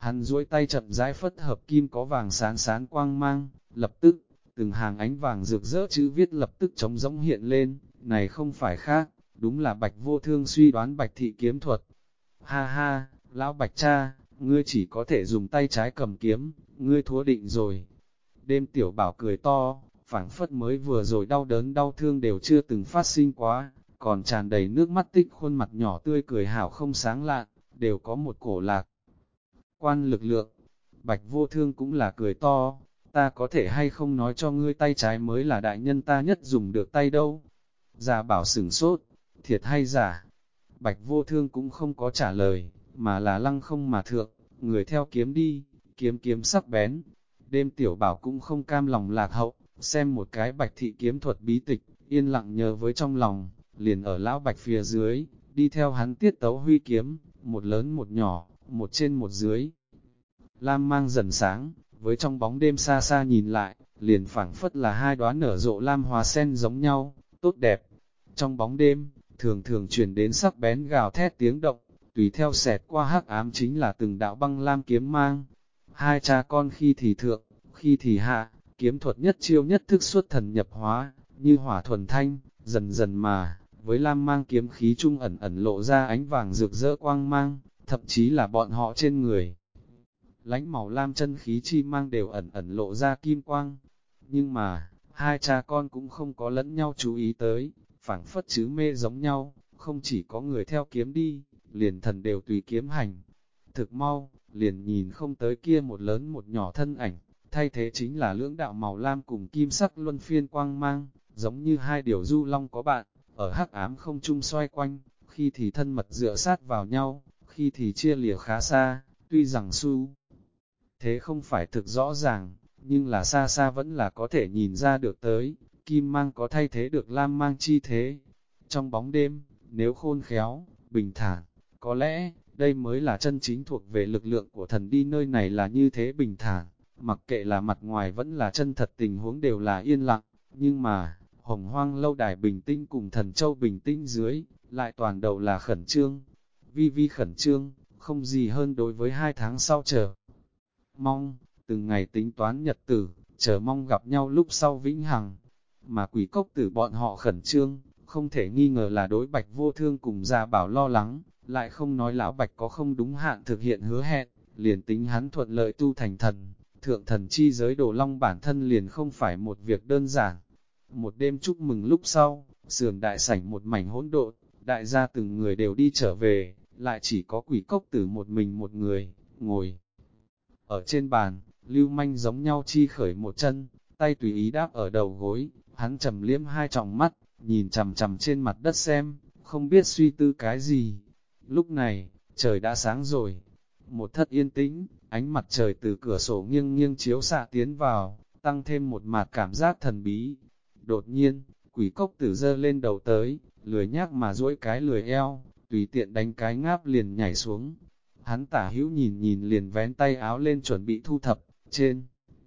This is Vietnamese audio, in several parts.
hắn duỗi tay chậm rãi phất hợp kim có vàng sáng sáng quang mang, lập tức, từng hàng ánh vàng rực rỡ chữ viết lập tức trống rỗng hiện lên, này không phải khác, đúng là Bạch Vô Thương suy đoán Bạch thị kiếm thuật. Ha ha, lão Bạch cha, ngươi chỉ có thể dùng tay trái cầm kiếm, ngươi thua định rồi. Đêm Tiểu Bảo cười to, phảng phất mới vừa rồi đau đớn đau thương đều chưa từng phát sinh quá, còn tràn đầy nước mắt tích khuôn mặt nhỏ tươi cười hảo không sáng lạn, đều có một cổ lạc quan lực lượng. Bạch Vô Thương cũng là cười to, ta có thể hay không nói cho ngươi tay trái mới là đại nhân ta nhất dùng được tay đâu. Gia Bảo sửng sốt, thiệt hay giả? Bạch Vô Thương cũng không có trả lời, mà là lăng không mà thượng, người theo kiếm đi, kiếm kiếm sắc bén. Đêm Tiểu Bảo cũng không cam lòng lạc hậu, xem một cái Bạch thị kiếm thuật bí tịch, yên lặng nhớ với trong lòng, liền ở lão Bạch phía dưới, đi theo hắn tiết tấu huy kiếm, một lớn một nhỏ, một trên một dưới. Lam mang dần sáng, với trong bóng đêm xa xa nhìn lại, liền phảng phất là hai đóa nở rộ lam hoa sen giống nhau, tốt đẹp. Trong bóng đêm, thường thường truyền đến sắc bén gào thét tiếng động, tùy theo xẹt qua hắc ám chính là từng đạo băng lam kiếm mang. Hai cha con khi thì thượng, khi thì hạ, kiếm thuật nhất chiêu nhất thức xuất thần nhập hóa, như hỏa thuần thanh, dần dần mà, với lam mang kiếm khí trung ẩn ẩn lộ ra ánh vàng rực rỡ quang mang, thậm chí là bọn họ trên người. Lánh màu lam chân khí chi mang đều ẩn ẩn lộ ra kim quang. Nhưng mà, hai cha con cũng không có lẫn nhau chú ý tới, phảng phất chứ mê giống nhau, không chỉ có người theo kiếm đi, liền thần đều tùy kiếm hành. Thực mau, liền nhìn không tới kia một lớn một nhỏ thân ảnh, thay thế chính là lưỡng đạo màu lam cùng kim sắc luân phiên quang mang, giống như hai điều du long có bạn, ở hắc ám không trung xoay quanh, khi thì thân mật dựa sát vào nhau, khi thì chia lìa khá xa, tuy rằng thế không phải thực rõ ràng, nhưng là xa xa vẫn là có thể nhìn ra được tới, kim mang có thay thế được lam mang chi thế. Trong bóng đêm, nếu khôn khéo, bình thản, có lẽ, đây mới là chân chính thuộc về lực lượng của thần đi nơi này là như thế bình thản, mặc kệ là mặt ngoài vẫn là chân thật tình huống đều là yên lặng, nhưng mà, hồng hoang lâu đài bình tĩnh cùng thần châu bình tĩnh dưới, lại toàn đầu là khẩn trương. Vi vi khẩn trương, không gì hơn đối với 2 tháng sau chờ mong, từng ngày tính toán nhật tử, chờ mong gặp nhau lúc sau vĩnh hằng. Mà Quỷ Cốc Tử bọn họ khẩn trương, không thể nghi ngờ là đối Bạch Vô Thương cùng Gia Bảo lo lắng, lại không nói lão Bạch có không đúng hạn thực hiện hứa hẹn, liền tính hắn thuận lợi tu thành thần, thượng thần chi giới Đồ Long bản thân liền không phải một việc đơn giản. Một đêm chúc mừng lúc sau, sườn đại sảnh một mảnh hỗn độn, đại gia từng người đều đi trở về, lại chỉ có Quỷ Cốc Tử một mình một người, ngồi ở trên bàn, lưu manh giống nhau chi khởi một chân, tay tùy ý đáp ở đầu gối, hắn trầm liếm hai tròng mắt, nhìn chằm chằm trên mặt đất xem, không biết suy tư cái gì. Lúc này, trời đã sáng rồi, một thất yên tĩnh, ánh mặt trời từ cửa sổ nghiêng nghiêng chiếu xạ tiến vào, tăng thêm một mạt cảm giác thần bí. Đột nhiên, Quỷ Cốc Tử giơ lên đầu tới, lười nhác mà duỗi cái lười eo, tùy tiện đánh cái ngáp liền nhảy xuống. Hắn tả hữu nhìn nhìn liền vén tay áo lên chuẩn bị thu thập, trên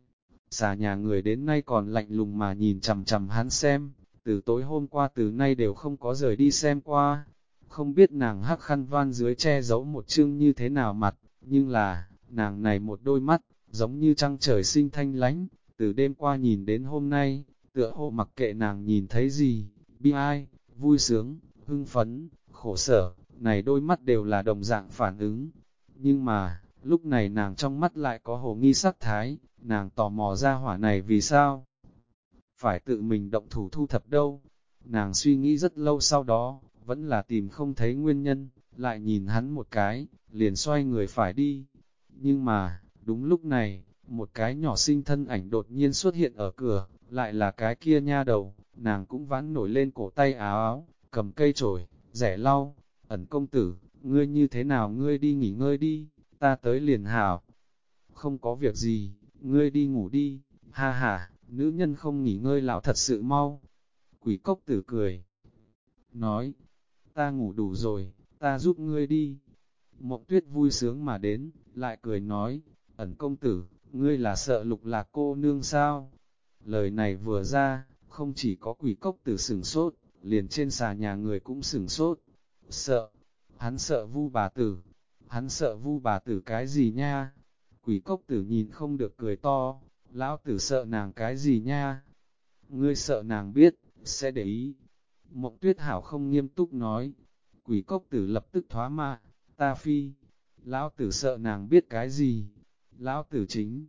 xà nhà người đến nay còn lạnh lùng mà nhìn chằm chằm hắn xem, từ tối hôm qua từ nay đều không có rời đi xem qua. Không biết nàng hắc khăn van dưới che giấu một chương như thế nào mặt, nhưng là, nàng này một đôi mắt, giống như trăng trời sinh thanh lánh, từ đêm qua nhìn đến hôm nay, tựa hồ mặc kệ nàng nhìn thấy gì, bi ai, vui sướng, hưng phấn, khổ sở, này đôi mắt đều là đồng dạng phản ứng. Nhưng mà, lúc này nàng trong mắt lại có hồ nghi sắc thái, nàng tò mò ra hỏa này vì sao? Phải tự mình động thủ thu thập đâu? Nàng suy nghĩ rất lâu sau đó, vẫn là tìm không thấy nguyên nhân, lại nhìn hắn một cái, liền xoay người phải đi. Nhưng mà, đúng lúc này, một cái nhỏ xinh thân ảnh đột nhiên xuất hiện ở cửa, lại là cái kia nha đầu, nàng cũng vãn nổi lên cổ tay áo áo, cầm cây chổi, rẻ lau, Ẩn công tử, ngươi như thế nào ngươi đi nghỉ ngơi đi, ta tới liền hảo. Không có việc gì, ngươi đi ngủ đi, ha ha, nữ nhân không nghỉ ngơi lão thật sự mau. Quỷ Cốc Tử cười, nói, ta ngủ đủ rồi, ta giúp ngươi đi. Mộng Tuyết vui sướng mà đến, lại cười nói, Ẩn công tử, ngươi là sợ Lục Lạc cô nương sao? Lời này vừa ra, không chỉ có Quỷ Cốc Tử sửng sốt, liền trên xà nhà người cũng sửng sốt. Sợ, hắn sợ Vu bà tử, hắn sợ Vu bà tử cái gì nha? Quỷ cốc tử nhìn không được cười to, lão tử sợ nàng cái gì nha? Ngươi sợ nàng biết, sẽ để ý. Mộng Tuyết Hảo không nghiêm túc nói. Quỷ cốc tử lập tức thoá mạ, ta phi. Lão tử sợ nàng biết cái gì? Lão tử chính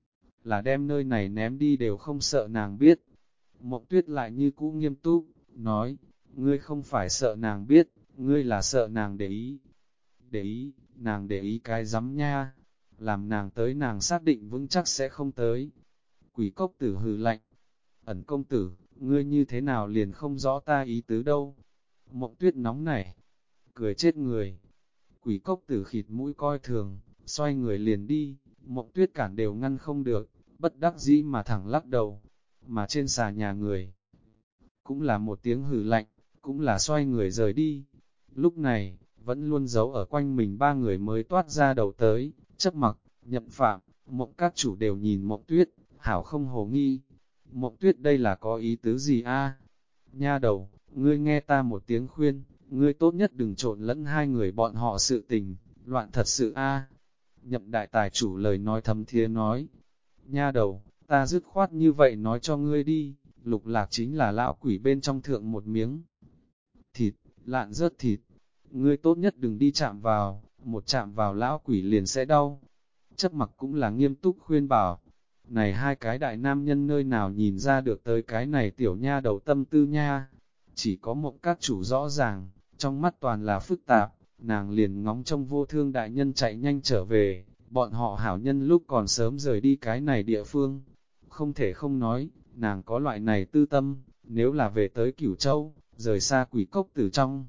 là đem nơi này ném đi đều không sợ nàng biết. Mộng Tuyết lại như cũ nghiêm túc, nói, ngươi không phải sợ nàng biết, ngươi là sợ nàng để ý. Để ý, nàng để ý cái rắm nha, làm nàng tới nàng xác định vững chắc sẽ không tới. Quỷ cốc tử hừ lạnh, Ẩn công tử, ngươi như thế nào liền không rõ ta ý tứ đâu. Mộng Tuyết nóng nảy, cười chết người. Quỷ cốc tử khịt mũi coi thường, xoay người liền đi, Mộng Tuyết cản đều ngăn không được, bất đắc dĩ mà thẳng lắc đầu. Mà trên xà nhà người, cũng là một tiếng hừ lạnh, cũng là xoay người rời đi. Lúc này, vẫn luôn giấu ở quanh mình ba người mới toát ra đầu tới, Chấp Mặc, Nhậm Phạm, Mộng các chủ đều nhìn Mộng Tuyết, hảo không hồ nghi. Mộng Tuyết đây là có ý tứ gì a? Nha đầu, ngươi nghe ta một tiếng khuyên, ngươi tốt nhất đừng trộn lẫn hai người bọn họ sự tình, loạn thật sự a. Nhậm đại tài chủ lời nói thấm thía nói, nha đầu, ta dứt khoát như vậy nói cho ngươi đi, Lục Lạc chính là lão quỷ bên trong thượng một miếng thịt, lạn rớt thịt, ngươi tốt nhất đừng đi chạm vào, một chạm vào lão quỷ liền sẽ đau. Chấp Mặc cũng là nghiêm túc khuyên bảo, này hai cái đại nam nhân nơi nào nhìn ra được tới cái này tiểu nha đầu tâm tư nha. Chỉ có Mộng các chủ rõ ràng, trong mắt toàn là phức tạp, nàng liền ngóng trong Vô Thương đại nhân chạy nhanh trở về, bọn họ hảo nhân lúc còn sớm rời đi cái này địa phương. Không thể không nói, nàng có loại này tư tâm, nếu là về tới Cửu Châu, rời xa quỷ cốc tử trong.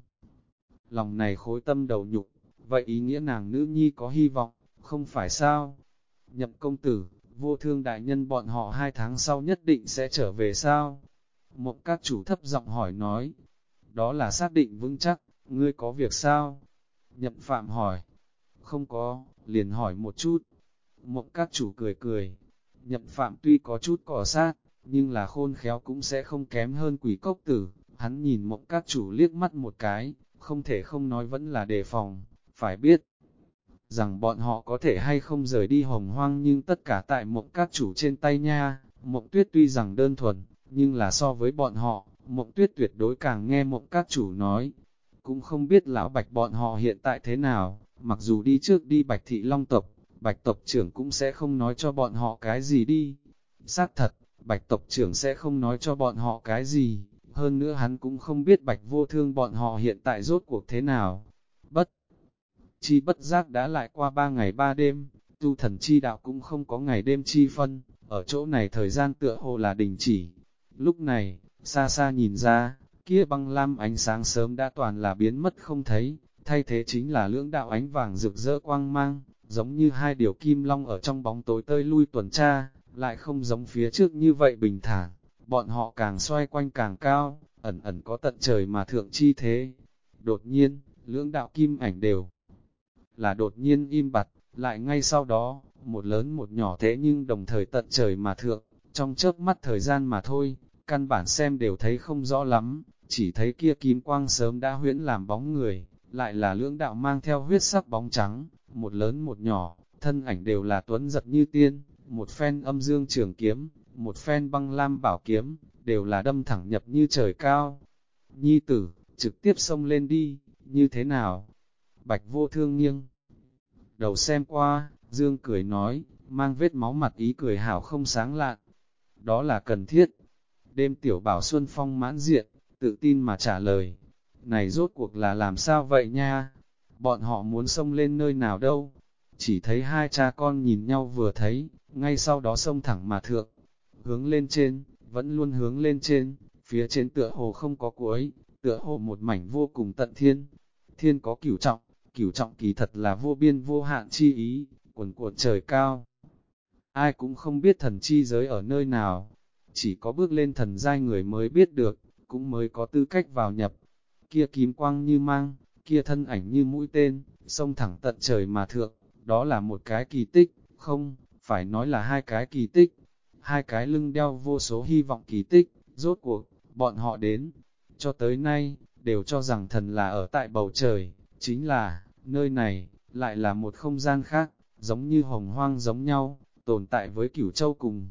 Lòng này khối tâm đầu nhục, vậy ý nghĩa nàng nữ nhi có hy vọng, không phải sao? Nhậm công tử, Vô Thương đại nhân bọn họ 2 tháng sau nhất định sẽ trở về sao? Mộng các chủ thấp giọng hỏi nói, đó là xác định vững chắc, ngươi có việc sao? Nhậm Phạm hỏi, không có, liền hỏi một chút. Mộng các chủ cười cười, Nhậm Phạm tuy có chút cỏ sát, nhưng là khôn khéo cũng sẽ không kém hơn quỷ cốc tử. Hắn nhìn Mộng các chủ liếc mắt một cái, không thể không nói vẫn là đề phòng, phải biết rằng bọn họ có thể hay không rời đi Hồng Hoang, nhưng tất cả tại Mộng các chủ trên tay nha. Mộng Tuyết tuy rằng đơn thuần, nhưng là so với bọn họ, Mộng Tuyết tuyệt đối càng nghe Mộng các chủ nói. Cũng không biết lão Bạch bọn họ hiện tại thế nào, mặc dù đi trước đi Bạch Thị Long tộc, Bạch tộc trưởng cũng sẽ không nói cho bọn họ cái gì đi. Xác thật, Bạch tộc trưởng sẽ không nói cho bọn họ cái gì, hơn nữa hắn cũng không biết Bạch Vô Thương bọn họ hiện tại rốt cuộc thế nào. Bất chi bất giác đã lại qua 3 ngày 3 đêm, tu thần chi đạo cũng không có ngày đêm chi phân, ở chỗ này thời gian tựa hồ là đình chỉ. Lúc này, xa xa nhìn ra, kia băng lam ánh sáng sớm đã toàn là biến mất không thấy, thay thế chính là lưỡng đạo ánh vàng rực rỡ quang mang, giống như hai điều kim long ở trong bóng tối tơi lui tuần tra, lại không giống phía trước như vậy bình thản, bọn họ càng xoay quanh càng cao, ẩn ẩn có tận trời mà thượng chi thế. Đột nhiên, lưỡng đạo kim ảnh đều là đột nhiên im bặt, lại ngay sau đó, một lớn một nhỏ thế nhưng đồng thời tận trời mà thượng, trong chớp mắt thời gian mà thôi, căn bản xem đều thấy không rõ lắm, chỉ thấy kia kim quang sớm đã huyễn làm bóng người, lại là lưỡng đạo mang theo huyết sắc bóng trắng, một lớn một nhỏ, thân ảnh đều là tuấn giật như tiên, một phen âm dương trường kiếm, một phen băng lam bảo kiếm, đều là đâm thẳng nhập như trời cao. Nhi tử, trực tiếp xông lên đi, như thế nào? Bạch Vô Thương nghiêng đầu xem qua, dương cười nói, mang vết máu mặt ý cười hảo không sáng lạn. Đó là cần thiết. Đêm tiểu bảo Xuân Phong mãn diện, tự tin mà trả lời. Này rốt cuộc là làm sao vậy nha? Bọn họ muốn xông lên nơi nào đâu? Chỉ thấy hai cha con nhìn nhau vừa thấy, ngay sau đó xông thẳng mà thượng. Hướng lên trên, vẫn luôn hướng lên trên, phía trên tựa hồ không có cuối, tựa hồ một mảnh vô cùng tận thiên. Thiên có cửu trọng kỳ thật là vô biên vô hạn chi ý, quần cuộn trời cao. Ai cũng không biết thần chi giới ở nơi nào, chỉ có bước lên thần giai người mới biết được, cũng mới có tư cách vào nhập. Kia kim quang như mang, kia thân ảnh như mũi tên, xông thẳng tận trời mà thượng, đó là một cái kỳ tích, không, phải nói là hai cái kỳ tích. Hai cái lưng đeo vô số hy vọng kỳ tích, rốt cuộc, bọn họ đến. Cho tới nay, đều cho rằng thần là ở tại bầu trời, chính là, nơi này, lại là một không gian khác, giống như hồng hoang giống nhau, tồn tại với Cửu Châu cùng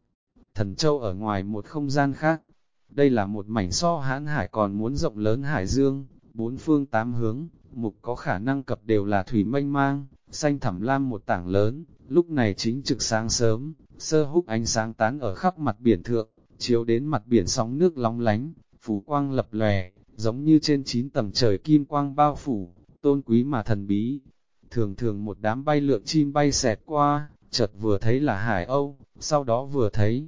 Thần Châu ở ngoài một không gian khác. Đây là một mảnh so hãn hải còn muốn rộng lớn hải dương, bốn phương tám hướng, mục có khả năng cập đều là thủy mênh mang, xanh thẳm lam một tảng lớn, lúc này chính trực sáng sớm, sơ húc ánh sáng tán ở khắp mặt biển thượng, chiếu đến mặt biển sóng nước long lánh, phủ quang lập lòe, giống như trên 9 tầng trời kim quang bao phủ, tôn quý mà thần bí. Thường thường một đám bay lượn chim bay xẹt qua, chợt vừa thấy là hải âu, sau đó vừa thấy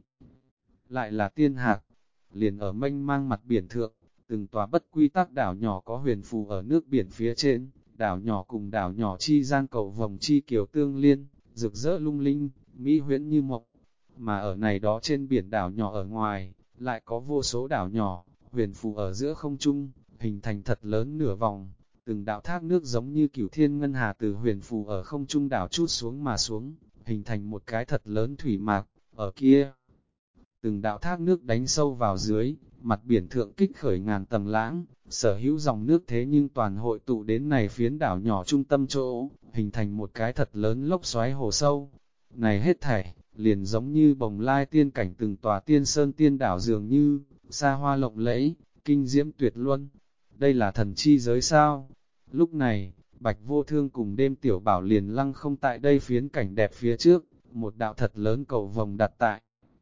lại là tiên hạc, liền ở mênh mang mặt biển thượng, từng tòa bất quy tắc đảo nhỏ có huyền phù ở nước biển phía trên, đảo nhỏ cùng đảo nhỏ chi gian cầu vòng chi kiều tương liên, rực rỡ lung linh, mỹ huyễn như mộng. Mà ở này đó trên biển đảo nhỏ ở ngoài, lại có vô số đảo nhỏ, huyền phù ở giữa không trung, hình thành thật lớn nửa vòng, từng đạo thác nước giống như cửu thiên ngân hà từ huyền phù ở không trung đảo chút xuống mà xuống, hình thành một cái thật lớn thủy mạc, ở kia. Từng đạo thác nước đánh sâu vào dưới, mặt biển thượng kích khởi ngàn tầng lãng, sở hữu dòng nước thế nhưng toàn hội tụ đến này phiến đảo nhỏ trung tâm chỗ, hình thành một cái thật lớn lốc xoáy hồ sâu. Này hết thảy, liền giống như bồng lai tiên cảnh từng tòa tiên sơn tiên đảo dường như, xa hoa lộng lẫy, kinh diễm tuyệt luân. Đây là thần chi giới sao? Lúc này, Bạch Vô Thương cùng đêm tiểu bảo liền lăng không tại đây phiến cảnh đẹp phía trước, một đạo thật lớn cầu vòng đặt tại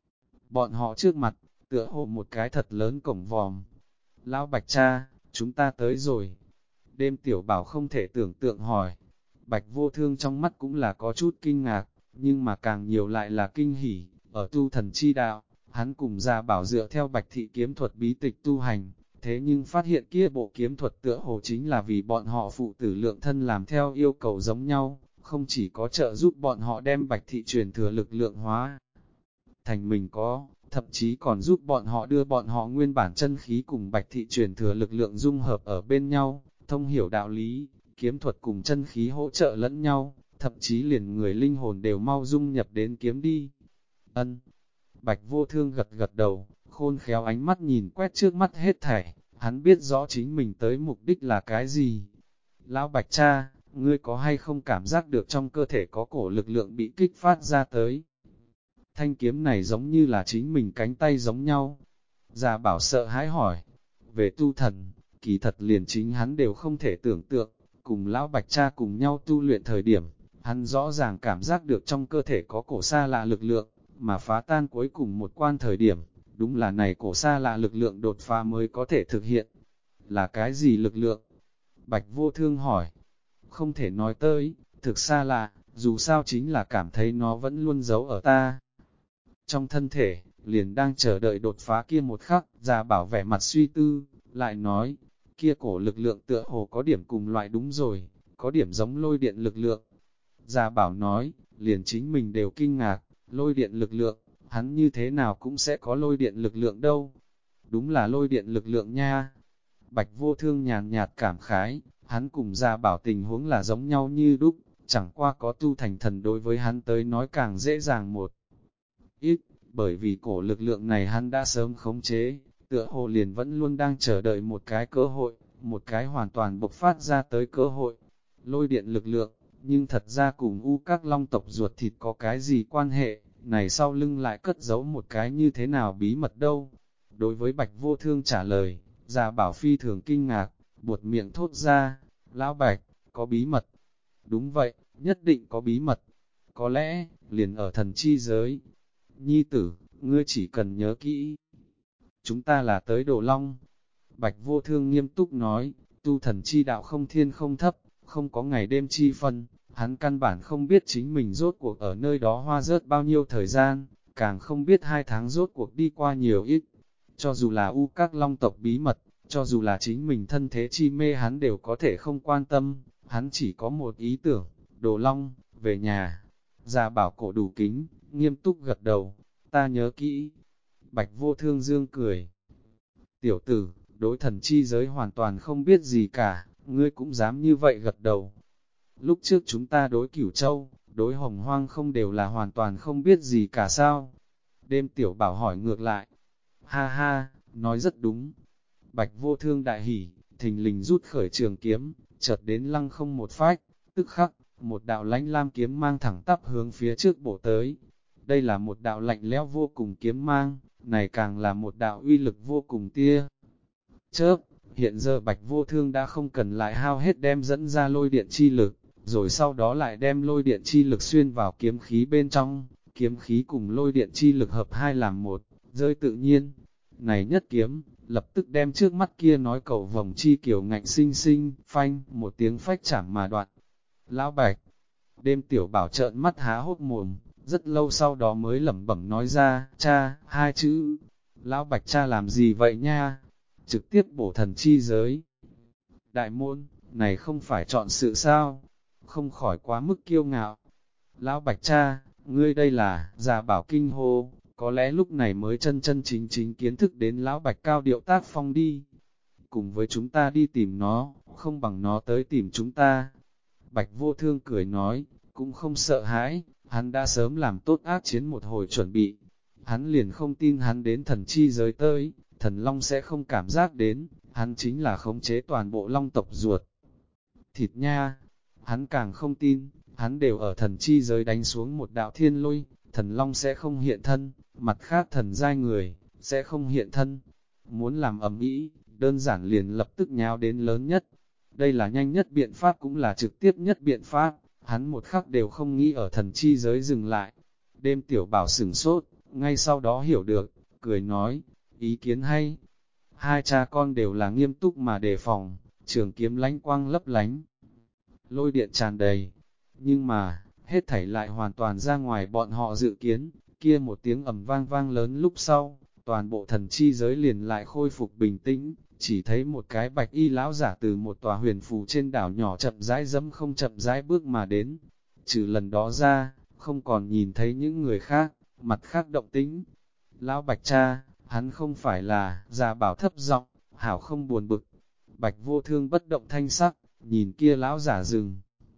bọn họ trước mặt, tựa hồ một cái thật lớn cổng vòm. Lão Bạch cha, chúng ta tới rồi. Đêm tiểu bảo không thể tưởng tượng hỏi. Bạch Vô Thương trong mắt cũng là có chút kinh ngạc, nhưng mà càng nhiều lại là kinh hỉ. Ở tu thần chi đạo, hắn cùng Gia Bảo dựa theo Bạch thị kiếm thuật bí tịch tu hành, thế nhưng phát hiện kia bộ kiếm thuật tựa hồ chính là vì bọn họ phụ tử lượng thân làm theo yêu cầu giống nhau, không chỉ có trợ giúp bọn họ đem Bạch thị truyền thừa lực lượng hóa thành mình có, thậm chí còn giúp bọn họ đưa bọn họ nguyên bản chân khí cùng Bạch thị truyền thừa lực lượng dung hợp ở bên nhau, thông hiểu đạo lý, kiếm thuật cùng chân khí hỗ trợ lẫn nhau, thậm chí liền người linh hồn đều mau dung nhập đến kiếm đi. Ân. Bạch Vô Thương gật gật đầu, khôn khéo ánh mắt nhìn quét trước mắt hết thảy, hắn biết rõ chính mình tới mục đích là cái gì. Lão Bạch cha, ngươi có hay không cảm giác được trong cơ thể có cổ lực lượng bị kích phát ra tới? Thanh kiếm này giống như là chính mình cánh tay giống nhau. Gia Bảo sợ hãi hỏi, về tu thần, kỳ thật liền chính hắn đều không thể tưởng tượng, cùng Lão Bạch cha cùng nhau tu luyện thời điểm, hắn rõ ràng cảm giác được trong cơ thể có cổ xa lạ lực lượng, mà phá tan cuối cùng một quan thời điểm, đúng là này cổ xa lạ lực lượng đột phá mới có thể thực hiện. Là cái gì lực lượng? Bạch Vô Thương hỏi, không thể nói tới, thực xa lạ, dù sao chính là cảm thấy nó vẫn luôn giấu ở ta. Trong thân thể, liền đang chờ đợi đột phá kia một khắc, Gia Bảo vẻ mặt suy tư, lại nói, kia cổ lực lượng tựa hồ có điểm cùng loại đúng rồi, có điểm giống lôi điện lực lượng. Gia Bảo nói, liền chính mình đều kinh ngạc, lôi điện lực lượng, hắn như thế nào cũng sẽ có lôi điện lực lượng đâu. Đúng là lôi điện lực lượng nha. Bạch Vô Thương nhàn nhạt cảm khái, hắn cùng Gia Bảo tình huống là giống nhau như đúc, chẳng qua có tu thành thần đối với hắn tới nói càng dễ dàng một ít, bởi vì cổ lực lượng này hắn đã sớm khống chế, tựa hồ liền vẫn luôn đang chờ đợi một cái cơ hội, một cái hoàn toàn bộc phát ra tới cơ hội. Lôi điện lực lượng, nhưng thật ra cùng U Các Long tộc ruột thịt có cái gì quan hệ, này sau lưng lại cất giấu một cái như thế nào bí mật đâu. Đối với Bạch Vô Thương trả lời, Gia Bảo phi thường kinh ngạc, buột miệng thốt ra, Lão Bạch, có bí mật. Đúng vậy, nhất định có bí mật. Có lẽ, liền ở thần chi giới. Nhi tử, ngươi chỉ cần nhớ kỹ. Chúng ta là tới Đồ Long. Bạch Vô Thương nghiêm túc nói, tu thần chi đạo không thiên không thấp, không có ngày đêm chi phân, hắn căn bản không biết chính mình rốt cuộc ở nơi đó hoa rớt bao nhiêu thời gian, càng không biết 2 tháng rốt cuộc đi qua nhiều ít. Cho dù là U Các Long tộc bí mật, cho dù là chính mình thân thế chi mê hắn đều có thể không quan tâm, hắn chỉ có một ý tưởng, Đồ Long, về nhà. Gia Bảo cổ đủ kính, nghiêm túc gật đầu, ta nhớ kỹ. Bạch Vô Thương dương cười. Tiểu tử, đối thần chi giới hoàn toàn không biết gì cả, ngươi cũng dám như vậy gật đầu. Lúc trước chúng ta đối Cửu Châu, đối Hồng Hoang không đều là hoàn toàn không biết gì cả sao? Đêm Tiểu Bảo hỏi ngược lại. Ha ha, nói rất đúng. Bạch Vô Thương đại hỉ, thình lình rút khởi trường kiếm, chợt đến lăng không một phách, tức khắc, một đạo lãnh lam kiếm mang thẳng tắp hướng phía trước bổ tới. Đây là một đạo lạnh lẽo vô cùng kiếm mang, này càng là một đạo uy lực vô cùng tia chớp. Hiện giờ Bạch Vô Thương đã không cần lại hao hết đem dẫn ra lôi điện chi lực, rồi sau đó lại đem lôi điện chi lực xuyên vào kiếm khí bên trong, kiếm khí cùng lôi điện chi lực hợp hai làm một, rơi tự nhiên. Này nhất kiếm, lập tức đem trước mắt kia nói cầu vòng chi kiểu ngạnh sinh sinh, phanh, một tiếng phách chảm mà đoạn. Lão Bạch, đêm tiểu bảo trợn mắt há hốt mồm, rất lâu sau đó mới lẩm bẩm nói ra, cha, hai chữ. Lão Bạch cha làm gì vậy nha? Trực tiếp bổ thần chi giới. Đại môn, này không phải chọn sự sao? Không khỏi quá mức kiêu ngạo. Lão Bạch cha, ngươi đây là, già bảo kinh hô, có lẽ lúc này mới chân chân chính chính kiến thức đến Lão Bạch cao điệu tác phong đi. Cùng với chúng ta đi tìm nó, không bằng nó tới tìm chúng ta. Bạch Vô Thương cười nói, cũng không sợ hãi, hắn đã sớm làm tốt ác chiến một hồi chuẩn bị. Hắn liền không tin hắn đến thần chi giới tới, thần long sẽ không cảm giác đến, hắn chính là khống chế toàn bộ long tộc ruột. Thịt nha, hắn càng không tin, hắn đều ở thần chi giới đánh xuống một đạo thiên lôi, thần long sẽ không hiện thân, mặt khác thần giai người, sẽ không hiện thân. Muốn làm ầm ĩ, đơn giản liền lập tức nháo đến lớn nhất. Đây là nhanh nhất biện pháp cũng là trực tiếp nhất biện pháp, hắn một khắc đều không nghĩ ở thần chi giới dừng lại. Đêm tiểu bảo sửng sốt, ngay sau đó hiểu được, cười nói, ý kiến hay. Hai cha con đều là nghiêm túc mà đề phòng, trường kiếm lánh quang lấp lánh. Lôi điện tràn đầy, nhưng mà, hết thảy lại hoàn toàn ra ngoài bọn họ dự kiến, kia một tiếng ầm vang vang lớn lúc sau, toàn bộ thần chi giới liền lại khôi phục bình tĩnh, chỉ thấy một cái bạch y lão giả từ một tòa huyền phù trên đảo nhỏ chậm rãi dẫm không chậm rãi bước mà đến. Trừ lần đó ra, không còn nhìn thấy những người khác, mặt khác động tĩnh. Lão Bạch cha, hắn không phải là, già bảo thấp giọng, hảo không buồn bực. Bạch Vô Thương bất động thanh sắc, nhìn kia lão giả dừng.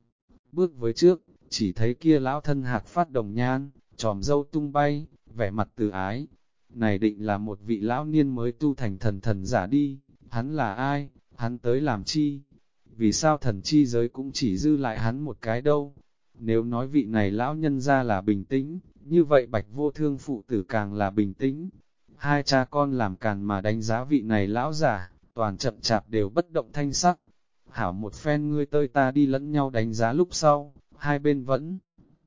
Bước với trước, chỉ thấy kia lão thân hạc phát đồng nhan, tròm dâu tung bay, vẻ mặt từ ái. Này định là một vị lão niên mới tu thành thần giả đi, hắn là ai, hắn tới làm chi? Vì sao thần chi giới cũng chỉ dư lại hắn một cái đâu? Nếu nói vị này lão nhân ra là bình tĩnh, như vậy Bạch Vô Thương phụ tử càng là bình tĩnh. Hai cha con làm càn mà đánh giá vị này lão giả, toàn chậm chạp đều bất động thanh sắc. Hảo một phen ngươi tơi ta đi lẫn nhau đánh giá lúc sau, hai bên vẫn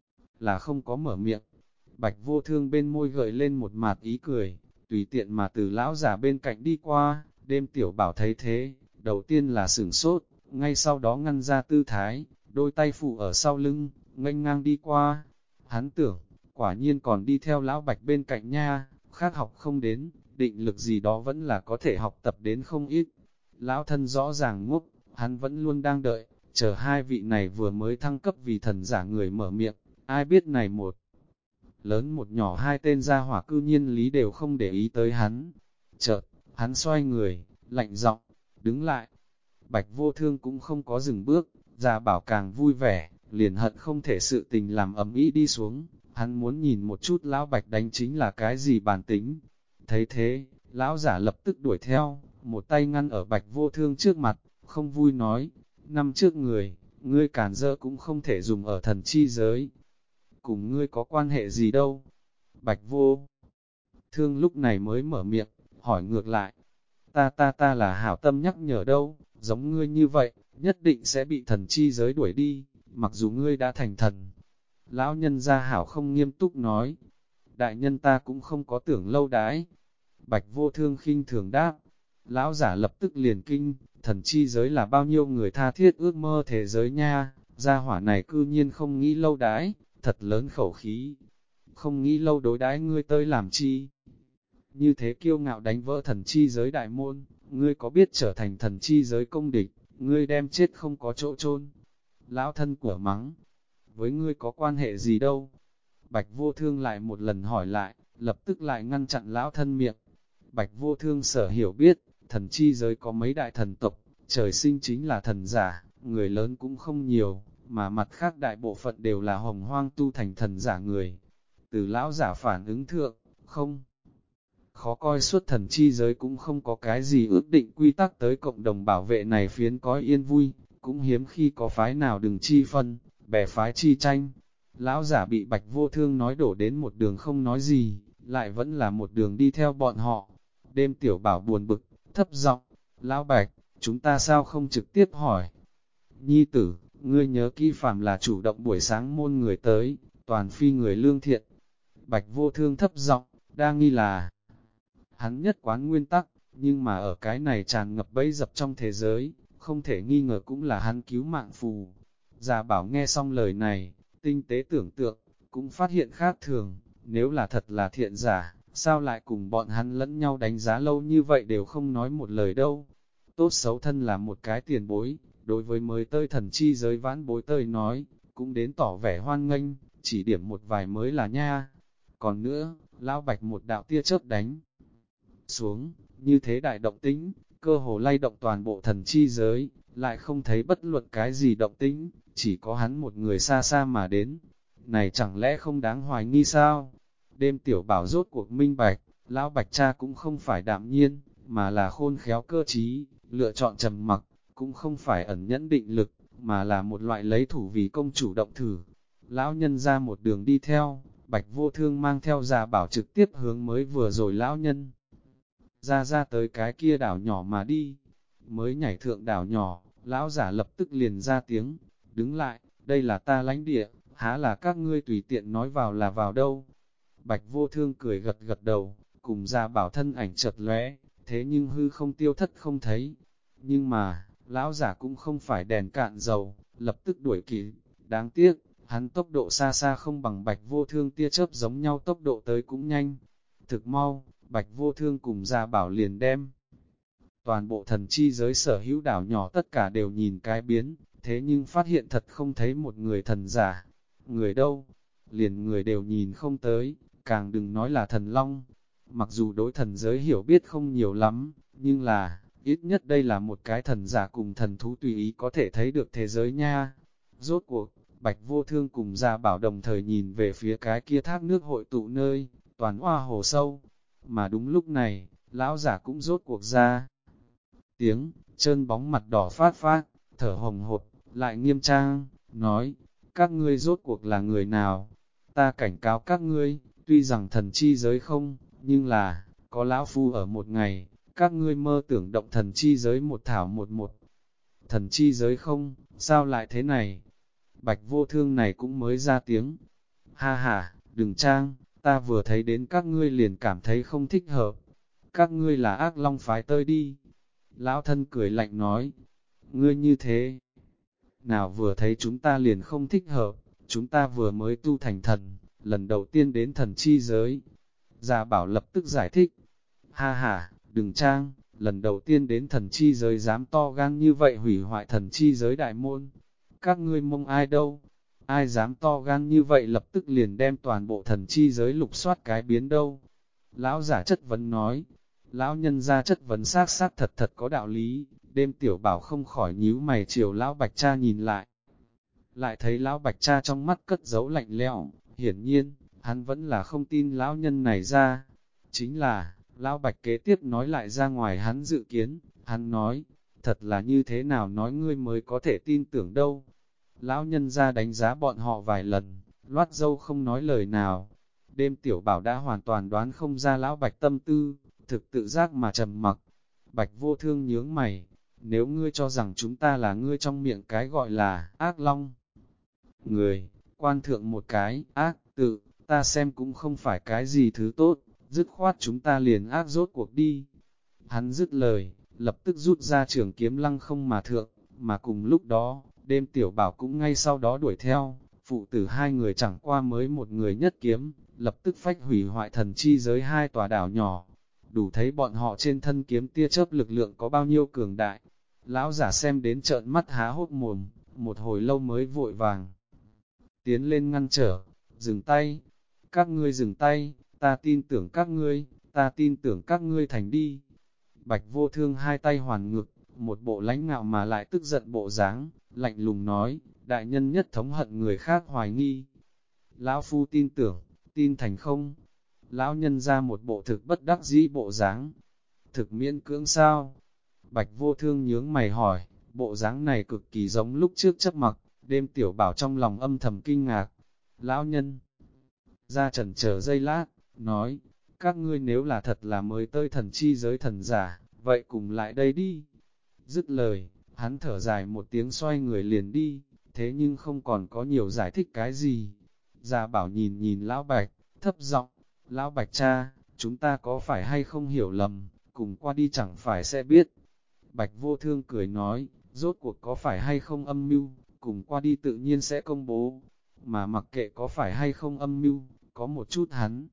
là không có mở miệng. Bạch Vô Thương bên môi gợi lên một mạt ý cười, tùy tiện mà từ lão giả bên cạnh đi qua. Đêm tiểu bảo thấy thế, đầu tiên là sửng sốt, ngay sau đó ngăn ra tư thái, đôi tay phụ ở sau lưng, nghênh ngang đi qua. Hắn tưởng, quả nhiên còn đi theo lão Bạch bên cạnh nha, khác học không đến, định lực gì đó vẫn là có thể học tập đến không ít. Lão thân rõ ràng ngốc, hắn vẫn luôn đang đợi, chờ hai vị này vừa mới thăng cấp vì thần giả người mở miệng, ai biết này một lớn một nhỏ hai tên gia hỏa cư nhiên lý đều không để ý tới hắn. Chợt, hắn xoay người, lạnh giọng, đứng lại. Bạch Vô Thương cũng không có dừng bước, già bảo càng vui vẻ, liền hận không thể sự tình làm ầm ĩ đi xuống. Hắn muốn nhìn một chút lão Bạch đánh chính là cái gì bản tính. Thấy thế, lão giả lập tức đuổi theo, một tay ngăn ở Bạch Vô Thương trước mặt, không vui nói, năm trước người, ngươi cản dỡ cũng không thể dùng ở thần chi giới. Cùng ngươi có quan hệ gì đâu? Bạch Vô Thương lúc này mới mở miệng, hỏi ngược lại, ta là hảo tâm nhắc nhở đâu, giống ngươi như vậy, nhất định sẽ bị thần chi giới đuổi đi, mặc dù ngươi đã thành thần. Lão nhân gia hảo không nghiêm túc nói, đại nhân ta cũng không có tưởng lâu đái. Bạch Vô Thương khinh thường đáp, lão giả lập tức liền kinh, thần chi giới là bao nhiêu người tha thiết ước mơ thế giới nha, gia hỏa này cư nhiên không nghĩ lâu đái, thật lớn khẩu khí, không nghĩ lâu đối đái ngươi tới làm chi. Như thế kiêu ngạo đánh vỡ thần chi giới đại môn, ngươi có biết trở thành thần chi giới công địch, ngươi đem chết không có chỗ chôn. Lão thân của mắng, với ngươi có quan hệ gì đâu? Bạch Vô Thương lại một lần hỏi lại, lập tức lại ngăn chặn lão thân miệng. Bạch Vô Thương sở hiểu biết, thần chi giới có mấy đại thần tộc, trời sinh chính là thần giả, người lớn cũng không nhiều, mà mặt khác đại bộ phận đều là hồng hoang tu thành thần giả người. Từ lão giả phản ứng thượng, không khó coi suốt thần chi giới cũng không có cái gì ước định quy tắc tới cộng đồng bảo vệ này phiến cõi yên vui, cũng hiếm khi có phái nào đừng chi phân, bè phái chi tranh. Lão giả bị Bạch Vô Thương nói đổ đến một đường không nói gì, lại vẫn là một đường đi theo bọn họ. Đêm Tiểu Bảo buồn bực, thấp giọng, Lão Bạch, chúng ta sao không trực tiếp hỏi? Nhi tử, ngươi nhớ kỹ phàm là chủ động buổi sáng môn người tới, toàn phi người lương thiện. Bạch Vô Thương thấp giọng, đa nghi là hắn nhất quán nguyên tắc, nhưng mà ở cái này tràn ngập bẫy dập trong thế giới, không thể nghi ngờ cũng là hắn cứu mạng phù. Già Bảo nghe xong lời này, tinh tế tưởng tượng, cũng phát hiện khác thường, nếu là thật là thiện giả, sao lại cùng bọn hắn lẫn nhau đánh giá lâu như vậy đều không nói một lời đâu. Tốt xấu thân là một cái tiền bối, đối với mới tơi thần chi giới vãn bối tơi nói, cũng đến tỏ vẻ hoan nghênh, chỉ điểm một vài mới là nha. Còn nữa, Lão Bạch một đạo tia chớp đánh xuống, như thế đại động tĩnh, cơ hồ lay động toàn bộ thần chi giới, lại không thấy bất luận cái gì động tĩnh, chỉ có hắn một người xa xa mà đến. Này chẳng lẽ không đáng hoài nghi sao? Đêm Tiểu Bảo rốt cuộc minh bạch, Lão Bạch cha cũng không phải đạm nhiên, mà là khôn khéo cơ trí, lựa chọn trầm mặc, cũng không phải ẩn nhẫn định lực, mà là một loại lấy thủ vì công chủ động thử. Lão nhân ra một đường đi theo, Bạch Vô Thương mang theo Già Bảo trực tiếp hướng mới vừa rồi lão nhân ra tới cái kia đảo nhỏ mà đi. Mới nhảy thượng đảo nhỏ, lão giả lập tức liền ra tiếng, đứng lại, đây là ta lãnh địa, há là các ngươi tùy tiện nói vào là vào đâu. Bạch Vô Thương cười gật gật đầu, cùng Già Bảo thân ảnh chợt lóe, thế nhưng hư không tiêu thất không thấy. Nhưng mà, lão giả cũng không phải đèn cạn dầu, lập tức đuổi kịp, đáng tiếc, hắn tốc độ xa xa không bằng Bạch Vô Thương tia chớp giống nhau, tốc độ tới cũng nhanh. Thực mau, Bạch Vô Thương cùng Già Bảo liền đem toàn bộ thần chi giới sở hữu đảo nhỏ tất cả đều nhìn cái biến, thế nhưng phát hiện thật không thấy một người thần giả. Người đâu? Liền người đều nhìn không tới, càng đừng nói là thần long. Mặc dù đối thần giới hiểu biết không nhiều lắm, nhưng là, ít nhất đây là một cái thần giả cùng thần thú tùy ý có thể thấy được thế giới nha. Rốt cuộc, Bạch Vô Thương cùng Già Bảo đồng thời nhìn về phía cái kia thác nước hội tụ nơi, toàn hoa hồ sâu. Mà đúng lúc này, lão giả cũng rốt cuộc ra tiếng, trơn bóng mặt đỏ phát phát, thở hồng hộc, lại nghiêm trang, nói, các ngươi rốt cuộc là người nào? Ta cảnh cáo các ngươi, tuy rằng thần chi giới không, nhưng là, có lão phu ở một ngày, các ngươi mơ tưởng động thần chi giới một thảo một một. Thần chi giới không, sao lại thế này? Bạch Vô Thương này cũng mới ra tiếng. Ha ha, đừng trang, ta vừa thấy đến các ngươi liền cảm thấy không thích hợp. Các ngươi là ác long phái tơi đi. Lão thân cười lạnh nói, ngươi như thế, nào vừa thấy chúng ta liền không thích hợp, chúng ta vừa mới tu thành thần, lần đầu tiên đến thần chi giới. Già Bảo lập tức giải thích, ha ha, đừng trang, lần đầu tiên đến thần chi giới dám to gan như vậy hủy hoại thần chi giới đại môn. Các ngươi mong ai đâu? Ai dám to gan như vậy lập tức liền đem toàn bộ thần chi giới lục soát cái biến đâu? Lão giả chất vấn nói, lão nhân ra chất vấn xác xác thật thật có đạo lý, đêm Tiểu Bảo không khỏi nhíu mày chiều lão Bạch Cha nhìn lại. Lại thấy lão Bạch Cha trong mắt cất giấu lạnh lẽo, hiển nhiên, hắn vẫn là không tin lão nhân này ra. Chính là, lão Bạch kế tiếp nói lại ra ngoài hắn dự kiến, hắn nói, thật là như thế nào nói ngươi mới có thể tin tưởng đâu. Lão nhân ra đánh giá bọn họ vài lần, loát dâu không nói lời nào. Đêm Tiểu Bảo đã hoàn toàn đoán không ra lão Bạch tâm tư, thực tự giác mà trầm mặc. Bạch Vô Thương nhướng mày, nếu ngươi cho rằng chúng ta là ngươi trong miệng cái gọi là ác long. Người, quan thượng một cái, ác, tự, ta xem cũng không phải cái gì thứ tốt, dứt khoát chúng ta liền ác rốt cuộc đi. Hắn dứt lời, lập tức rút ra trường kiếm lăng không mà thượng, mà cùng lúc đó, đêm Tiểu Bảo cũng ngay sau đó đuổi theo, phụ tử hai người chẳng qua mới một người nhất kiếm, lập tức phách hủy hoại thần chi giới hai tòa đảo nhỏ. Đủ thấy bọn họ trên thân kiếm tia chớp lực lượng có bao nhiêu cường đại. Lão giả xem đến trợn mắt há hốt mồm, một hồi lâu mới vội vàng tiến lên ngăn trở, dừng tay. Các ngươi dừng tay, ta tin tưởng các ngươi, ta tin tưởng các ngươi thành đi. Bạch Vô Thương hai tay hoàn ngực, một bộ lãnh ngạo mà lại tức giận bộ dáng, lạnh lùng nói, đại nhân nhất thống hận người khác hoài nghi. Lão phu tin tưởng, tin thành không? Lão nhân ra một bộ thực bất đắc dĩ bộ dáng. Thực miễn cưỡng sao? Bạch Vô Thương nhướng mày hỏi, bộ dáng này cực kỳ giống lúc trước chấp mặc, Đêm tiểu bảo trong lòng âm thầm kinh ngạc. Lão nhân ra chần chờ giây lát, nói, các ngươi nếu là thật là mới tới thần chi giới thần giả, vậy cùng lại đây đi. Dứt lời, hắn thở dài một tiếng xoay người liền đi, thế nhưng không còn có nhiều giải thích cái gì. Gia Bảo nhìn nhìn Lão Bạch, thấp giọng, Lão Bạch cha, chúng ta có phải hay không hiểu lầm, cùng qua đi chẳng phải sẽ biết. Bạch Vô Thương cười nói, rốt cuộc có phải hay không âm mưu, cùng qua đi tự nhiên sẽ công bố, mà mặc kệ có phải hay không âm mưu, có một chút hắn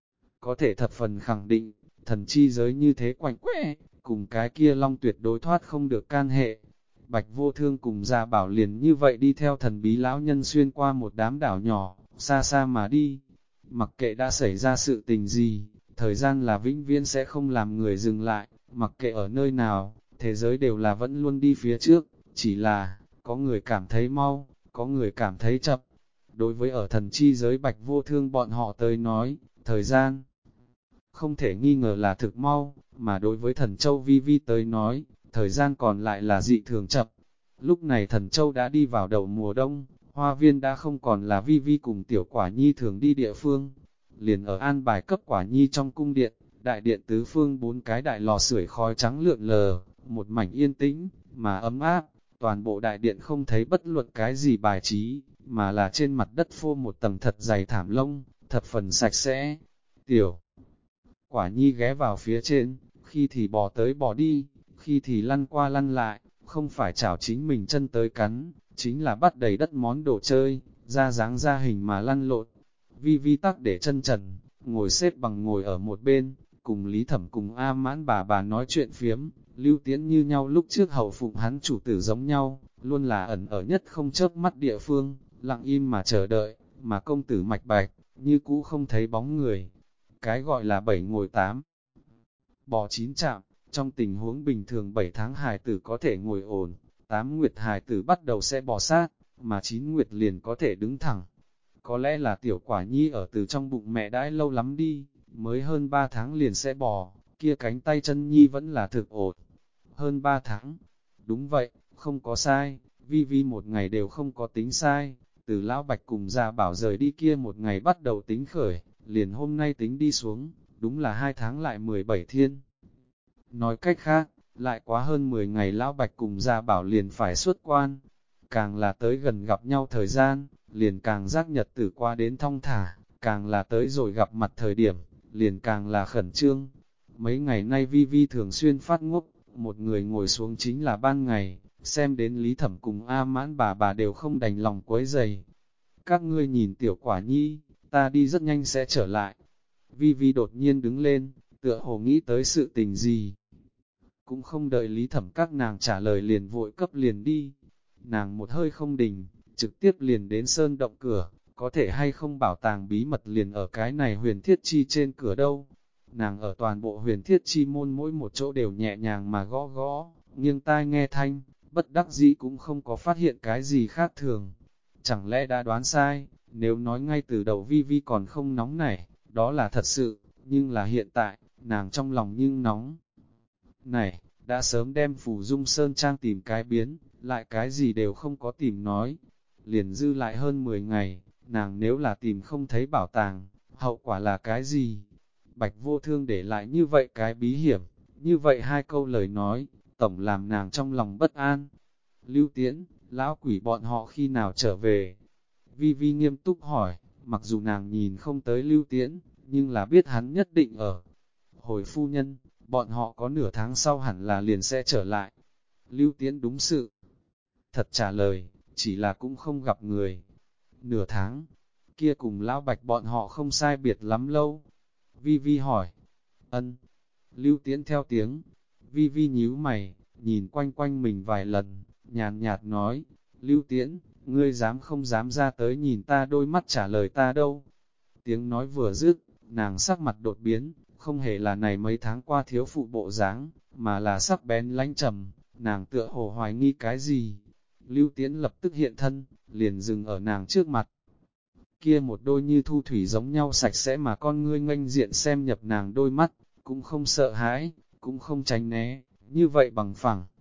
có thể thập phần khẳng định, thần chi giới như thế quạnh quẽ, cùng cái kia long tuyệt đối thoát không được can hệ. Bạch Vô Thương cùng Gia Bảo liền như vậy đi theo thần bí lão nhân xuyên qua một đám đảo nhỏ, xa xa mà đi. Mặc kệ đã xảy ra sự tình gì, thời gian là vĩnh viễn sẽ không làm người dừng lại, mặc kệ ở nơi nào, thế giới đều là vẫn luôn đi phía trước, chỉ là, có người cảm thấy mau, có người cảm thấy chậm. Đối với ở thần chi giới Bạch Vô Thương bọn họ tới nói, thời gian không thể nghi ngờ là thực mau, mà đối với thần châu Vi Vi tới nói, thời gian còn lại là dị thường chậm. Lúc này thần châu đã đi vào đầu mùa đông, hoa viên đã không còn là Vi Vi cùng tiểu quả nhi thường đi địa phương. Liền ở an bài cấp quả nhi trong cung điện, đại điện tứ phương 4 cái đại lò sưởi khói trắng lượn lờ, một mảnh yên tĩnh, mà ấm áp. Toàn bộ đại điện không thấy bất luận cái gì bài trí, mà là trên mặt đất phô một tầng thật dày thảm lông, thập phần sạch sẽ. Tiểu quả nhi ghé vào phía trên, khi thì bò tới bò đi, khi thì lăn qua lăn lại, không phải chảo chính mình chân tới cắn, chính là bắt đầy đất món đồ chơi, ra dáng ra hình mà lăn lộn. Vi Vi tắc để chân trần, ngồi xếp bằng ngồi ở một bên, cùng Lý Thẩm cùng A Mãn bà nói chuyện phiếm, Lưu Tiễn như nhau lúc trước hầu phụng hắn chủ tử giống nhau, luôn là ẩn ở nhất không chớp mắt địa phương, lặng im mà chờ đợi, mà công tử Mạch Bạch, như cũ không thấy bóng người. Cái gọi là 7 ngồi 8, bò 9 chạm, trong tình huống bình thường 7 tháng hài tử có thể ngồi ổn, 8 nguyệt hài tử bắt đầu sẽ bò sát, mà 9 nguyệt liền có thể đứng thẳng. Có lẽ là tiểu quả nhi ở từ trong bụng mẹ đãi lâu lắm đi, mới hơn 3 tháng liền sẽ bò, kia cánh tay chân nhi vẫn là thực ổn. Hơn 3 tháng, đúng vậy, không có sai, Vi Vi một ngày đều không có tính sai, từ Lão Bạch cùng Gia Bảo rời đi kia một ngày bắt đầu tính khởi, liền hôm nay tính đi xuống, đúng là 2 tháng lại 17 thiên. Nói cách khác, lại quá hơn 10 ngày Lão Bạch cùng Gia Bảo liền phải xuất quan, càng là tới gần gặp nhau thời gian, liền càng giác nhật tử qua đến thong thả, càng là tới rồi gặp mặt thời điểm, liền càng là khẩn trương. Mấy ngày nay Vi Vi thường xuyên phát ngốc, một người ngồi xuống chính là ban ngày, xem đến Lý Thẩm cùng A Mãn bà đều không đành lòng quấy giày. Các ngươi nhìn tiểu quả nhi, ta đi rất nhanh sẽ trở lại. Vi Vi đột nhiên đứng lên, tựa hồ nghĩ tới sự tình gì. Cũng không đợi Lý Thẩm các nàng trả lời liền vội cấp liền đi. Nàng một hơi không đình, trực tiếp liền đến sơn động cửa, có thể hay không bảo tàng bí mật liền ở cái này huyền thiết chi trên cửa đâu. Nàng ở toàn bộ huyền thiết chi môn mỗi một chỗ đều nhẹ nhàng mà gõ gõ, nghiêng tai nghe thanh, bất đắc dĩ cũng không có phát hiện cái gì khác thường. Chẳng lẽ đã đoán sai, nếu nói ngay từ đầu Vi Vi còn không nóng nảy, đó là thật sự, nhưng là hiện tại, nàng trong lòng nhưng nóng. Này, đã sớm đem Phù Dung Sơn Trang tìm cái biến, lại cái gì đều không có tìm nói. Liền dư lại hơn 10 ngày, nàng nếu là tìm không thấy bảo tàng, hậu quả là cái gì? Bạch Vô Thương để lại như vậy cái bí hiểm, như vậy hai câu lời nói, tổng làm nàng trong lòng bất an. Lưu Tiễn, lão quỷ bọn họ khi nào trở về? Vi Vi nghiêm túc hỏi, mặc dù nàng nhìn không tới Lưu Tiễn, nhưng là biết hắn nhất định ở. Hồi phu nhân, bọn họ có nửa tháng sau hẳn là liền sẽ trở lại. Lưu Tiễn đúng sự. Thật trả lời, chỉ là cũng không gặp người. Nửa tháng, kia cùng lão Bạch bọn họ không sai biệt lắm lâu. Vi Vi hỏi, ân. Lưu Tiễn theo tiếng, Vi Vi nhíu mày, nhìn quanh quanh mình vài lần, nhàn nhạt nói, Lưu Tiễn, ngươi dám không dám ra tới nhìn ta đôi mắt trả lời ta đâu. Tiếng nói vừa dứt, nàng sắc mặt đột biến, không hề là này mấy tháng qua thiếu phụ bộ dáng, mà là sắc bén lãnh trầm, nàng tựa hồ hoài nghi cái gì. Lưu Tiễn lập tức hiện thân, liền dừng ở nàng trước mặt. Kia một đôi như thu thủy giống nhau sạch sẽ mà con ngươi nghênh diện xem nhập nàng đôi mắt, cũng không sợ hãi, cũng không tránh né, như vậy bằng phẳng.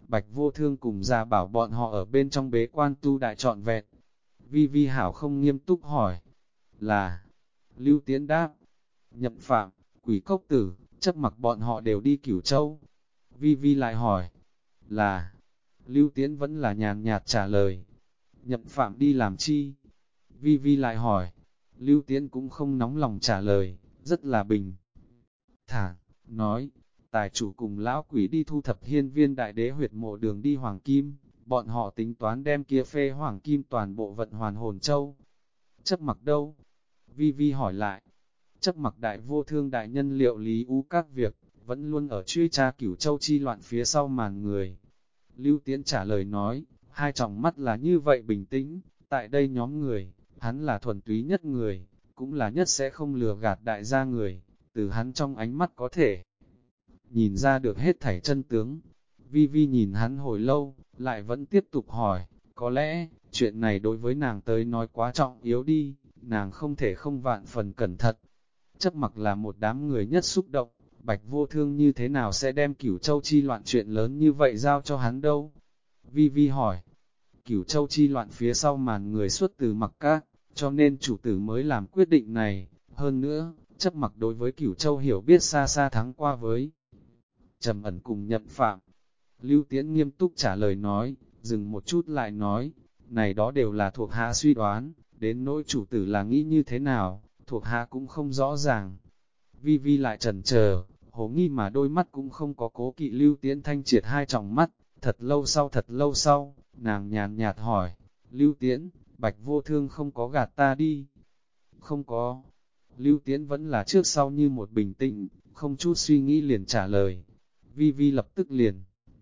Bạch Vô Thương cùng Gia Bảo bọn họ ở bên trong bế quan tu đại trọn vẹn. Vi Vi hảo không nghiêm túc hỏi, là, Lưu Tiến đáp, Nhậm Phạm, Quỷ Cốc Tử, Chấp Mặc bọn họ đều đi Cửu Châu. Vi Vi lại hỏi, là, Lưu Tiến vẫn là nhàn nhạt trả lời, Nhậm Phạm đi làm chi? Vi Vi lại hỏi, Lưu Tiến cũng không nóng lòng trả lời, rất là bình thản, nói, tài chủ cùng lão quỷ đi thu thập hiên viên đại đế huyệt mộ đường đi Hoàng Kim, bọn họ tính toán đem kia phê Hoàng Kim toàn bộ vận hoàn hồn châu. Chấp Mặc đâu? Vi Vi hỏi lại, Chấp Mặc đại vô thương đại nhân liệu lý ú các việc, vẫn luôn ở truy tra Cửu Châu chi loạn phía sau màn người. Lưu Tiến trả lời nói, hai tròng mắt là như vậy bình tĩnh, tại đây nhóm người, hắn là thuần túy nhất người, cũng là nhất sẽ không lừa gạt đại gia người, từ hắn trong ánh mắt có thể nhìn ra được hết thảy chân tướng. Vi Vi nhìn hắn hồi lâu, lại vẫn tiếp tục hỏi, có lẽ, chuyện này đối với nàng tới nói quá trọng yếu đi, nàng không thể không vạn phần cẩn thận. Chấp Mặc là một đám người nhất xúc động, Bạch Vô Thương như thế nào sẽ đem Cửu Châu chi loạn chuyện lớn như vậy giao cho hắn đâu? Vi Vi hỏi, Cửu Châu chi loạn phía sau màn người xuất từ Mặc Các, cho nên chủ tử mới làm quyết định này. Hơn nữa, Chấp Mặc đối với Cửu Châu hiểu biết xa xa thắng qua với Trầm Ẩn cùng Nhậm Phạm. Lưu Tiễn nghiêm túc trả lời nói, dừng một chút lại nói, này đó đều là thuộc hạ suy đoán, đến nỗi chủ tử là nghĩ như thế nào, thuộc hạ cũng không rõ ràng. Vi Vi lại chần chờ, hồ nghi mà đôi mắt cũng không có cố kỵ Lưu Tiễn thanh triệt hai tròng mắt. Thật lâu sau, nàng nhàn nhạt hỏi, Lưu Tiễn, Bạch Vô Thương không có gạt ta đi? Không có. Lưu Tiễn vẫn là trước sau như một bình tĩnh, không chút suy nghĩ liền trả lời. Vi Vi lập tức liền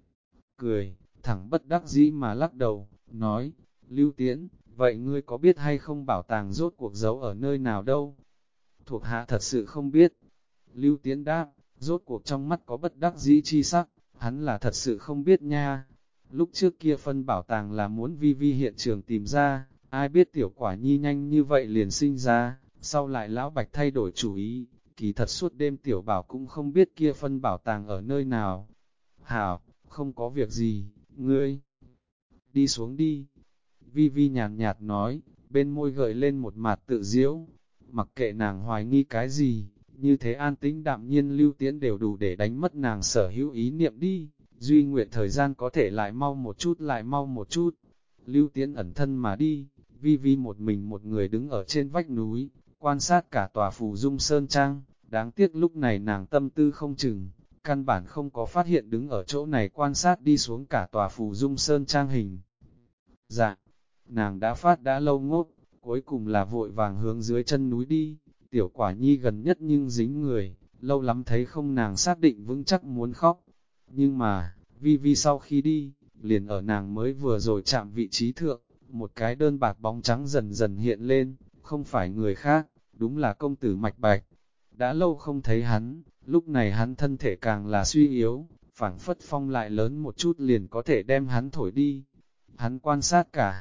cười, thẳng bất đắc dĩ mà lắc đầu, nói, Lưu Tiễn, vậy ngươi có biết hay không bảo tàng rốt cuộc giấu ở nơi nào đâu? Thuộc hạ thật sự không biết. Lưu Tiễn đáp, rốt cuộc trong mắt có bất đắc dĩ chi sắc, hắn là thật sự không biết nha. Lúc trước kia phân bảo tàng là muốn Vi Vi hiện trường tìm ra, ai biết tiểu quả nhi nhanh như vậy liền sinh ra, sau lại lão Bạch thay đổi chủ ý, kỳ thật suốt đêm tiểu bảo cũng không biết kia phân bảo tàng ở nơi nào. Hảo, không có việc gì, ngươi đi xuống đi. Vi Vi nhàn nhạt nói, bên môi gợi lên một mặt tự diễu, mặc kệ nàng hoài nghi cái gì, như thế an tĩnh đạm nhiên Lưu Tiễn đều đủ để đánh mất nàng sở hữu ý niệm đi, duy nguyện thời gian có thể lại mau một chút. Lưu Tiễn ẩn thân mà đi, Vi Vi một mình một người đứng ở trên vách núi, quan sát cả tòa Phù Dung Sơn Trang, đáng tiếc lúc này nàng tâm tư không chừng, căn bản không có phát hiện đứng ở chỗ này quan sát đi xuống cả tòa Phù Dung Sơn Trang hình. Dạ, nàng đã lâu ngốc, cuối cùng là vội vàng hướng dưới chân núi đi, tiểu quả nhi gần nhất nhưng dính người, lâu lắm thấy không nàng xác định vững chắc muốn khóc. Nhưng mà, Vi Vi sau khi đi, liền ở nàng mới vừa rồi chạm vị trí thượng, một cái đơn bạc bóng trắng dần dần hiện lên, không phải người khác, đúng là công tử Mạch Bạch. Đã lâu không thấy hắn, lúc này hắn thân thể càng là suy yếu, phảng phất phong lại lớn một chút liền có thể đem hắn thổi đi. Hắn quan sát cả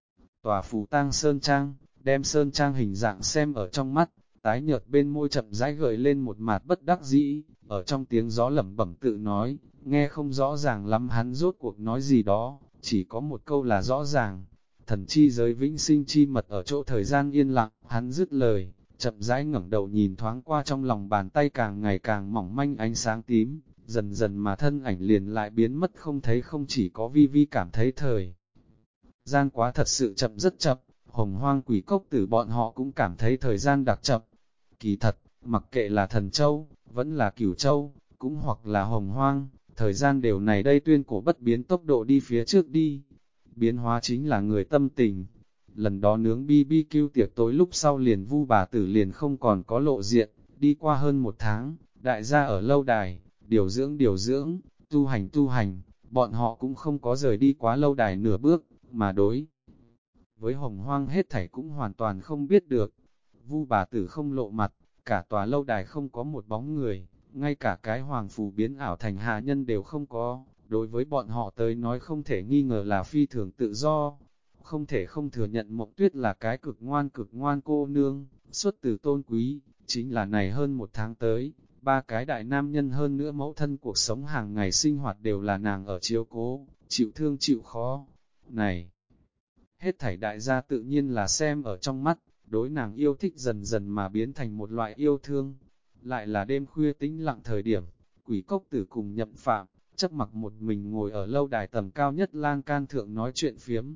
tòa Phù Tang Sơn Trang, đem Sơn Trang hình dạng xem ở trong mắt, tái nhợt bên môi chậm rãi gợi lên một mặt bất đắc dĩ, ở trong tiếng gió lẩm bẩm tự nói, nghe không rõ ràng lắm hắn rốt cuộc nói gì đó, chỉ có một câu là rõ ràng, thần chi giới vĩnh sinh chi mật ở chỗ thời gian yên lặng, hắn dứt lời, chậm rãi ngẩng đầu nhìn thoáng qua trong lòng bàn tay càng ngày càng mỏng manh ánh sáng tím, dần dần mà thân ảnh liền lại biến mất không thấy, không chỉ có Vi Vi cảm thấy thời gian quá thật sự chậm rất chậm, Hồng Hoang Quỷ Cốc Tử bọn họ cũng cảm thấy thời gian đặc chậm. Kỳ thật, mặc kệ là Thần Châu, vẫn là Cửu Châu, cũng hoặc là Hồng Hoang, thời gian đều này đây tuyên cổ bất biến tốc độ đi phía trước đi. Biến hóa chính là người tâm tình. Lần đó nướng BBQ tiệc tối lúc sau liền Vu bà tử liền không còn có lộ diện, đi qua hơn một tháng, đại gia ở lâu đài, điều dưỡng, tu hành, bọn họ cũng không có rời đi quá lâu đài nửa bước, mà đối với Hồng Hoang hết thảy cũng hoàn toàn không biết được. Vu bà tử không lộ mặt, cả tòa lâu đài không có một bóng người, ngay cả cái hoàng phù biến ảo thành hạ nhân đều không có, đối với bọn họ tới nói không thể nghi ngờ là phi thường tự do. Không thể không thừa nhận Mộng Tuyết là cái cực ngoan cô nương, xuất từ tôn quý, chính là này hơn một tháng tới, ba cái đại nam nhân hơn nữa mẫu thân cuộc sống hàng ngày sinh hoạt đều là nàng ở chiếu cố, chịu thương chịu khó. Này, hết thảy đại gia tự nhiên là xem ở trong mắt, đối nàng yêu thích dần dần mà biến thành một loại yêu thương. Lại là đêm khuya tĩnh lặng thời điểm, Quỷ Cốc Tử cùng Nhậm Phạm, Chấp Mặc một mình ngồi ở lâu đài tầm cao nhất lan can thượng nói chuyện phiếm.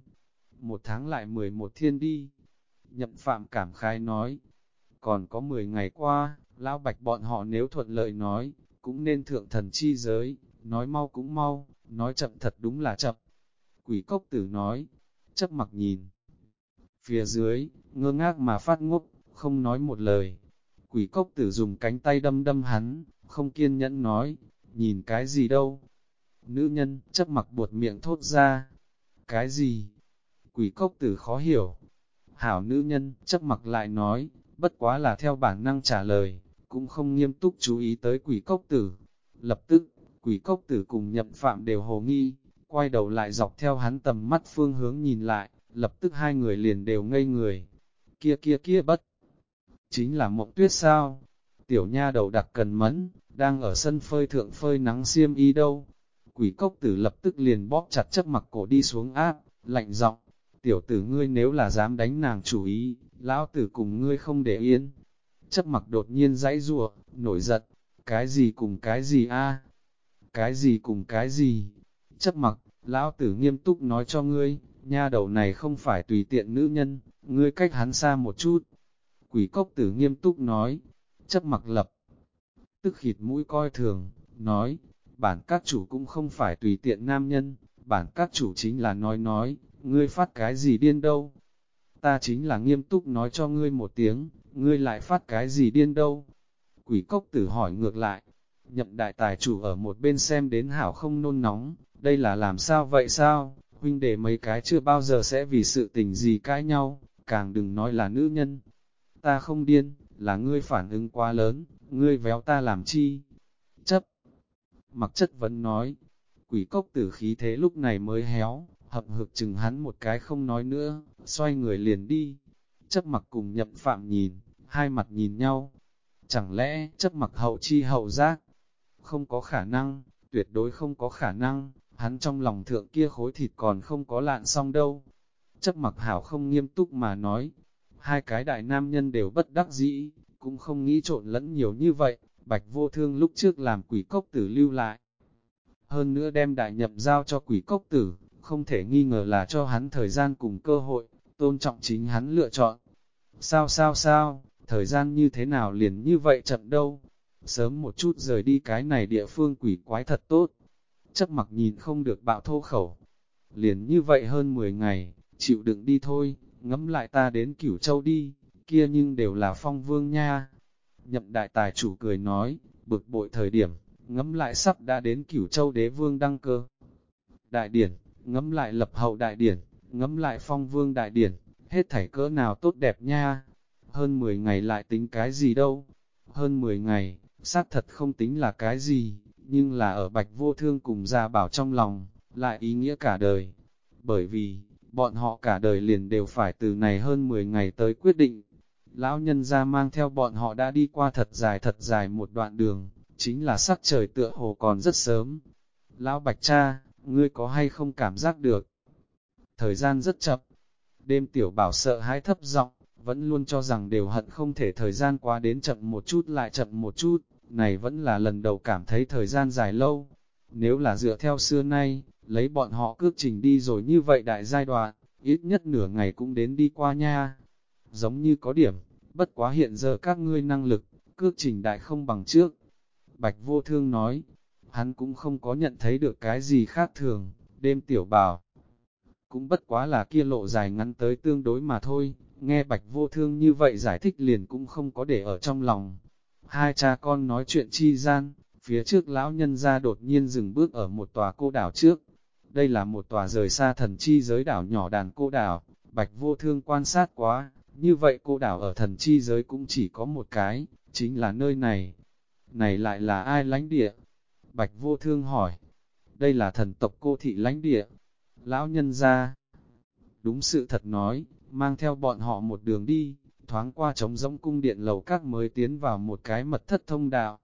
1 tháng lại 11 thiên đi. Nhậm Phạm cảm khái nói, còn có 10 ngày qua, Lão Bạch bọn họ nếu thuận lợi nói, cũng nên thượng thần chi giới, nói mau cũng mau, nói chậm thật đúng là chậm. Quỷ Cốc Tử nói, Chấp Mặc nhìn phía dưới, ngơ ngác mà phát ngốc, không nói một lời. Quỷ Cốc Tử dùng cánh tay đâm đâm hắn, không kiên nhẫn nói, nhìn cái gì đâu. Nữ nhân, Chấp Mặc buột miệng thốt ra, cái gì? Quỷ Cốc Tử khó hiểu. Hảo nữ nhân, Chấp Mặc lại nói, bất quá là theo bản năng trả lời, cũng không nghiêm túc chú ý tới Quỷ Cốc Tử. Lập tức, Quỷ Cốc Tử cùng Nhậm Phạm đều hồ nghi, quay đầu lại dọc theo hắn tầm mắt phương hướng nhìn lại, lập tức hai người liền đều ngây người. Kia bất, chính là Mộng Tuyết sao? Tiểu nha đầu đặc cần mẫn, đang ở sân phơi thượng phơi nắng xiêm y đâu? Quỷ Cốc Tử lập tức liền bóp chặt Chấp Mặc cổ đi xuống áp, lạnh giọng, tiểu tử ngươi nếu là dám đánh nàng chủ ý, lão tử cùng ngươi không để yên. Chấp Mặc đột nhiên giãy giụa, nổi giận, cái gì cùng cái gì a? Cái gì cùng cái gì? Chấp Mặc, lão tử nghiêm túc nói cho ngươi, nha đầu này không phải tùy tiện nữ nhân, ngươi cách hắn xa một chút. Quỷ Cốc Tử nghiêm túc nói, Chấp Mặc lập tức khịt mũi coi thường, nói, bản các chủ cũng không phải tùy tiện nam nhân, bản các chủ chính là nói, ngươi phát cái gì điên đâu. Ta chính là nghiêm túc nói cho ngươi một tiếng, ngươi lại phát cái gì điên đâu. Quỷ Cốc Tử hỏi ngược lại, Nhậm đại tài chủ ở một bên xem đến hảo không nôn nóng, đây là làm sao vậy sao, huynh đệ mấy cái chưa bao giờ sẽ vì sự tình gì cãi nhau, càng đừng nói là nữ nhân. Ta không điên, là ngươi phản ứng quá lớn, ngươi véo ta làm chi? Chấp Mặc chất vấn nói, Quỷ Cốc Tử khí thế lúc này mới héo, hậm hực chừng hắn một cái không nói nữa, xoay người liền đi. Chấp Mặc cùng Nhậm Phạm nhìn, hai mặt nhìn nhau. Chẳng lẽ Chấp Mặc hậu chi hậu giác? Không có khả năng, tuyệt đối không có khả năng, hắn trong lòng thượng kia khối thịt còn không có lạn xong đâu. Chấp Mặc hảo không nghiêm túc mà nói, hai cái đại nam nhân đều bất đắc dĩ, cũng không nghĩ trộn lẫn nhiều như vậy. Bạch Vô Thương lúc trước làm Quỷ Cốc Tử lưu lại. Hơn nữa đem đại nhậm giao cho Quỷ Cốc Tử, không thể nghi ngờ là cho hắn thời gian cùng cơ hội, tôn trọng chính hắn lựa chọn. Sao, thời gian như thế nào liền như vậy chậm đâu? Sớm một chút rời đi cái này địa phương quỷ quái thật tốt. Chấp Mặc nhìn không được bạo thô khẩu. Liền như vậy hơn 10 ngày, chịu đựng đi thôi, ngẫm lại ta đến Cửu Châu đi, kia nhưng đều là phong vương nha. Nhậm đại tài chủ cười nói, bực bội thời điểm, ngẫm lại sắp đã đến Cửu Châu đế vương đăng cơ. Đại điển, ngẫm lại lập hậu đại điển, ngẫm lại phong vương đại điển, hết thảy cỡ nào tốt đẹp nha. Hơn 10 ngày lại tính cái gì đâu. Hơn 10 ngày, xác thật không tính là cái gì, nhưng là ở Bạch Vô Thương cùng Gia Bảo trong lòng, lại ý nghĩa cả đời. Bởi vì, bọn họ cả đời liền đều phải từ này hơn 10 ngày tới quyết định. Lão nhân gia mang theo bọn họ đã đi qua thật dài một đoạn đường, chính là sắc trời tựa hồ còn rất sớm. Lão Bạch cha, ngươi có hay không cảm giác được? Thời gian rất chậm. Đêm Tiểu Bảo sợ hãi thấp giọng, vẫn luôn cho rằng đều hận không thể thời gian qua đến chậm một chút lại chậm một chút, này vẫn là lần đầu cảm thấy thời gian dài lâu. Nếu là dựa theo xưa nay, lấy bọn họ cước trình đi rồi như vậy đại giai đoạn, ít nhất nửa ngày cũng đến đi qua nha. Giống như có điểm, bất quá hiện giờ các ngươi năng lực, cước trình đại không bằng trước. Bạch Vô Thương nói, hắn cũng không có nhận thấy được cái gì khác thường, đêm Tiểu Bảo cũng bất quá là kia lộ dài ngắn tới tương đối mà thôi, nghe Bạch Vô Thương như vậy giải thích liền cũng không có để ở trong lòng. Hai cha con nói chuyện chi gian, phía trước lão nhân ra đột nhiên dừng bước ở một tòa cô đảo trước. Đây là một tòa rời xa thần chi giới đảo nhỏ đàn cô đảo, Bạch Vô Thương quan sát quá, như vậy cô đảo ở thần chi giới cũng chỉ có một cái, chính là nơi này. Này lại là ai lãnh địa? Bạch Vô Thương hỏi. Đây là thần tộc Cô Thị lãnh địa. Lão nhân ra, đúng sự thật nói, mang theo bọn họ một đường đi, thoáng qua trống rỗng cung điện lầu các mới tiến vào một cái mật thất thông đạo.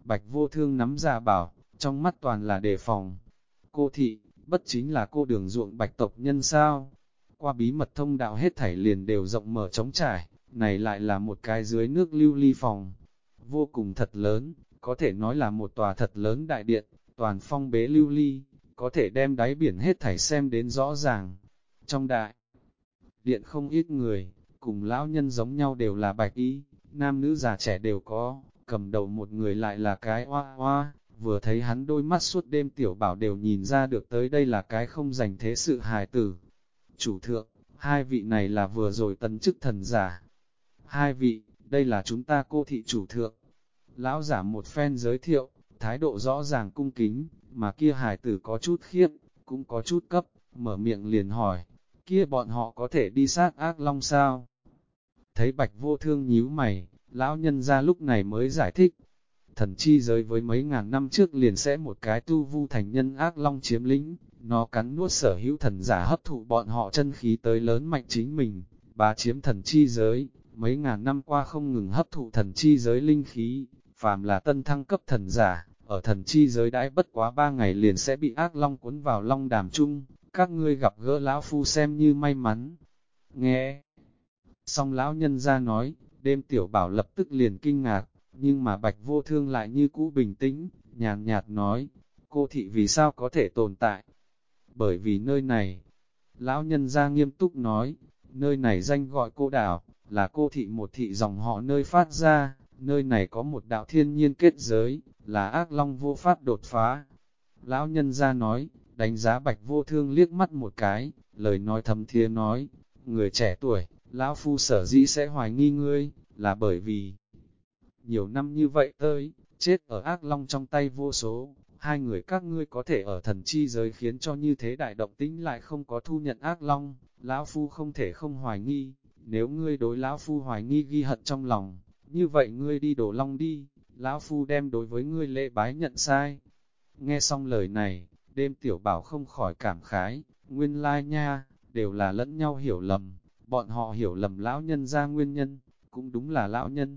Bạch Vô Thương nắm Gia Bảo, trong mắt toàn là đề phòng. Cô thị, bất chính là cô Đường Ruộng Bạch tộc nhân sao? Qua bí mật thông đạo hết thảy liền đều rộng mở trống trải, này lại là một cái dưới nước lưu ly phòng. Vô cùng thật lớn, có thể nói là một tòa thật lớn đại điện, toàn phong bế lưu ly, có thể đem đáy biển hết thảy xem đến rõ ràng. Trong đại điện không ít người, cùng lão nhân giống nhau đều là bạch y, nam nữ già trẻ đều có, cầm đầu một người lại là cái oa oa, vừa thấy hắn đôi mắt suốt đêm Tiểu Bảo đều nhìn ra được tới đây là cái không dành thế sự hài tử. Chủ thượng, hai vị này là vừa rồi tấn chức thần giả. Hai vị, đây là chúng ta cô thị chủ thượng. Lão giả một phen giới thiệu, thái độ rõ ràng cung kính, mà kia hài tử có chút khiếp, cũng có chút cấp, mở miệng liền hỏi, kia bọn họ có thể đi sát ác long sao? Thấy Bạch Vô Thương nhíu mày, lão nhân ra lúc này mới giải thích, thần chi giới với mấy ngàn năm trước liền sẽ một cái tu vu thành nhân ác long chiếm lĩnh, nó cắn nuốt sở hữu thần giả hấp thụ bọn họ chân khí tới lớn mạnh chính mình, bá chiếm thần chi giới, mấy ngàn năm qua không ngừng hấp thụ thần chi giới linh khí, phàm là tân thăng cấp thần giả, ở thần chi giới đãi bất quá 3 ngày liền sẽ bị ác long cuốn vào long đàm chung, các ngươi gặp gỡ lão phu xem như may mắn. Nghe xong lão nhân ra nói, đêm Tiểu Bảo lập tức liền kinh ngạc, nhưng mà Bạch Vô Thương lại như cũ bình tĩnh, nhàn nhạt nói, cô thị vì sao có thể tồn tại? Bởi vì nơi này, lão nhân ra nghiêm túc nói, nơi này danh gọi cô đảo, là cô thị một thị dòng họ nơi phát ra, nơi này có một đạo thiên nhiên kết giới, là ác long vô pháp đột phá. Lão nhân ra nói, đánh giá Bạch Vô Thương liếc mắt một cái, lời nói thầm thía nói, người trẻ tuổi, lão phu sở dĩ sẽ hoài nghi ngươi, là bởi vì nhiều năm như vậy tới, chết ở ác long trong tay vô số, hai người các ngươi có thể ở thần chi giới khiến cho như thế đại động tĩnh lại không có thu nhận ác long, lão phu không thể không hoài nghi, nếu ngươi đối lão phu hoài nghi ghi hận trong lòng, như vậy ngươi đi đổ long đi, lão phu đem đối với ngươi lễ bái nhận sai. Nghe xong lời này, đêm Tiểu Bảo không khỏi cảm khái, nguyên lai nha, đều là lẫn nhau hiểu lầm, bọn họ hiểu lầm lão nhân ra nguyên nhân, cũng đúng là lão nhân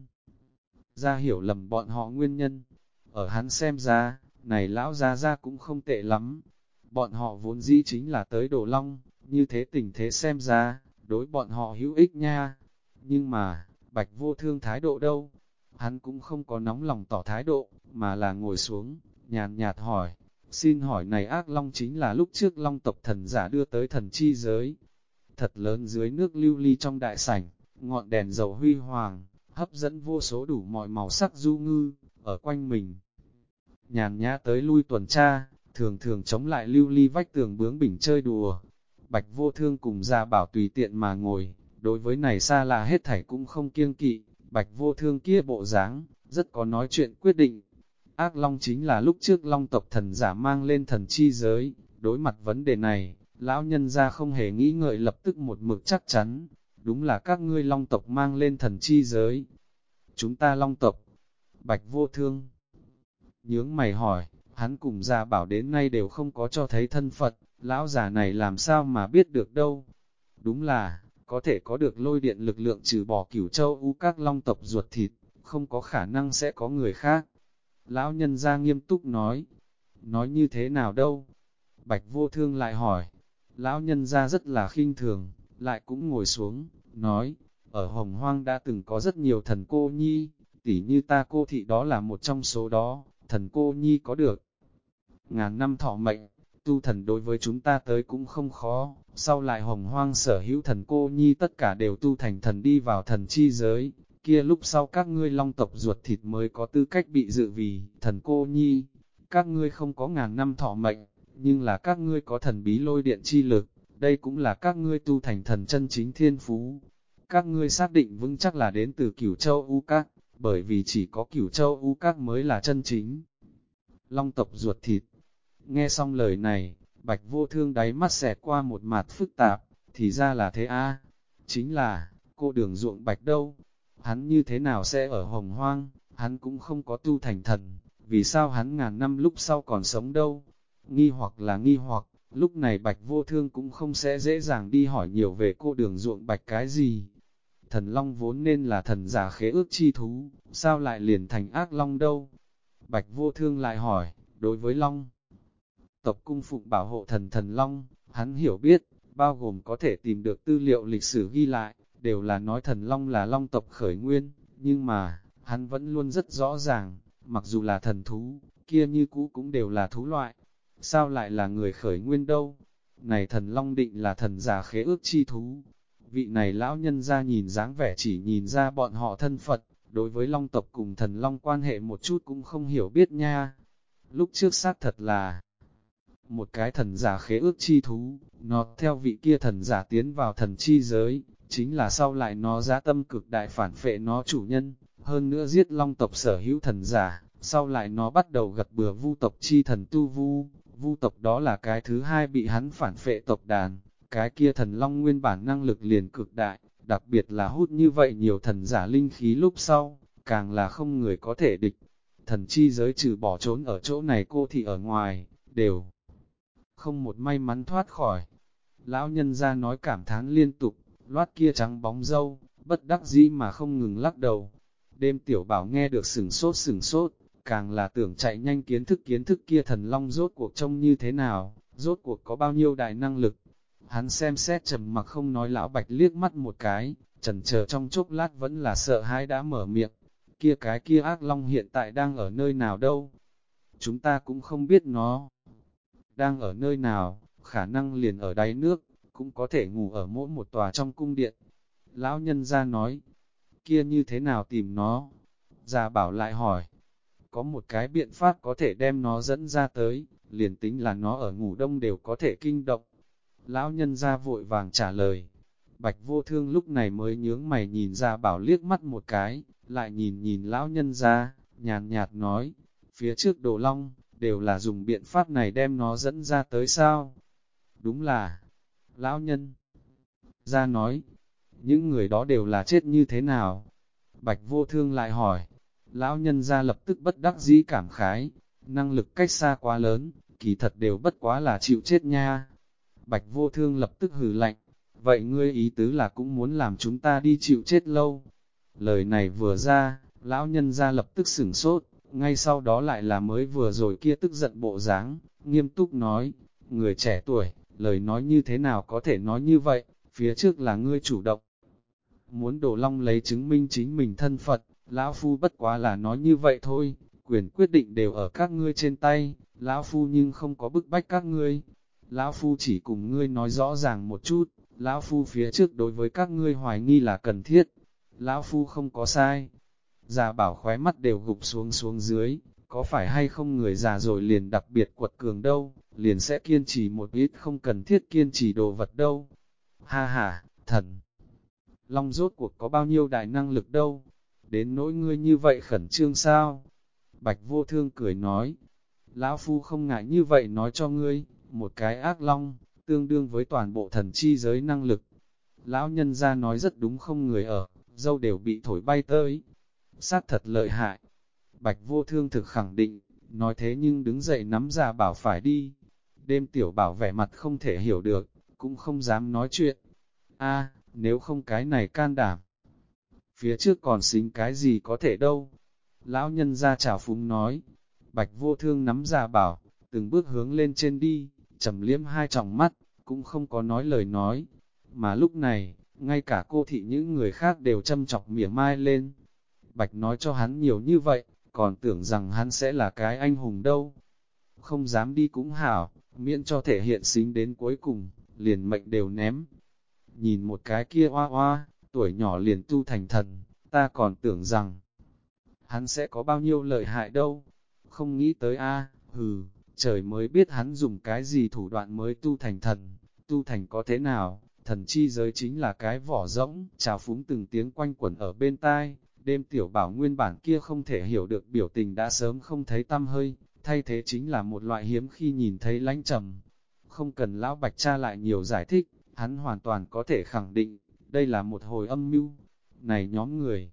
ra hiểu lầm bọn họ nguyên nhân. Ở hắn xem ra, này lão ra cũng không tệ lắm. Bọn họ vốn dĩ chính là tới đổ long, như thế tình thế xem ra, đối bọn họ hữu ích nha. Nhưng mà, Bạch Vô Thương thái độ đâu? Hắn cũng không có nóng lòng tỏ thái độ, mà là ngồi xuống, nhàn nhạt hỏi. Xin hỏi này ác long chính là lúc trước long tộc thần giả đưa tới thần chi giới. Thật lớn dưới nước lưu ly trong đại sảnh, ngọn đèn dầu huy hoàng, hấp dẫn vô số đủ mọi màu sắc du ngư, ở quanh mình. Nhàn nhã tới lui tuần tra, thường thường chống lại lưu ly vách tường bướng bỉnh chơi đùa. Bạch Vô Thương cùng Gia Bảo tùy tiện mà ngồi, đối với này xa lạ hết thảy cũng không kiêng kỵ. Bạch Vô Thương kia bộ dáng, rất có nói chuyện quyết định. Ác Long chính là lúc trước Long tộc thần giả mang lên thần chi giới, đối mặt vấn đề này, lão nhân gia không hề nghĩ ngợi lập tức một mực chắc chắn, đúng là các ngươi Long tộc mang lên thần chi giới. Chúng ta Long tộc, Bạch Vô Thương nhướng mày hỏi, hắn cùng Gia Bảo đến nay đều không có cho thấy thân Phật, lão già này làm sao mà biết được đâu. Đúng là, có thể có được lôi điện lực lượng trừ bỏ Cửu Châu U các Long tộc ruột thịt, không có khả năng sẽ có người khác. Lão nhân gia nghiêm túc nói như thế nào đâu? Bạch Vô Thương lại hỏi, lão nhân gia rất là khinh thường, lại cũng ngồi xuống, nói, ở Hồng Hoang đã từng có rất nhiều thần cô nhi, tỉ như ta cô thị đó là một trong số đó, thần cô nhi có được ngàn năm thọ mệnh, tu thần đối với chúng ta tới cũng không khó, sau lại Hồng Hoang sở hữu thần cô nhi tất cả đều tu thành thần đi vào thần chi giới, kia lúc sau các ngươi Long tộc ruột thịt mới có tư cách bị dự vì thần cô nhi, các ngươi không có ngàn năm thọ mệnh, nhưng là các ngươi có thần bí lôi điện chi lực, đây cũng là các ngươi tu thành thần chân chính thiên phú. Các ngươi xác định vững chắc là đến từ Cửu Châu U Các, bởi vì chỉ có Cửu Châu U Các mới là chân chính Long tộc ruột thịt. Nghe xong lời này, Bạch Vô Thương đáy mắt xẹt qua một mặt phức tạp, thì ra là thế a, chính là, cô Đường Ruộng Bạch đâu? Hắn như thế nào sẽ ở Hồng Hoang, hắn cũng không có tu thành thần, vì sao hắn ngàn năm lúc sau còn sống đâu? Nghi hoặc là nghi hoặc, lúc này Bạch Vô Thương cũng không sẽ dễ dàng đi hỏi nhiều về cô Đường Ruộng Bạch cái gì. Thần Long vốn nên là thần giả khế ước chi thú, sao lại liền thành ác long đâu? Bạch Vô Thương lại hỏi, đối với Long tộc cung phụng bảo hộ thần Long, hắn hiểu biết, bao gồm có thể tìm được tư liệu lịch sử ghi lại, đều là nói thần Long là Long tộc khởi nguyên, nhưng mà, hắn vẫn luôn rất rõ ràng, mặc dù là thần thú, kia như cũ cũng đều là thú loại. Sao lại là người khởi nguyên đâu? Này thần Long định là thần giả khế ước chi thú. Vị này lão nhân ra nhìn dáng vẻ chỉ nhìn ra bọn họ thân Phật, đối với Long tộc cùng thần Long quan hệ một chút cũng không hiểu biết nha. Lúc trước xác thật là một cái thần giả khế ước chi thú, nó theo vị kia thần giả tiến vào thần chi giới, chính là sau lại nó dã tâm cực đại phản phệ nó chủ nhân, hơn nữa giết Long tộc sở hữu thần giả, sau lại nó bắt đầu gật bừa Vu tộc chi thần Tu Vu, Vu tộc đó là cái thứ hai bị hắn phản phệ tộc đàn, cái kia thần Long nguyên bản năng lực liền cực đại, đặc biệt là hút như vậy nhiều thần giả linh khí lúc sau, càng là không người có thể địch. Thần chi giới trừ bỏ trốn ở chỗ này cô thị ở ngoài, đều không một may mắn thoát khỏi. Lão nhân ra nói cảm thán liên tục, loát kia trắng bóng dâu, bất đắc dĩ mà không ngừng lắc đầu. Đêm tiểu bảo nghe được sừng sốt, càng là tưởng chạy nhanh kiến thức kia thần Long rốt cuộc trông như thế nào, rốt cuộc có bao nhiêu đại năng lực. Hắn xem xét trầm mặc không nói lão Bạch liếc mắt một cái, chần chờ trong chốc lát vẫn là sợ hãi đã mở miệng. Cái kia ác Long hiện tại đang ở nơi nào đâu? Chúng ta cũng không biết nó đang ở nơi nào, khả năng liền ở đáy nước, cũng có thể ngủ ở mỗi một tòa trong cung điện. Lão nhân ra nói, kia như thế nào tìm nó? Già bảo lại hỏi, có một cái biện pháp có thể đem nó dẫn ra tới, liền tính là nó ở ngủ đông đều có thể kinh động. Lão nhân ra vội vàng trả lời. Bạch Vô Thương lúc này mới nhướng mày nhìn ra bảo liếc mắt một cái, lại nhìn lão nhân ra, nhàn nhạt nói, phía trước Đồ Long, đều là dùng biện pháp này đem nó dẫn ra tới sao? Đúng là, lão nhân ra nói, những người đó đều là chết như thế nào? Bạch Vô Thương lại hỏi, lão nhân ra lập tức bất đắc dĩ cảm khái, năng lực cách xa quá lớn, kỳ thật đều bất quá là chịu chết nha. Bạch Vô Thương lập tức hừ lạnh, vậy ngươi ý tứ là cũng muốn làm chúng ta đi chịu chết lâu. Lời này vừa ra, lão nhân ra lập tức sửng sốt, ngay sau đó lại là mới vừa rồi kia tức giận bộ dáng, nghiêm túc nói, người trẻ tuổi, lời nói như thế nào có thể nói như vậy, phía trước là ngươi chủ động. Muốn Đồ Long lấy chứng minh chính mình thân Phật, lão phu bất quá là nói như vậy thôi, quyền quyết định đều ở các ngươi trên tay, lão phu nhưng không có bức bách các ngươi. Lão phu chỉ cùng ngươi nói rõ ràng một chút, lão phu phía trước đối với các ngươi hoài nghi là cần thiết. Lão phu không có sai. Già bảo khóe mắt đều gục xuống dưới, có phải hay không người già rồi liền đặc biệt quật cường đâu, liền sẽ kiên trì một ít không cần thiết kiên trì đồ vật đâu. Ha ha, thần Long rốt cuộc có bao nhiêu đại năng lực đâu, đến nỗi ngươi như vậy khẩn trương sao? Bạch Vô Thương cười nói, lão phu không ngại như vậy nói cho ngươi, một cái ác long, tương đương với toàn bộ thần chi giới năng lực. Lão nhân ra nói rất đúng không người ở, dâu đều bị thổi bay tới. Sát thật lợi hại. Bạch Vô Thương thực khẳng định, nói thế nhưng đứng dậy nắm ra bảo phải đi. Đêm tiểu bảo vẻ mặt không thể hiểu được, cũng không dám nói chuyện. A, nếu không cái này can đảm, phía trước còn xính cái gì có thể đâu. Lão nhân ra chào phúng nói, Bạch Vô Thương nắm ra bảo, từng bước hướng lên trên đi, trầm liếm hai tròng mắt, cũng không có nói lời nói. Mà lúc này, ngay cả cô thị những người khác đều châm chọc mỉa mai lên. Bạch nói cho hắn nhiều như vậy, còn tưởng rằng hắn sẽ là cái anh hùng đâu. Không dám đi cũng hảo, miễn cho thể hiện xính đến cuối cùng, liền mệnh đều ném. Nhìn một cái kia oa oa, tuổi nhỏ liền tu thành thần, ta còn tưởng rằng hắn sẽ có bao nhiêu lợi hại đâu. Không nghĩ tới a, hừ, trời mới biết hắn dùng cái gì thủ đoạn mới tu thành thần, tu thành có thế nào, thần chi giới chính là cái vỏ rỗng, trào phúng từng tiếng quanh quẩn ở bên tai. Đêm tiểu bảo nguyên bản kia không thể hiểu được biểu tình đã sớm không thấy tăm hơi, thay thế chính là một loại hiếm khi nhìn thấy lãnh trầm. Không cần lão Bạch cha lại nhiều giải thích, hắn hoàn toàn có thể khẳng định, đây là một hồi âm mưu. Này nhóm người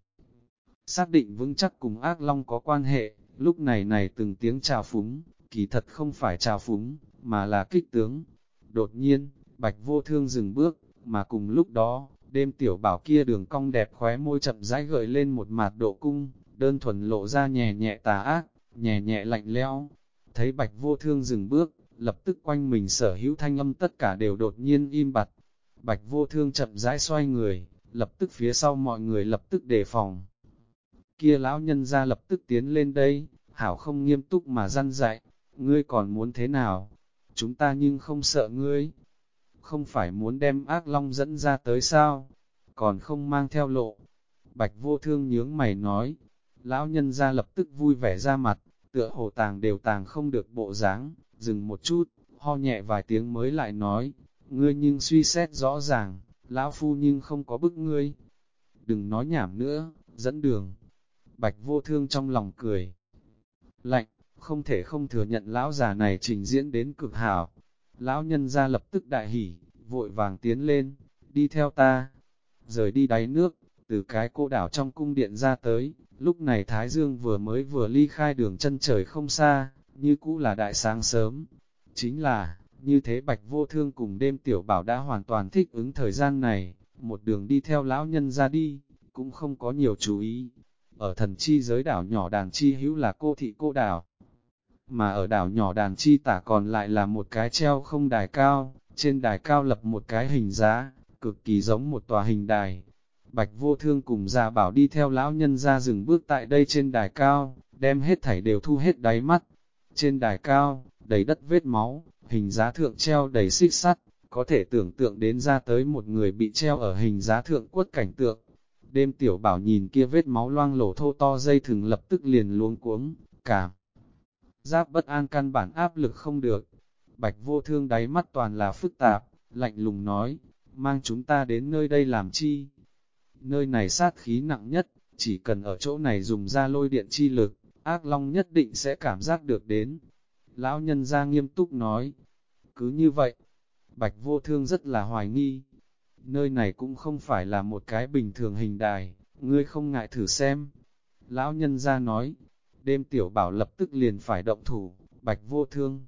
xác định vững chắc cùng ác long có quan hệ, lúc này từng tiếng chào phúng, kỳ thật không phải chào phúng, mà là kích tướng. Đột nhiên, Bạch Vô Thương dừng bước, mà cùng lúc đó, đêm tiểu bảo kia đường cong đẹp khóe môi chậm rãi gợi lên một mạt độ cung, đơn thuần lộ ra nhẹ nhẹ tà ác, nhẹ nhẹ lạnh lẽo. Thấy Bạch Vô Thương dừng bước, lập tức quanh mình sở hữu thanh âm tất cả đều đột nhiên im bặt. Bạch Vô Thương chậm rãi xoay người, lập tức phía sau mọi người lập tức đề phòng. Kia lão nhân ra lập tức tiến lên đây, hảo không nghiêm túc mà răn dạy, ngươi còn muốn thế nào? Chúng ta nhưng không sợ ngươi. Không phải muốn đem ác long dẫn ra tới sao? Còn không mang theo lộ. Bạch Vô Thương nhướng mày nói. Lão nhân ra lập tức vui vẻ ra mặt, tựa hồ tàng đều tàng không được bộ dáng, dừng một chút, ho nhẹ vài tiếng mới lại nói, ngươi nhưng suy xét rõ ràng, lão phu nhưng không có bức ngươi. Đừng nói nhảm nữa, dẫn đường. Bạch Vô Thương trong lòng cười lạnh, không thể không thừa nhận lão già này trình diễn đến cực hảo. Lão nhân ra lập tức đại hỉ, vội vàng tiến lên, đi theo ta, rời đi đáy nước, từ cái cô đảo trong cung điện ra tới. Lúc này Thái Dương vừa ly khai đường chân trời không xa, như cũ là đại sáng sớm. Chính là, như thế Bạch Vô Thương cùng đêm tiểu bảo đã hoàn toàn thích ứng thời gian này, một đường đi theo lão nhân ra đi, cũng không có nhiều chú ý. Ở thần chi giới đảo nhỏ đàn chi hữu là cô thị cô đảo, mà ở đảo nhỏ đàn chi tả còn lại là một cái treo không đài cao, trên đài cao lập một cái hình giá, cực kỳ giống một tòa hình đài. Bạch Vô Thương cùng Gia Bảo đi theo lão nhân ra dừng bước tại đây trên đài cao, đem hết thảy đều thu hết đáy mắt. Trên đài cao, đầy đất vết máu, hình giá thượng treo đầy xích sắt, có thể tưởng tượng đến ra tới một người bị treo ở hình giá thượng quất cảnh tượng. Đêm tiểu bảo nhìn kia vết máu loang lổ thô to dây thừng lập tức liền luống cuống, cảm giác bất an căn bản áp lực không được. Bạch Vô Thương đáy mắt toàn là phức tạp, lạnh lùng nói, mang chúng ta đến nơi đây làm chi? Nơi này sát khí nặng nhất, chỉ cần ở chỗ này dùng ra lôi điện chi lực, ác long nhất định sẽ cảm giác được đến. Lão nhân ra nghiêm túc nói, cứ như vậy, Bạch Vô Thương rất là hoài nghi. Nơi này cũng không phải là một cái bình thường hình đài, ngươi không ngại thử xem. Lão nhân ra nói, đêm tiểu bảo lập tức liền phải động thủ, Bạch Vô Thương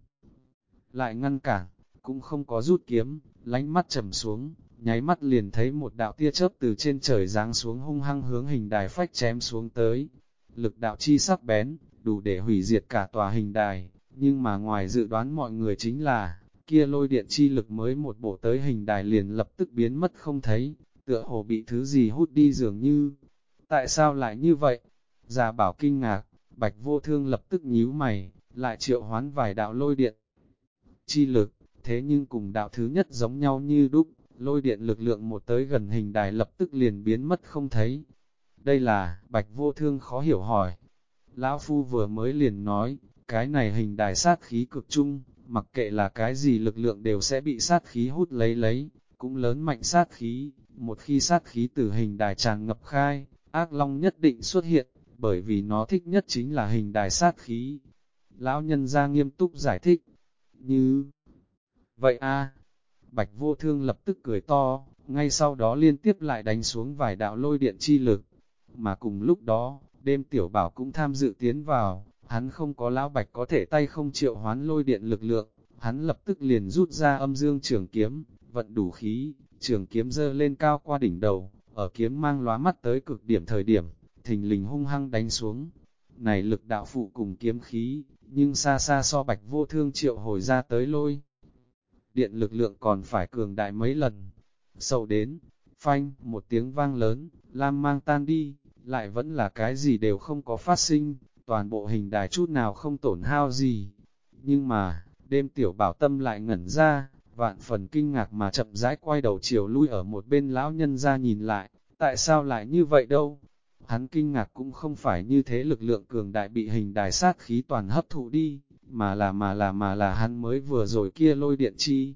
lại ngăn cản, cũng không có rút kiếm, lánh mắt trầm xuống, nháy mắt liền thấy một đạo tia chớp từ trên trời giáng xuống hung hăng hướng hình đài phách chém xuống tới. Lực đạo chi sắc bén, đủ để hủy diệt cả tòa hình đài, nhưng mà ngoài dự đoán mọi người chính là, kia lôi điện chi lực mới một bộ tới hình đài liền lập tức biến mất không thấy, tựa hồ bị thứ gì hút đi dường như. Tại sao lại như vậy? Già Bảo kinh ngạc, Bạch Vô Thương lập tức nhíu mày, lại triệu hoán vài đạo lôi điện chi lực, thế nhưng cùng đạo thứ nhất giống nhau như đúc, lôi điện lực lượng một tới gần hình đài lập tức liền biến mất không thấy. Đây là, Bạch Vô Thương khó hiểu hỏi. Lão Phu vừa mới liền nói, cái này hình đài sát khí cực trung, mặc kệ là cái gì lực lượng đều sẽ bị sát khí hút lấy, cũng lớn mạnh sát khí, một khi sát khí từ hình đài tràn ngập khai, ác long nhất định xuất hiện, bởi vì nó thích nhất chính là hình đài sát khí. Lão nhân ra nghiêm túc giải thích, như vậy a. Bạch Vô Thương lập tức cười to, ngay sau đó liên tiếp lại đánh xuống vài đạo lôi điện chi lực, mà cùng lúc đó, đêm tiểu bảo cũng tham dự tiến vào, hắn không có lão Bạch có thể tay không triệu hoán lôi điện lực lượng, hắn lập tức liền rút ra âm dương trường kiếm, vận đủ khí, trường kiếm dơ lên cao qua đỉnh đầu, ở kiếm mang lóa mắt tới cực điểm thời điểm, thình lình hung hăng đánh xuống. Này lực đạo phụ cùng kiếm khí, nhưng xa xa so Bạch Vô Thương triệu hồi ra tới lôi điện lực lượng còn phải cường đại mấy lần. Sâu đến, phanh, một tiếng vang lớn, lam mang tan đi, lại vẫn là cái gì đều không có phát sinh, toàn bộ hình đài chút nào không tổn hao gì. Nhưng mà, đêm tiểu bảo tâm lại ngẩn ra, vạn phần kinh ngạc mà chậm rãi quay đầu chiều lui ở một bên lão nhân ra nhìn lại, tại sao lại như vậy đâu? Hắn kinh ngạc cũng không phải như thế lực lượng cường đại bị hình đài sát khí toàn hấp thụ đi, mà là hắn mới vừa rồi kia lôi điện chi.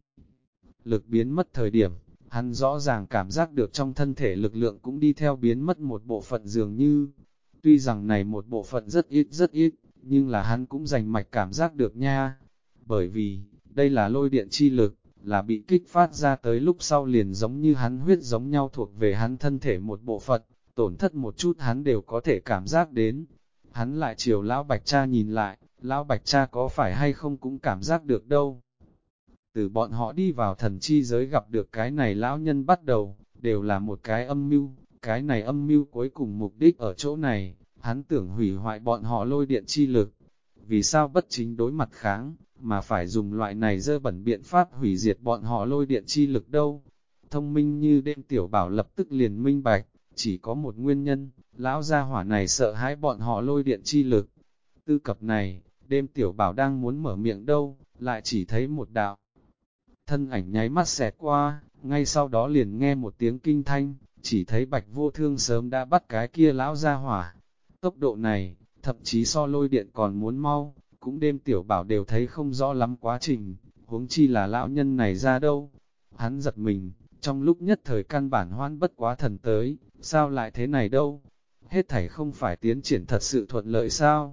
Lực biến mất thời điểm, hắn rõ ràng cảm giác được trong thân thể lực lượng cũng đi theo biến mất một bộ phận dường như. Tuy rằng này một bộ phận rất ít, nhưng là hắn cũng dành mạch cảm giác được nha. Bởi vì, đây là lôi điện chi lực, là bị kích phát ra tới lúc sau liền giống như hắn huyết giống nhau thuộc về hắn thân thể một bộ phận, tổn thất một chút hắn đều có thể cảm giác đến. Hắn lại chiều lão Bạch Cha nhìn lại, lão Bạch Cha có phải hay không cũng cảm giác được đâu. Từ bọn họ đi vào thần chi giới gặp được cái này lão nhân bắt đầu, đều là một cái âm mưu, cái này âm mưu cuối cùng mục đích ở chỗ này, hắn tưởng hủy hoại bọn họ lôi điện chi lực. vì sao bất chính đối mặt kháng, mà phải dùng loại này dơ bẩn biện pháp hủy diệt bọn họ lôi điện chi lực đâu. Thông minh như đêm tiểu bảo lập tức liền minh bạch, chỉ có một nguyên nhân, lão gia hỏa này sợ hãi bọn họ lôi điện chi lực. Tư cập này, đêm tiểu bảo đang muốn mở miệng đâu, lại chỉ thấy một đạo. Thân ảnh nháy mắt xẹt qua, ngay sau đó liền nghe một tiếng kinh thanh, chỉ thấy Bạch Vô Thương sớm đã bắt cái kia lão gia hỏa. Tốc độ này, thậm chí so lôi điện còn muốn mau, cũng đêm tiểu bảo đều thấy không rõ lắm quá trình, huống chi là lão nhân này ra đâu. Hắn giật mình, trong lúc nhất thời căn bản hoan bất quá thần tới, sao lại thế này đâu? Hết thảy không phải tiến triển thật sự thuận lợi sao?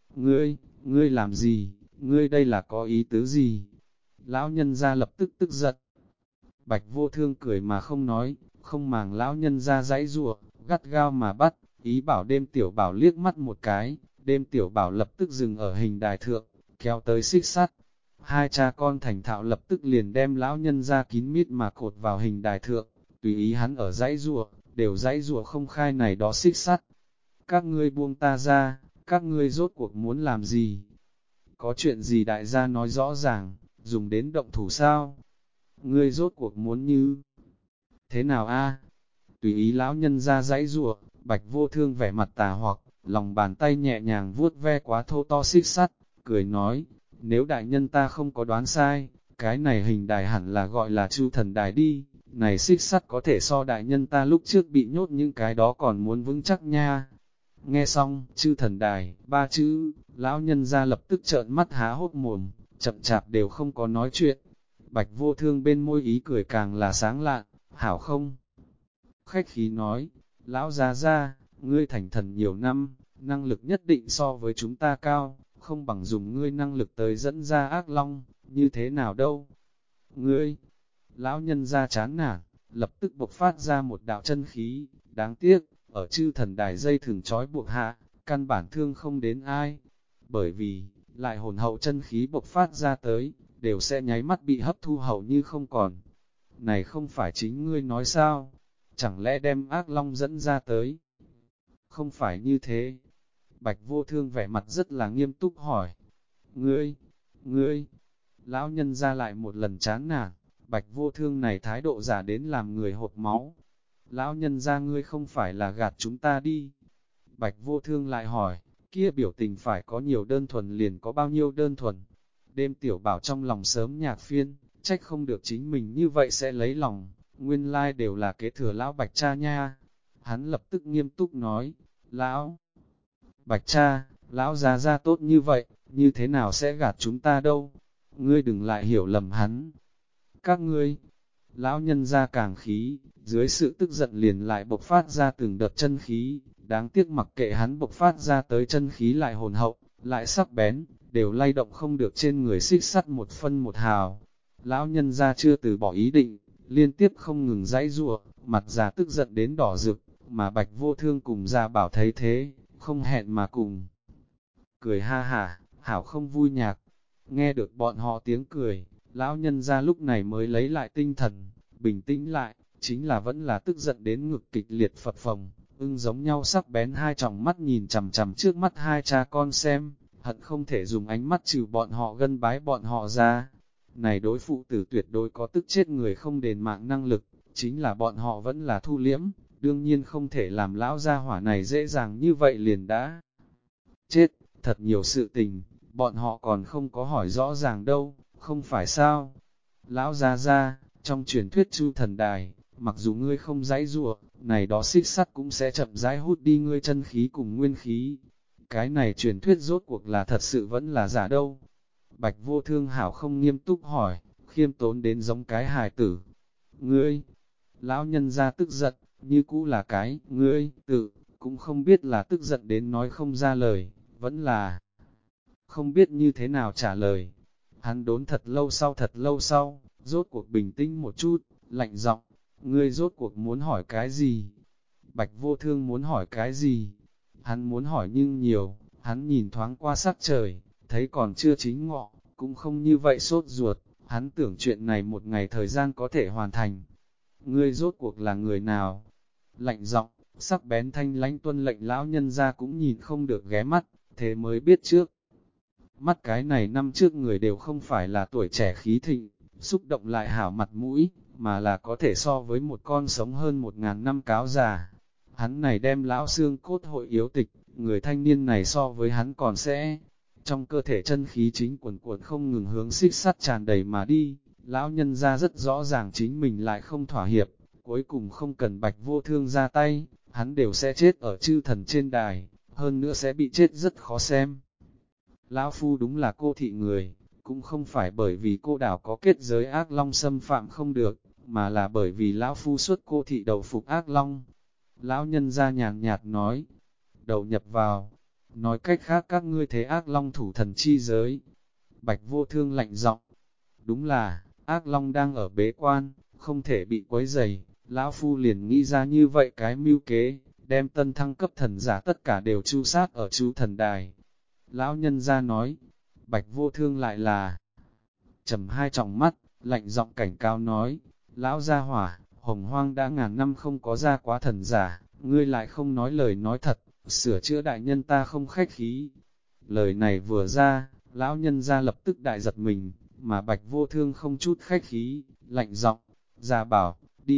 Ngươi làm gì? Ngươi đây là có ý tứ gì? Lão nhân ra lập tức tức giận. Bạch Vô Thương cười mà không nói, không màng lão nhân ra dãy rủa, gắt gao mà bắt, ý bảo đêm tiểu bảo liếc mắt một cái, đêm tiểu bảo lập tức dừng ở hình đài thượng, kéo tới xích sắt. Hai cha con thành thạo lập tức liền đem lão nhân ra kín mít mà cột vào hình đài thượng, tùy ý hắn ở dãy rủa, đều dãy rủa không khai này đó xích sắt. Các ngươi buông ta ra, các ngươi rốt cuộc muốn làm gì? Có chuyện gì đại gia nói rõ ràng, dùng đến động thủ sao? Ngươi rốt cuộc muốn như thế nào a? Tùy ý lão nhân ra dãy rủa, Bạch Vô Thương vẻ mặt tà hoặc, lòng bàn tay nhẹ nhàng vuốt ve quá thô to xích sắt, cười nói, nếu đại nhân ta không có đoán sai, cái này hình đài hẳn là gọi là Chu Thần Đài đi, này xích sắt có thể so đại nhân ta lúc trước bị nhốt những cái đó còn muốn vững chắc nha. Nghe xong, Chư Thần Đài, ba chữ, lão nhân ra lập tức trợn mắt há hốt mồm, chậm chạp đều không có nói chuyện. Bạch Vô Thương bên môi ý cười càng là sáng lạn, hảo không? Khách khí nói, lão gia, ngươi thành thần nhiều năm, năng lực nhất định so với chúng ta cao, không bằng dùng ngươi năng lực tới dẫn ra ác long, như thế nào đâu? Ngươi, lão nhân ra chán nản, lập tức bộc phát ra một đạo chân khí, đáng tiếc, ở Chư Thần Đài dây thường trói buộc hạ, căn bản thương không đến ai, bởi vì, lại hồn hậu chân khí bộc phát ra tới, đều sẽ nháy mắt bị hấp thu hầu như không còn. Này không phải chính ngươi nói sao? Chẳng lẽ đem ác long dẫn ra tới? Không phải như thế. Bạch Vô Thương vẻ mặt rất là nghiêm túc hỏi. Ngươi, lão nhân ra lại một lần chán nản, Bạch Vô Thương này thái độ giả đến làm người hột máu. Lão nhân ra ngươi không phải là gạt chúng ta đi. Bạch Vô Thương lại hỏi, kia biểu tình phải có nhiều đơn thuần liền có bao nhiêu đơn thuần. Đêm tiểu bảo trong lòng sớm nhạc phiên, trách không được chính mình như vậy sẽ lấy lòng, nguyên lai đều là kế thừa lão Bạch cha nha. Hắn lập tức nghiêm túc nói, lão Bạch cha, lão gia tốt như vậy, như thế nào sẽ gạt chúng ta đâu, ngươi đừng lại hiểu lầm hắn. Các ngươi, lão nhân ra càng khí, dưới sự tức giận liền lại bộc phát ra từng đợt chân khí, đáng tiếc mặc kệ hắn bộc phát ra tới chân khí lại hồn hậu, lại sắc bén, đều lay động không được trên người xích sắt một phân một hào. Lão nhân ra chưa từ bỏ ý định, liên tiếp không ngừng dãy giụa, mặt già tức giận đến đỏ rực, mà Bạch Vô Thương cùng Gia Bảo thấy thế, không hẹn mà cùng. Cười ha hả, hảo không vui nhạc, nghe được bọn họ tiếng cười, lão nhân ra lúc này mới lấy lại tinh thần, bình tĩnh lại, chính là vẫn là tức giận đến ngực kịch liệt phập phồng, ưng giống nhau sắc bén hai tròng mắt nhìn chằm chằm trước mắt hai cha con xem, hận không thể dùng ánh mắt trừ bọn họ gân bái bọn họ ra. Này đối phụ tử tuyệt đối có tức chết người không đền mạng năng lực, chính là bọn họ vẫn là thu liễm, đương nhiên không thể làm lão gia hỏa này dễ dàng như vậy liền đã chết, thật nhiều sự tình, bọn họ còn không có hỏi rõ ràng đâu, không phải sao? Lão gia, trong truyền thuyết Chu Thần Đài, mặc dù ngươi không dãy rủa, này đó xích sắt cũng sẽ chậm rãi hút đi ngươi chân khí cùng nguyên khí. Cái này truyền thuyết rốt cuộc là thật sự vẫn là giả đâu? Bạch Vô Thương hảo không nghiêm túc hỏi, khiêm tốn đến giống cái hài tử. Ngươi, lão nhân ra tức giận, như cũ là cái, ngươi, tự, cũng không biết là tức giận đến nói không ra lời, vẫn là không biết như thế nào trả lời. Hắn đốn thật lâu sau, rốt cuộc bình tĩnh một chút, lạnh giọng, ngươi rốt cuộc muốn hỏi cái gì? Bạch Vô Thương muốn hỏi cái gì? Hắn muốn hỏi nhưng nhiều, hắn nhìn thoáng qua sắc trời, thấy còn chưa chính ngọ, cũng không như vậy sốt ruột, hắn tưởng chuyện này một ngày thời gian có thể hoàn thành. Ngươi rốt cuộc là người nào? Lạnh giọng, sắc bén thanh lãnh tuân lệnh lão nhân ra cũng nhìn không được ghé mắt, thế mới biết trước. mắt cái này năm trước người đều không phải là tuổi trẻ khí thịnh, xúc động lại hảo mặt mũi, mà là có thể so với một con sống hơn 1000 năm cáo già. Hắn này đem lão xương cốt hội yếu tịch, người thanh niên này so với hắn còn sẽ, trong cơ thể chân khí chính cuồn cuộn không ngừng hướng xích sắt tràn đầy mà đi, lão nhân ra rất rõ ràng chính mình lại không thỏa hiệp, cuối cùng không cần Bạch Vô Thương ra tay, hắn đều sẽ chết ở chư thần trên đài, hơn nữa sẽ bị chết rất khó xem. Lão Phu đúng là cô thị người, cũng không phải bởi vì cô đảo có kết giới ác long xâm phạm không được, mà là bởi vì Lão Phu xuất cô thị đầu phục ác long. Lão nhân ra nhàn nhạt nói, đầu nhập vào, nói cách khác các ngươi thế ác long thủ thần chi giới. Bạch Vô Thương lạnh giọng, đúng là, ác long đang ở bế quan, không thể bị quấy rầy. Lão Phu liền nghĩ ra như vậy cái mưu kế, đem tân thăng cấp thần giả tất cả đều chu sát ở chu thần đài. Lão nhân ra nói, Bạch Vô Thương lại là trầm hai tròng mắt, lạnh giọng cảnh cáo nói, lão gia hỏa, hồng hoang đã ngàn năm không có ra quá thần giả, ngươi lại không nói lời nói thật, sửa chữa đại nhân ta không khách khí. Lời này vừa ra, lão nhân ra lập tức đại giật mình, mà Bạch Vô Thương không chút khách khí, lạnh giọng, ra bảo,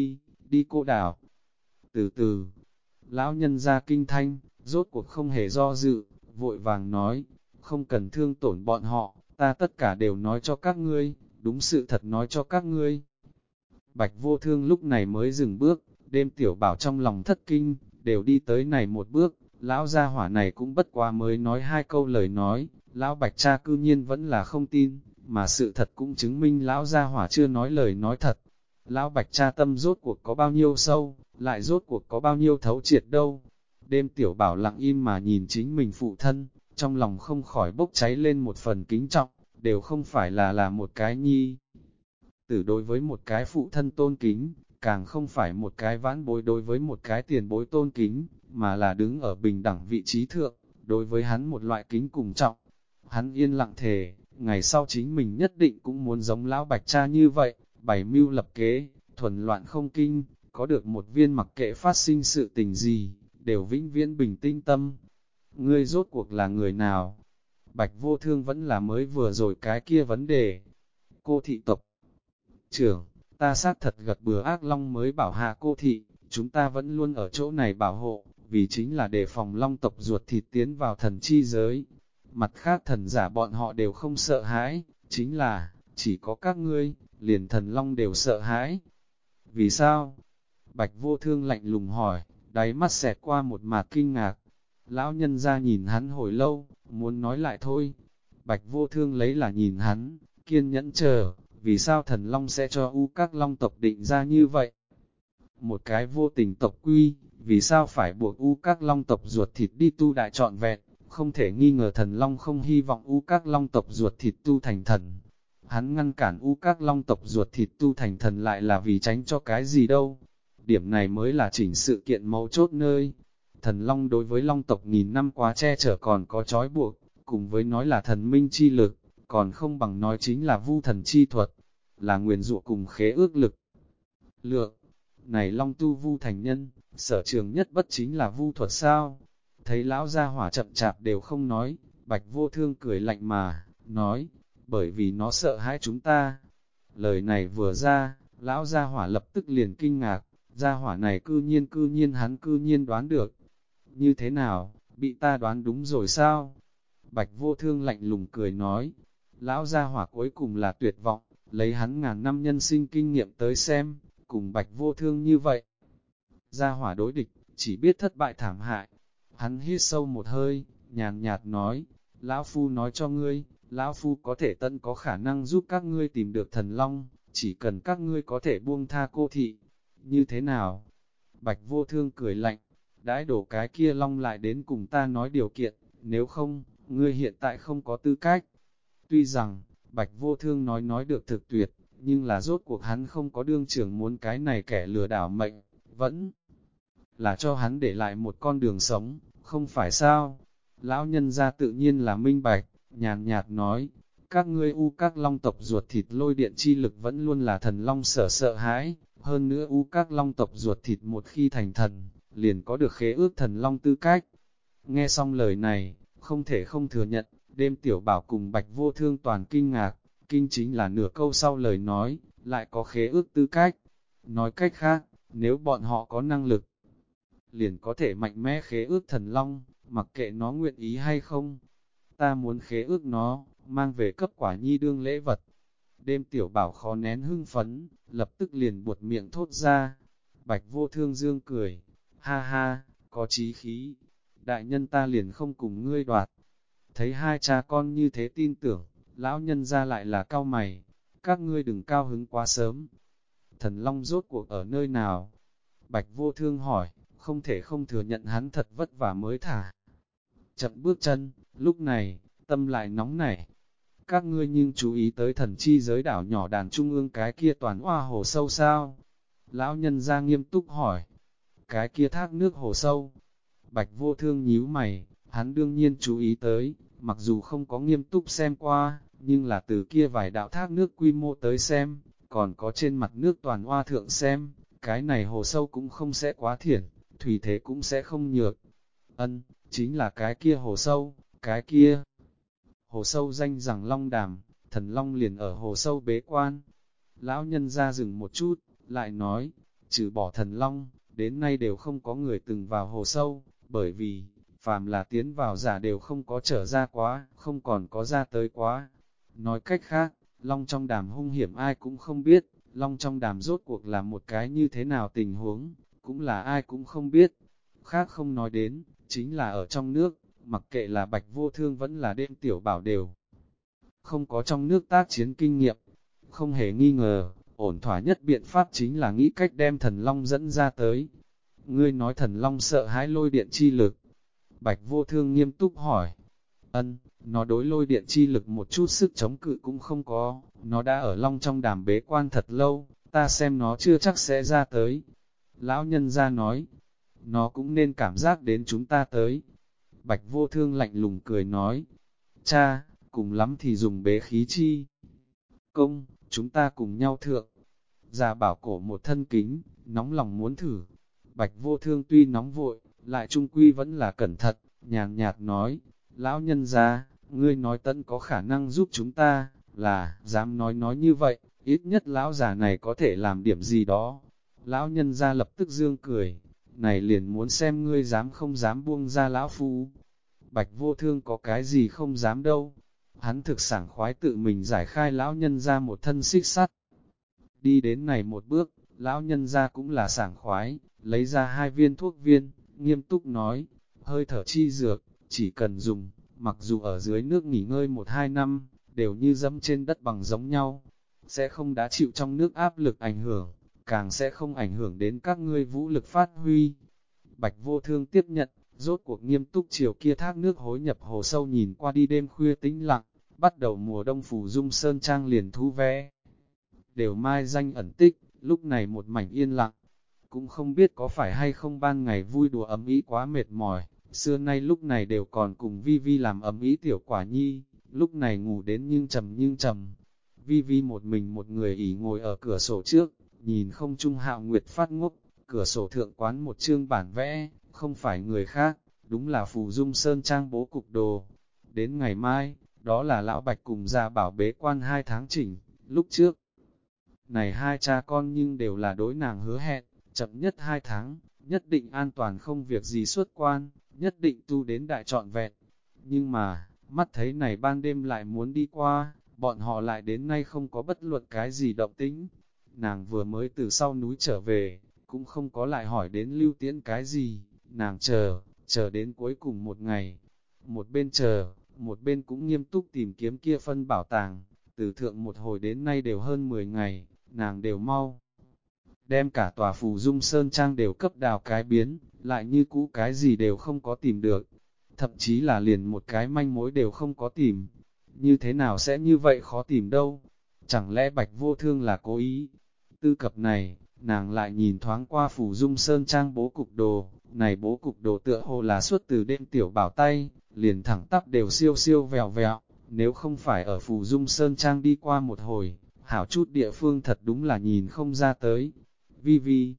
đi cô đảo. Từ từ, lão nhân ra kinh thanh, rốt cuộc không hề do dự, vội vàng nói, không cần thương tổn bọn họ, ta tất cả đều nói cho các ngươi, đúng sự thật nói cho các ngươi. Bạch Vô Thương lúc này mới dừng bước, đêm tiểu bảo trong lòng thất kinh, đều đi tới này một bước, lão gia hỏa này cũng bất quá mới nói hai câu lời nói, lão Bạch cha cư nhiên vẫn là không tin, mà sự thật cũng chứng minh lão gia hỏa chưa nói lời nói thật. Lão Bạch cha tâm rốt cuộc có bao nhiêu sâu, lại rốt cuộc có bao nhiêu thấu triệt đâu. Đêm tiểu bảo lặng im mà nhìn chính mình phụ thân, trong lòng không khỏi bốc cháy lên một phần kính trọng, đều không phải là một cái nhi tử đối với một cái phụ thân tôn kính, càng không phải một cái vãn bối đối với một cái tiền bối tôn kính, mà là đứng ở bình đẳng vị trí thượng, đối với hắn một loại kính cùng trọng. Hắn yên lặng thề, ngày sau chính mình nhất định cũng muốn giống lão Bạch cha như vậy, bày mưu lập kế, thuần loạn không kinh, có được một viên mặc kệ phát sinh sự tình gì, đều vĩnh viễn bình tinh tâm. Ngươi rốt cuộc là người nào? Bạch Vô Thương vẫn là mới vừa rồi cái kia vấn đề. Cô thị tộc trưởng, ta xác thật gật bừa ác long mới bảo hạ cô thị, chúng ta vẫn luôn ở chỗ này bảo hộ, vì chính là đề phòng long tộc ruột thịt tiến vào thần chi giới. Mặt khác thần giả bọn họ đều không sợ hãi, chính là, chỉ có các ngươi, liền thần long đều sợ hãi. Vì sao? Bạch Vô Thương lạnh lùng hỏi, đáy mắt xẹt qua một mạt kinh ngạc. Lão nhân ra nhìn hắn hồi lâu, muốn nói lại thôi. Bạch Vô Thương lấy là nhìn hắn, kiên nhẫn chờ, vì sao thần long sẽ cho các long tộc định ra như vậy? Một cái vô tình tộc quy, vì sao phải buộc các long tộc ruột thịt đi tu đại trọn vẹn, không thể nghi ngờ thần long không hy vọng các long tộc ruột thịt tu thành thần. Hắn ngăn cản các long tộc ruột thịt tu thành thần lại là vì tránh cho cái gì đâu. Điểm này mới là chỉnh sự kiện mấu chốt nơi. Thần long đối với long tộc nghìn năm quá che chở còn có trói buộc, cùng với nói là thần minh chi lực, còn không bằng nói chính là vu thần chi thuật, là nguyền rủa cùng khế ước lực. Lượng, này long tu vu thành nhân, sở trường nhất bất chính là vu thuật sao? Thấy lão gia hỏa chậm chạp đều không nói, Bạch Vô Thương cười lạnh mà, nói, bởi vì nó sợ hãi chúng ta. Lời này vừa ra, lão gia hỏa lập tức liền kinh ngạc, gia hỏa này cư nhiên hắn cư nhiên đoán được. Như thế nào, bị ta đoán đúng rồi sao? Bạch Vô Thương lạnh lùng cười nói, lão gia hỏa cuối cùng là tuyệt vọng, lấy hắn ngàn năm nhân sinh kinh nghiệm tới xem, cùng Bạch Vô Thương như vậy. Gia hỏa đối địch, chỉ biết thất bại thảm hại. Hắn hít sâu một hơi, nhàn nhạt nói, lão phu nói cho ngươi, lão phu có thể tận có khả năng giúp các ngươi tìm được thần long, chỉ cần các ngươi có thể buông tha cô thị. Như thế nào? Bạch Vô Thương cười lạnh, đãi đổ cái kia long lại đến cùng ta nói điều kiện, nếu không, ngươi hiện tại không có tư cách. Tuy rằng, Bạch Vô Thương nói được thực tuyệt, nhưng là rốt cuộc hắn không có đương trưởng muốn cái này kẻ lừa đảo mệnh, vẫn là cho hắn để lại một con đường sống, không phải sao? Lão nhân ra tự nhiên là minh bạch, nhàn nhạt nói, các ngươi các long tộc ruột thịt lôi điện chi lực vẫn luôn là thần long sợ hãi, hơn nữa các long tộc ruột thịt một khi thành thần, liền có được khế ước thần long tư cách. Nghe xong lời này, không thể không thừa nhận, Đêm Tiểu Bảo cùng Bạch Vô Thương toàn kinh ngạc, kinh chính là nửa câu sau lời nói, lại có khế ước tư cách. Nói cách khác, nếu bọn họ có năng lực, liền có thể mạnh mẽ khế ước thần long, mặc kệ nó nguyện ý hay không. Ta muốn khế ước nó, mang về cấp Quả Nhi đương lễ vật. Đêm Tiểu Bảo khó nén hưng phấn, lập tức liền buột miệng thốt ra. Bạch Vô Thương dương cười, ha ha, có chí khí, đại nhân ta liền không cùng ngươi đoạt. Thấy hai cha con như thế tin tưởng, lão nhân ra lại là cao mày, các ngươi đừng cao hứng quá sớm. Thần Long rốt cuộc ở nơi nào? Bạch Vô Thương hỏi, không thể không thừa nhận hắn thật vất vả mới thả. Chậm bước chân, lúc này, tâm lại nóng nảy. Các ngươi nhưng chú ý tới thần chi giới đảo nhỏ đàn trung ương cái kia toàn hoa hồ sâu sao? Lão nhân ra nghiêm túc hỏi, cái kia thác nước hồ sâu. Bạch Vô Thương nhíu mày, hắn đương nhiên chú ý tới, mặc dù không có nghiêm túc xem qua, nhưng là từ kia vài đạo thác nước quy mô tới xem, còn có trên mặt nước toàn hoa thượng xem, cái này hồ sâu cũng không sẽ quá thiển, thủy thế cũng sẽ không nhược. Ân, chính là cái kia hồ sâu, cái kia. Hồ sâu danh rằng Long Đàm, thần Long liền ở hồ sâu bế quan. Lão nhân ra dừng một chút, lại nói, trừ bỏ thần Long, đến nay đều không có người từng vào hồ sâu, bởi vì, phàm là tiến vào giả đều không có trở ra quá, không còn có ra tới quá. Nói cách khác, Long trong đàm hung hiểm ai cũng không biết, Long trong đàm rốt cuộc là một cái như thế nào tình huống, cũng là ai cũng không biết. Khác không nói đến, chính là ở trong nước, mặc kệ là Bạch Vô Thương vẫn là Đêm Tiểu Bảo đều không có trong nước tác chiến kinh nghiệm. Không hề nghi ngờ, ổn thỏa nhất biện pháp chính là nghĩ cách đem thần long dẫn ra tới. Ngươi nói thần long sợ hãi lôi điện chi lực. Bạch Vô Thương nghiêm túc hỏi. Ân, nó đối lôi điện chi lực một chút sức chống cự cũng không có, nó đã ở long trong đàm bế quan thật lâu, ta xem nó chưa chắc sẽ ra tới. Lão nhân ra nói, nó cũng nên cảm giác đến chúng ta tới. Bạch Vô Thương lạnh lùng cười nói, cha, cùng lắm thì dùng bế khí chi. Công, chúng ta cùng nhau thượng. Già bảo cổ một thân kính, nóng lòng muốn thử. Bạch Vô Thương tuy nóng vội, lại trung quy vẫn là cẩn thận, nhàn nhạt nói, lão nhân gia, ngươi nói tận có khả năng giúp chúng ta, là, dám nói như vậy, ít nhất lão già này có thể làm điểm gì đó. Lão nhân gia lập tức dương cười, này liền muốn xem ngươi dám không dám buông ra lão phu. Bạch Vô Thương có cái gì không dám đâu. Hắn thực sảng khoái tự mình giải khai lão nhân ra một thân xích sắt. Đi đến này một bước, lão nhân ra cũng là sảng khoái, lấy ra 2 viên thuốc viên, nghiêm túc nói, hơi thở chi dược, chỉ cần dùng, mặc dù ở dưới nước nghỉ ngơi 1-2 năm, đều như dẫm trên đất bằng giống nhau, sẽ không đã chịu trong nước áp lực ảnh hưởng, càng sẽ không ảnh hưởng đến các ngươi vũ lực phát huy. Bạch Vô Thương tiếp nhận, rốt cuộc nghiêm túc chiều kia thác nước hối nhập hồ sâu nhìn qua đi đêm khuya tĩnh lặng, bắt đầu mùa đông Phù Dung Sơn Trang liền thu vé. Đều mai danh ẩn tích, lúc này một mảnh yên lặng, cũng không biết có phải hay không ban ngày vui đùa ấm ý quá mệt mỏi, xưa nay lúc này đều còn cùng Vi Vi làm ấm ý tiểu Quả Nhi, lúc này ngủ đến nhưng trầm. Vi Vi một mình một người ỉ ngồi ở cửa sổ trước, nhìn không trung Hạo Nguyệt phát ngốc, cửa sổ thượng quán một chương bản vẽ, không phải người khác, đúng là Phù Dung Sơn Trang bố cục đồ. Đến ngày mai, đó là Lão Bạch cùng Gia Bảo bế quan 2 tháng chỉnh, lúc trước. Này hai cha con nhưng đều là đối nàng hứa hẹn, chậm nhất 2 tháng, nhất định an toàn không việc gì xuất quan, nhất định tu đến đại trọn vẹn. Nhưng mà, mắt thấy này ban đêm lại muốn đi qua, bọn họ lại đến nay không có bất luận cái gì động tĩnh. Nàng vừa mới từ sau núi trở về, cũng không có lại hỏi đến Lưu Tiễn cái gì, nàng chờ đến cuối cùng một ngày. Một bên chờ, một bên cũng nghiêm túc tìm kiếm kia phân bảo tàng, từ thượng một hồi đến nay đều hơn 10 ngày, nàng đều mau. Đem cả tòa Phù Dung Sơn Trang đều cấp đào cái biến, lại như cũ cái gì đều không có tìm được, thậm chí là liền một cái manh mối đều không có tìm. Như thế nào sẽ như vậy khó tìm đâu? Chẳng lẽ Bạch Vô Thương là cố ý? Tư cập này, nàng lại nhìn thoáng qua Phù Dung Sơn Trang bố cục đồ, này bố cục đồ tựa hồ là xuất từ đêm tiểu bảo tay, liền thẳng tắp đều siêu siêu vèo vẹo, nếu không phải ở Phù Dung Sơn Trang đi qua một hồi, hảo chút địa phương thật đúng là nhìn không ra tới. Vi Vi,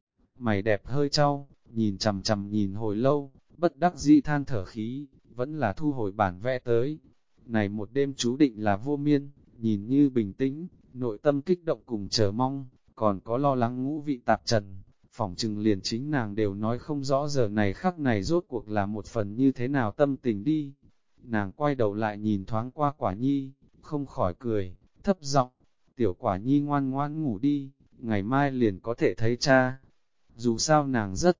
mày đẹp hơi trao, nhìn chằm chằm nhìn hồi lâu, bất đắc dĩ than thở khí, vẫn là thu hồi bản vẽ tới. này một đêm chú định là vô miên, nhìn như bình tĩnh, nội tâm kích động cùng chờ mong, còn có lo lắng ngũ vị tạp trần, phỏng chừng liền chính nàng đều nói không rõ giờ này khắc này rốt cuộc là một phần như thế nào tâm tình đi. Nàng quay đầu lại nhìn thoáng qua Quả Nhi, không khỏi cười, thấp giọng, tiểu Quả Nhi ngoan ngoan ngủ đi, ngày mai liền có thể thấy cha. Dù sao nàng rất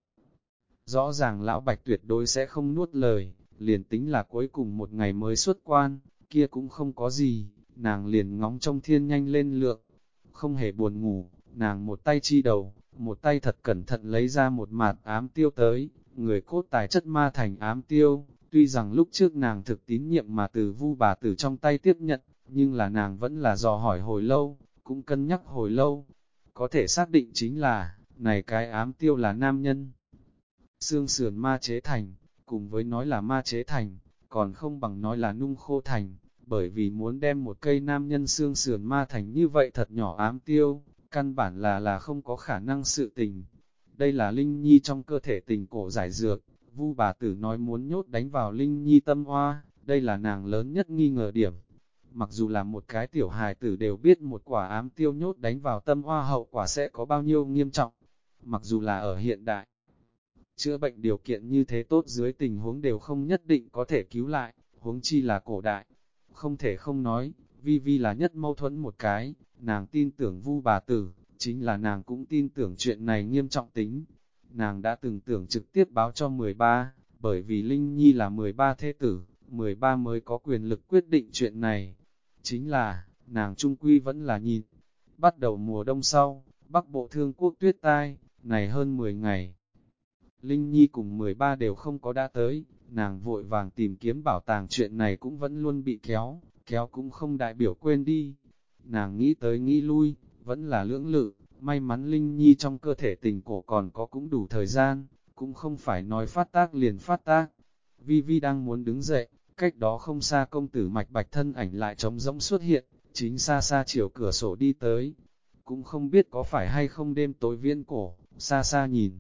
rõ ràng lão Bạch tuyệt đối sẽ không nuốt lời, liền tính là cuối cùng một ngày mới xuất quan, kia cũng không có gì, nàng liền ngóng trong thiên nhanh lên lượng, không hề buồn ngủ, nàng một tay chi đầu, một tay thật cẩn thận lấy ra một mạt ám tiêu tới, người cốt tài chất ma thành ám tiêu, tuy rằng lúc trước nàng thực tín nhiệm mà từ Vu bà tử trong tay tiếp nhận, nhưng là nàng vẫn là dò hỏi hồi lâu, cũng cân nhắc hồi lâu, có thể xác định chính là, này cái ám tiêu là nam nhân. Xương sườn ma chế thành, cùng với nói là ma chế thành, còn không bằng nói là nung khô thành, bởi vì muốn đem một cây nam nhân xương sườn ma thành như vậy thật nhỏ ám tiêu, căn bản là không có khả năng sự tình. Đây là Linh Nhi trong cơ thể tình cổ giải dược, Vu bà tử nói muốn nhốt đánh vào Linh Nhi tâm hoa, đây là nàng lớn nhất nghi ngờ điểm. Mặc dù là một cái tiểu hài tử đều biết một quả ám tiêu nhốt đánh vào tâm hoa hậu quả sẽ có bao nhiêu nghiêm trọng, mặc dù là ở hiện đại. Chữa bệnh điều kiện như thế tốt dưới tình huống đều không nhất định có thể cứu lại, huống chi là cổ đại. Không thể không nói, Vi Vi là nhất mâu thuẫn một cái, nàng tin tưởng Vu bà tử, chính là nàng cũng tin tưởng chuyện này nghiêm trọng tính. Nàng đã từng tưởng trực tiếp báo cho 13, bởi vì Linh Nhi là 13 thế tử, 13 mới có quyền lực quyết định chuyện này. Chính là, nàng trung quy vẫn là nhìn. Bắt đầu mùa đông sau, Bắc Bộ Thương Quốc tuyết tai, này hơn 10 ngày. Linh Nhi cùng 13 đều không có đã tới, nàng vội vàng tìm kiếm bảo tàng chuyện này cũng vẫn luôn bị kéo cũng không đại biểu quên đi. Nàng nghĩ tới nghĩ lui, vẫn là lưỡng lự, may mắn Linh Nhi trong cơ thể tình cổ còn có cũng đủ thời gian, cũng không phải nói phát tác liền phát tác. Vi Vi đang muốn đứng dậy, cách đó không xa công tử Mạch Bạch thân ảnh lại trống rỗng xuất hiện, chính xa xa chiều cửa sổ đi tới. Cũng không biết có phải hay không đêm tối viễn cổ, xa xa nhìn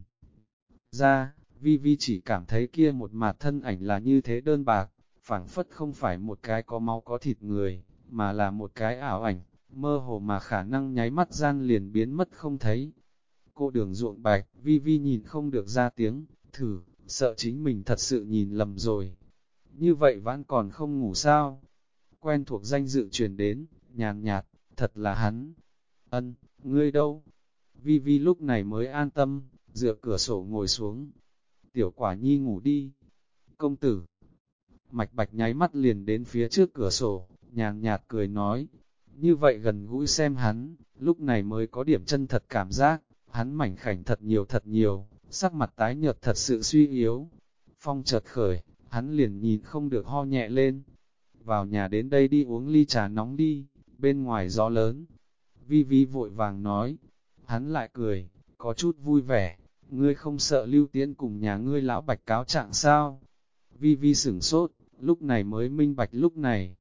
ra, Vi Vi chỉ cảm thấy kia một mặt thân ảnh là như thế đơn bạc, phảng phất không phải một cái có máu có thịt người, mà là một cái ảo ảnh, mơ hồ mà khả năng nháy mắt gian liền biến mất không thấy. Cô đường ruộng bạch, Vi Vi nhìn không được ra tiếng, thử, sợ chính mình thật sự nhìn lầm rồi. Như vậy vẫn còn không ngủ sao? Quen thuộc danh dự truyền đến, nhàn nhạt, thật là hắn. Ân, ngươi đâu? Vi Vi lúc này mới an tâm, dựa cửa sổ ngồi xuống. Tiểu Quả Nhi ngủ đi. Công tử. Mạch Bạch nháy mắt liền đến phía trước cửa sổ, nhàn nhạt cười nói. Như vậy gần gũi xem hắn, lúc này mới có điểm chân thật cảm giác, hắn mảnh khảnh thật nhiều, sắc mặt tái nhợt thật sự suy yếu. Phong chợt khởi, hắn liền nhìn không được ho nhẹ lên. Vào nhà đến đây đi uống ly trà nóng đi, bên ngoài gió lớn. Vi Vi vội vàng nói. Hắn lại cười, có chút vui vẻ. Ngươi không sợ Lưu Tiễn cùng nhà ngươi lão Bạch cáo trạng sao? Vi Vi sửng sốt, lúc này mới minh bạch lúc này.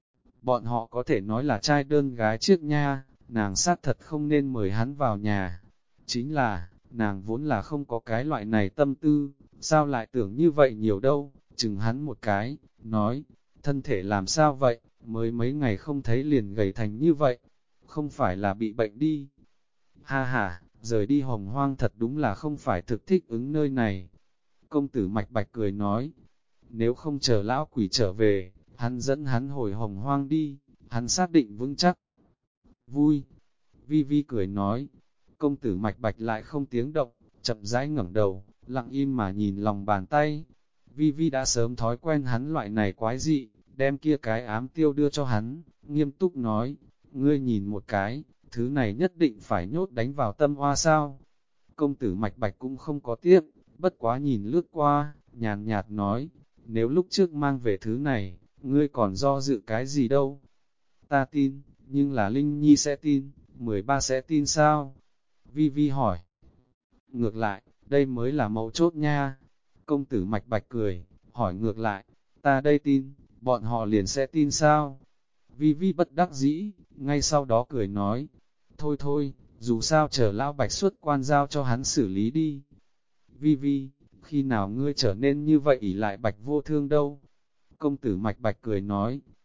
Bọn họ có thể nói là trai đơn gái chiếc nha, nàng sát thật không nên mời hắn vào nhà. Chính là, nàng vốn là không có cái loại này tâm tư, sao lại tưởng như vậy nhiều đâu, chừng hắn một cái, nói, thân thể làm sao vậy, mới mấy ngày không thấy liền gầy thành như vậy, không phải là bị bệnh đi. Ha ha, rời đi Hồng Hoang thật đúng là không phải thực thích ứng nơi này. Công tử Mạch Bạch cười nói, nếu không chờ lão quỷ trở về, hắn dẫn hắn hồi Hồng Hoang đi, hắn xác định vững chắc. Vui, Vi Vi cười nói, công tử Mạch Bạch lại không tiếng động, chậm rãi ngẩng đầu, lặng im mà nhìn lòng bàn tay. Vi Vi đã sớm thói quen hắn loại này quái dị, đem kia cái ám tiêu đưa cho hắn, nghiêm túc nói, ngươi nhìn một cái, thứ này nhất định phải nhốt đánh vào tâm hoa sao. Công tử Mạch Bạch cũng không có tiếc, bất quá nhìn lướt qua, nhàn nhạt nói, nếu lúc trước mang về thứ này, ngươi còn do dự cái gì đâu. Ta tin, nhưng là Linh Nhi sẽ tin, 13 sẽ tin sao? Vi Vi hỏi. Ngược lại, đây mới là mấu chốt nha. Công tử Mạch Bạch cười, hỏi ngược lại, ta đây tin, bọn họ liền sẽ tin sao? Vi Vi bất đắc dĩ, ngay sau đó cười nói, thôi thôi, dù sao chờ lão Bạch xuất quan giao cho hắn xử lý đi. Vi Vi, khi nào ngươi trở nên như vậy ỷ lại Bạch vô thương đâu? Công tử Mạch Bạch cười nói,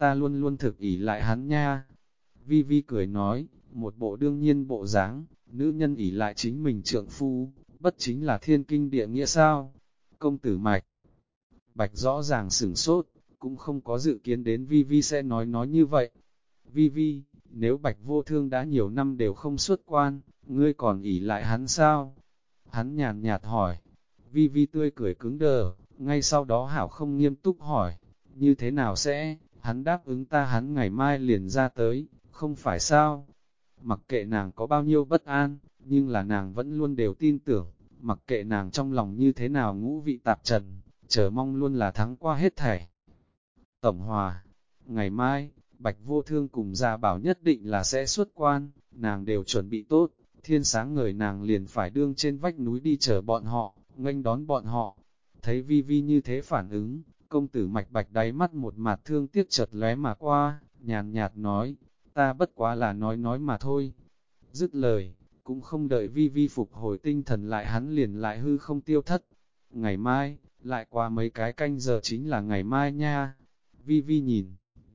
ta luôn luôn thực ỷ lại hắn nha. Vi Vi cười nói, một bộ đương nhiên bộ dáng, nữ nhân ỷ lại chính mình trượng phu, bất chính là thiên kinh địa nghĩa sao? Công tử Mạch Bạch rõ ràng sửng sốt, cũng không có dự kiến đến Vi Vi sẽ nói như vậy. Vi Vi, nếu Bạch Vô Thương đã nhiều năm đều không xuất quan, ngươi còn ỷ lại hắn sao? Hắn nhàn nhạt hỏi. Vi Vi tươi cười cứng đờ, ngay sau đó hảo không nghiêm túc hỏi, như thế nào sẽ, hắn đáp ứng ta hắn ngày mai liền ra tới, không phải sao? Mặc kệ nàng có bao nhiêu bất an, nhưng là nàng vẫn luôn đều tin tưởng, mặc kệ nàng trong lòng như thế nào ngũ vị tạp trần, chờ mong luôn là thắng qua hết thảy. Tổng hòa, ngày mai, Bạch Vô Thương cùng Gia Bảo nhất định là sẽ xuất quan, nàng đều chuẩn bị tốt, thiên sáng ngời nàng liền phải đương trên vách núi đi chờ bọn họ, nghênh đón bọn họ. Thấy Vi Vi như thế phản ứng, công tử Mạch Bạch đáy mắt một mặt thương tiếc chợt lóe mà qua, nhàn nhạt nói, ta bất quá là nói mà thôi. Dứt lời, cũng không đợi Vi Vi phục hồi tinh thần lại hắn liền lại hư không tiêu thất. Ngày mai, lại qua mấy cái canh giờ chính là ngày mai nha. Vi Vi nhìn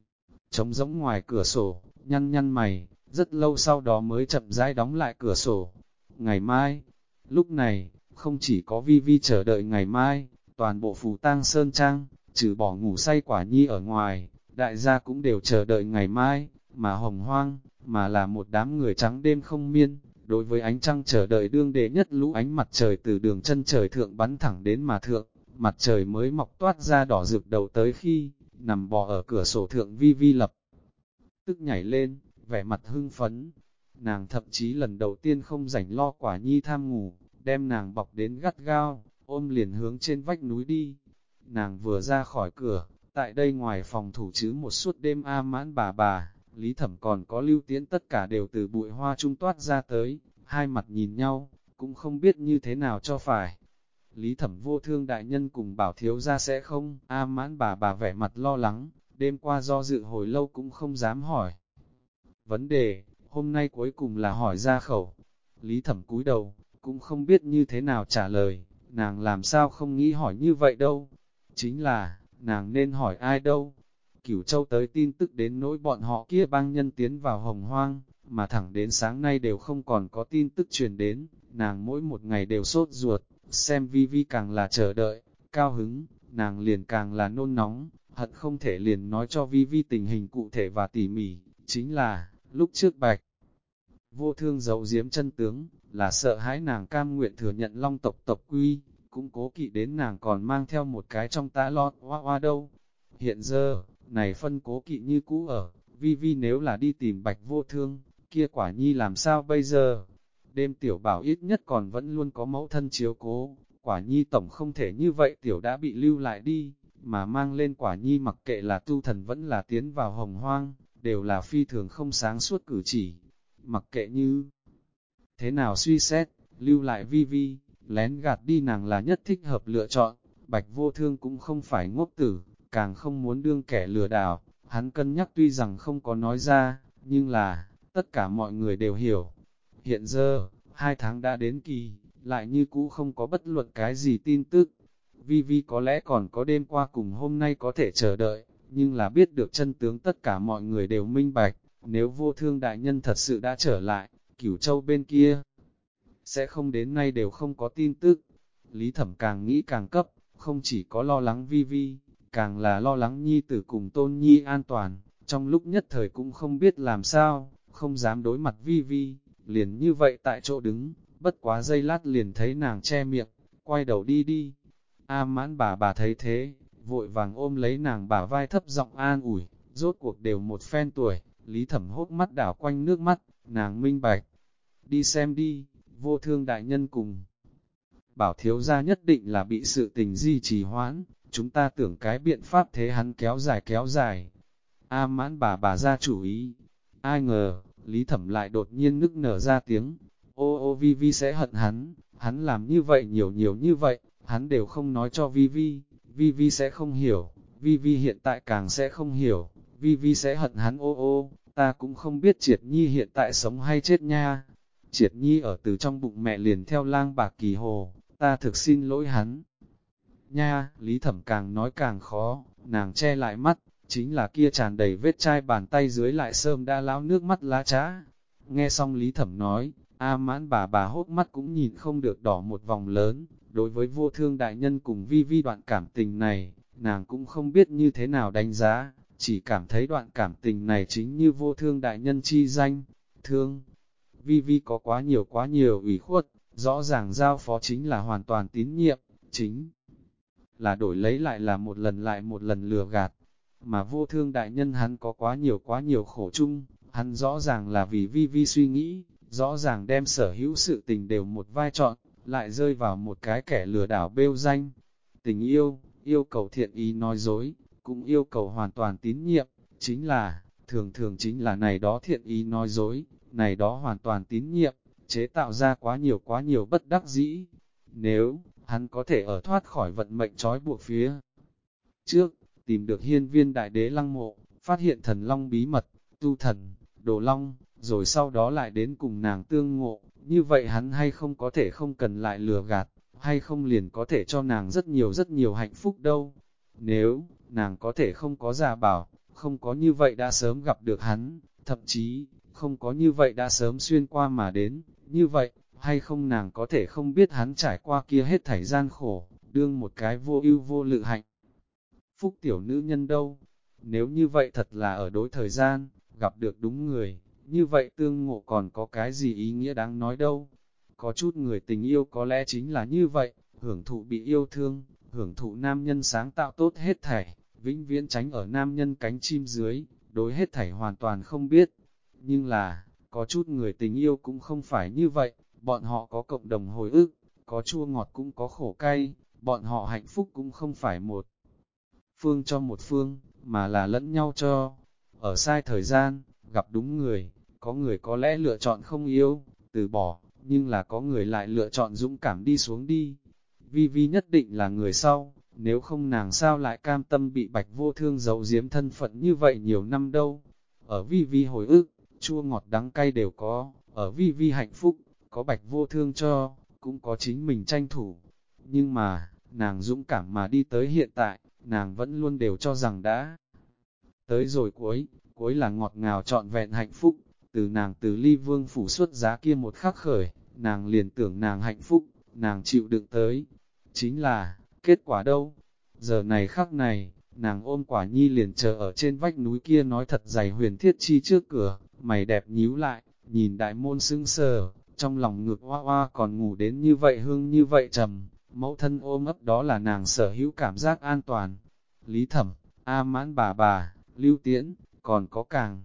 trống rỗng ngoài cửa sổ, nhăn nhăn mày, rất lâu sau đó mới chậm rãi đóng lại cửa sổ. Ngày mai, lúc này, không chỉ có Vi Vi chờ đợi ngày mai, toàn bộ Phù Tang Sơn Trang, trừ bỏ ngủ say Quả Nhi ở ngoài, đại gia cũng đều chờ đợi ngày mai, mà hồng hoang, mà là một đám người trắng đêm không miên, đối với ánh trăng chờ đợi đương đệ nhất lũ ánh mặt trời từ đường chân trời thượng bắn thẳng đến mà thượng, mặt trời mới mọc toát ra đỏ rực đầu tới khi, nằm bò ở cửa sổ thượng Vi Vi lập tức nhảy lên, vẻ mặt hưng phấn. Nàng thậm chí lần đầu tiên không rảnh lo Quả Nhi tham ngủ, đem nàng bọc đến gắt gao, ôm liền hướng trên vách núi đi. Nàng vừa ra khỏi cửa, tại đây ngoài phòng thủ chứ một suốt đêm A Mãn bà, Lý Thẩm còn có Lưu Tiễn tất cả đều từ bụi hoa trung toát ra tới, hai mặt nhìn nhau, cũng không biết như thế nào cho phải. Lý Thẩm Vô Thương đại nhân cùng Bảo thiếu gia sẽ không, A Mãn bà vẻ mặt lo lắng, đêm qua do dự hồi lâu cũng không dám hỏi. Vấn đề, hôm nay cuối cùng là hỏi ra khẩu. Lý Thẩm cúi đầu, cũng không biết như thế nào trả lời, nàng làm sao không nghĩ hỏi như vậy đâu. Chính là, nàng nên hỏi ai đâu. Cửu Châu tới tin tức đến nỗi bọn họ kia bang nhân tiến vào hồng hoang, mà thẳng đến sáng nay đều không còn có tin tức truyền đến, nàng mỗi một ngày đều sốt ruột, xem Vi Vi càng là chờ đợi, cao hứng, nàng liền càng là nôn nóng, hận không thể liền nói cho Vi Vi tình hình cụ thể và tỉ mỉ, chính là, lúc trước Bạch Vô Thương giấu giếm chân tướng, là sợ hãi nàng cam nguyện thừa nhận Long tộc tộc quy, cũng cố kỵ đến nàng còn mang theo một cái trong tã lót hoa hoa đâu. Hiện giờ, này phân cố kỵ như cũ ở, Vi Vi nếu là đi tìm Bạch Vô Thương, kia Quả Nhi làm sao bây giờ? Đêm tiểu bảo ít nhất còn vẫn luôn có mẫu thân chiếu cố, Quả Nhi tổng không thể như vậy tiểu đã bị lưu lại đi, mà mang lên Quả Nhi mặc kệ là tu thần vẫn là tiến vào hồng hoang, đều là phi thường không sáng suốt cử chỉ. Mặc kệ như thế nào suy xét, lưu lại Vi Vi, lén gạt đi nàng là nhất thích hợp lựa chọn. Bạch Vô Thương cũng không phải ngốc tử, càng không muốn đương kẻ lừa đảo. Hắn cân nhắc tuy rằng không có nói ra, nhưng là, tất cả mọi người đều hiểu. Hiện giờ, 2 tháng đã đến kỳ, lại như cũ không có bất luận cái gì tin tức. Vi Vi có lẽ còn có đêm qua cùng hôm nay có thể chờ đợi, nhưng là biết được chân tướng tất cả mọi người đều minh bạch. Nếu Vô Thương đại nhân thật sự đã trở lại, Cửu Châu bên kia sẽ không đến nay đều không có tin tức. Lý Thẩm càng nghĩ càng cấp, không chỉ có lo lắng Vi Vi, càng là lo lắng Nhi tử cùng Tôn Nhi an toàn, trong lúc nhất thời cũng không biết làm sao, không dám đối mặt Vi Vi, liền như vậy tại chỗ đứng, bất quá giây lát liền thấy nàng che miệng, quay đầu đi. A Mãn bà thấy thế, vội vàng ôm lấy nàng bả vai thấp giọng an ủi, rốt cuộc đều một phen tuổi. Lý Thẩm hốt mắt đảo quanh nước mắt, nàng minh bạch. Đi xem đi, Vô Thương đại nhân cùng. Bảo thiếu gia nhất định là bị sự tình di trì hoãn, chúng ta tưởng cái biện pháp thế hắn kéo dài. A Mãn bà ra chủ ý. Ai ngờ, Lý Thẩm lại đột nhiên nức nở ra tiếng. Ô Vi Vi sẽ hận hắn làm như vậy nhiều như vậy, hắn đều không nói cho Vi Vi sẽ không hiểu, Vi Vi hiện tại càng sẽ không hiểu. Vi Vi sẽ hận hắn ô, ta cũng không biết Triệt Nhi hiện tại sống hay chết nha. Triệt Nhi ở từ trong bụng mẹ liền theo lang bạc kỳ hồ, ta thực xin lỗi hắn. Nha, Lý Thẩm càng nói càng khó, nàng che lại mắt, chính là kia tràn đầy vết chai bàn tay dưới lại sơm đã lão nước mắt lá trá. Nghe xong Lý Thẩm nói, A Mãn bà hốc mắt cũng nhìn không được đỏ một vòng lớn, đối với Vô Thương đại nhân cùng Vi Vi đoạn cảm tình này, nàng cũng không biết như thế nào đánh giá, chỉ cảm thấy đoạn cảm tình này chính như Vô Thương đại nhân chi danh, thương. Vi Vi có quá nhiều ủy khuất, rõ ràng giao phó chính là hoàn toàn tín nhiệm, chính là đổi lấy lại một lần lừa gạt. Mà Vô Thương đại nhân hắn có quá nhiều khổ chung, hắn rõ ràng là vì Vi Vi suy nghĩ, rõ ràng đem sở hữu sự tình đều một vai trọn, lại rơi vào một cái kẻ lừa đảo bêu danh. Tình yêu cầu thiện ý nói dối, cũng yêu cầu hoàn toàn tín nhiệm, chính là, thường chính là này đó thiện ý nói dối, này đó hoàn toàn tín nhiệm, chế tạo ra quá nhiều bất đắc dĩ. Nếu, hắn có thể ở thoát khỏi vận mệnh trói buộc phía trước, tìm được hiên viên đại đế lăng mộ, phát hiện thần long bí mật, tu thần, đồ long, rồi sau đó lại đến cùng nàng tương ngộ, như vậy hắn hay không có thể không cần lại lừa gạt, hay không liền có thể cho nàng rất nhiều hạnh phúc đâu. Nếu, nàng có thể không có gia bảo, không có như vậy đã sớm gặp được hắn, thậm chí, không có như vậy đã sớm xuyên qua mà đến, như vậy, hay không nàng có thể không biết hắn trải qua kia hết thảy gian khổ, đương một cái vô ưu vô lự hạnh phúc tiểu nữ nhân đâu. Nếu như vậy thật là ở đối thời gian, gặp được đúng người, như vậy tương ngộ còn có cái gì ý nghĩa đáng nói đâu. Có chút người tình yêu có lẽ chính là như vậy, hưởng thụ bị yêu thương, hưởng thụ nam nhân sáng tạo tốt hết thảy, vĩnh viễn tránh ở nam nhân cánh chim dưới, đối hết thảy hoàn toàn không biết. Nhưng là, có chút người tình yêu cũng không phải như vậy, bọn họ có cộng đồng hồi ức, có chua ngọt cũng có khổ cay, bọn họ hạnh phúc cũng không phải một phương cho một phương, mà là lẫn nhau cho. Ở sai thời gian, gặp đúng người, có người có lẽ lựa chọn không yêu, từ bỏ, nhưng là có người lại lựa chọn dũng cảm đi xuống đi. Vi Vi nhất định là người sau, nếu không nàng sao lại cam tâm bị Bạch Vô Thương giấu giếm thân phận như vậy nhiều năm đâu. Ở Vi Vi hồi ức, chua ngọt đắng cay đều có, ở Vi Vi hạnh phúc, có Bạch Vô Thương cho, cũng có chính mình tranh thủ. Nhưng mà, nàng dũng cảm mà đi tới hiện tại, nàng vẫn luôn đều cho rằng đã tới rồi cuối là ngọt ngào trọn vẹn hạnh phúc. Từ nàng từ Ly Vương phủ xuất giá kia một khắc khởi, nàng liền tưởng nàng hạnh phúc, nàng chịu đựng tới. Chính là, kết quả đâu? Giờ này khắc này, nàng ôm quả nhi liền chờ ở trên vách núi kia nói thật dày Huyền Thiết Chi trước cửa, mày đẹp nhíu lại, nhìn đại môn sững sờ, trong lòng ngược hoa hoa còn ngủ đến như vậy hương như vậy trầm, mẫu thân ôm ấp đó là nàng sở hữu cảm giác an toàn. Lý Thẩm, A Mãn bà, Lưu Tiễn, còn có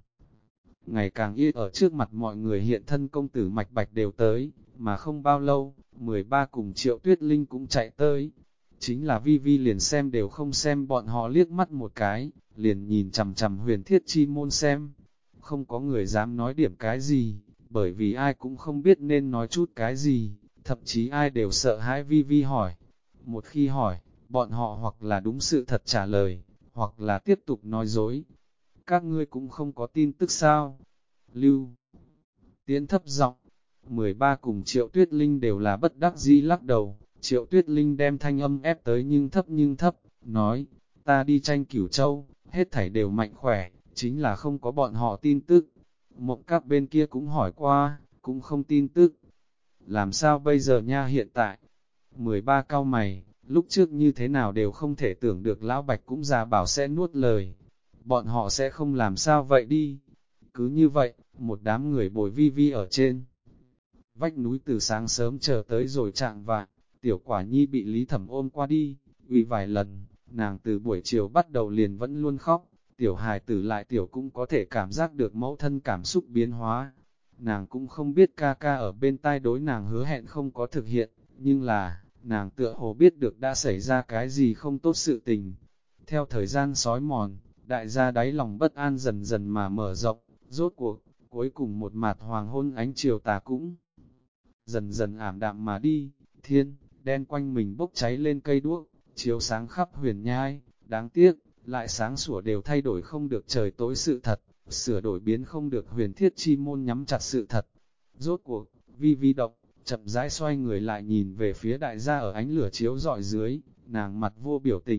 ngày càng ít ở trước mặt mọi người hiện thân công tử Mạch Bạch đều tới, mà không bao lâu, 13 cùng Triệu Tuyết Linh cũng chạy tới. Chính là Vi Vi liền xem đều không xem bọn họ liếc mắt một cái, liền nhìn chằm chằm Huyền Thiết Chi môn xem. Không có người dám nói điểm cái gì, bởi vì ai cũng không biết nên nói chút cái gì, thậm chí ai đều sợ hãi Vi Vi hỏi. Một khi hỏi, bọn họ hoặc là đúng sự thật trả lời, hoặc là tiếp tục nói dối. Các ngươi cũng không có tin tức sao? Lưu Tiễn thấp giọng, 13 cùng Triệu Tuyết Linh đều là bất đắc dĩ lắc đầu. Triệu Tuyết Linh đem thanh âm ép tới nhưng thấp, nói, ta đi tranh Cửu Châu, hết thảy đều mạnh khỏe, chính là không có bọn họ tin tức. Mộng các bên kia cũng hỏi qua, cũng không tin tức. Làm sao bây giờ nha hiện tại? 13 cao mày, lúc trước như thế nào đều không thể tưởng được Lão Bạch cũng ra bảo sẽ nuốt lời. Bọn họ sẽ không làm sao vậy đi. Cứ như vậy, một đám người bồi Vi Vi ở trên vách núi từ sáng sớm chờ tới rồi chạng vạng, tiểu quả nhi bị Lý Thẩm ôm qua đi, uy vài lần, nàng từ buổi chiều bắt đầu liền vẫn luôn khóc, tiểu hài tử lại tiểu cũng có thể cảm giác được mẫu thân cảm xúc biến hóa. Nàng cũng không biết ca ca ở bên tai đối nàng hứa hẹn không có thực hiện, nhưng là, nàng tựa hồ biết được đã xảy ra cái gì không tốt sự tình. Theo thời gian sói mòn, đại gia đáy lòng bất an dần dần mà mở rộng, rốt cuộc, cuối cùng một mạt hoàng hôn ánh chiều tà cũng dần dần ảm đạm mà đi, thiên, đen quanh mình bốc cháy lên cây đuốc, chiếu sáng khắp huyền nhai, đáng tiếc, lại sáng sủa đều thay đổi không được trời tối sự thật, sửa đổi biến không được Huyền Thiết Chi môn nhắm chặt sự thật. Rốt cuộc, Vi Vi động, chậm rãi xoay người lại nhìn về phía đại gia ở ánh lửa chiếu rọi dưới, nàng mặt vô biểu tình,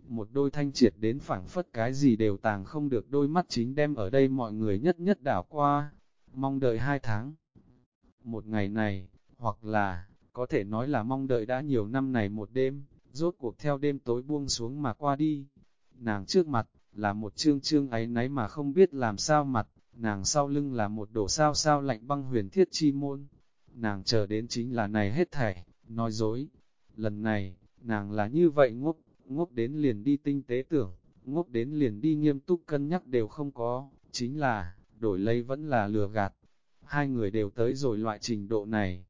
một đôi thanh triệt đến phảng phất cái gì đều tàng không được đôi mắt chính đem ở đây mọi người nhất nhất đảo qua, mong đợi 2 tháng. Một ngày này, hoặc là, có thể nói là mong đợi đã nhiều năm này một đêm, rốt cuộc theo đêm tối buông xuống mà qua đi. Nàng trước mặt, là một trương trương áy náy mà không biết làm sao mặt, nàng sau lưng là một đổ sao sao lạnh băng huyền thiết chi môn. Nàng chờ đến chính là này hết thảy, nói dối. Lần này, nàng là như vậy ngốc, ngốc đến liền đi tinh tế tưởng, ngốc đến liền đi nghiêm túc cân nhắc đều không có, chính là, đổi lấy vẫn là lừa gạt. Hai người đều tới rồi loại trình độ này.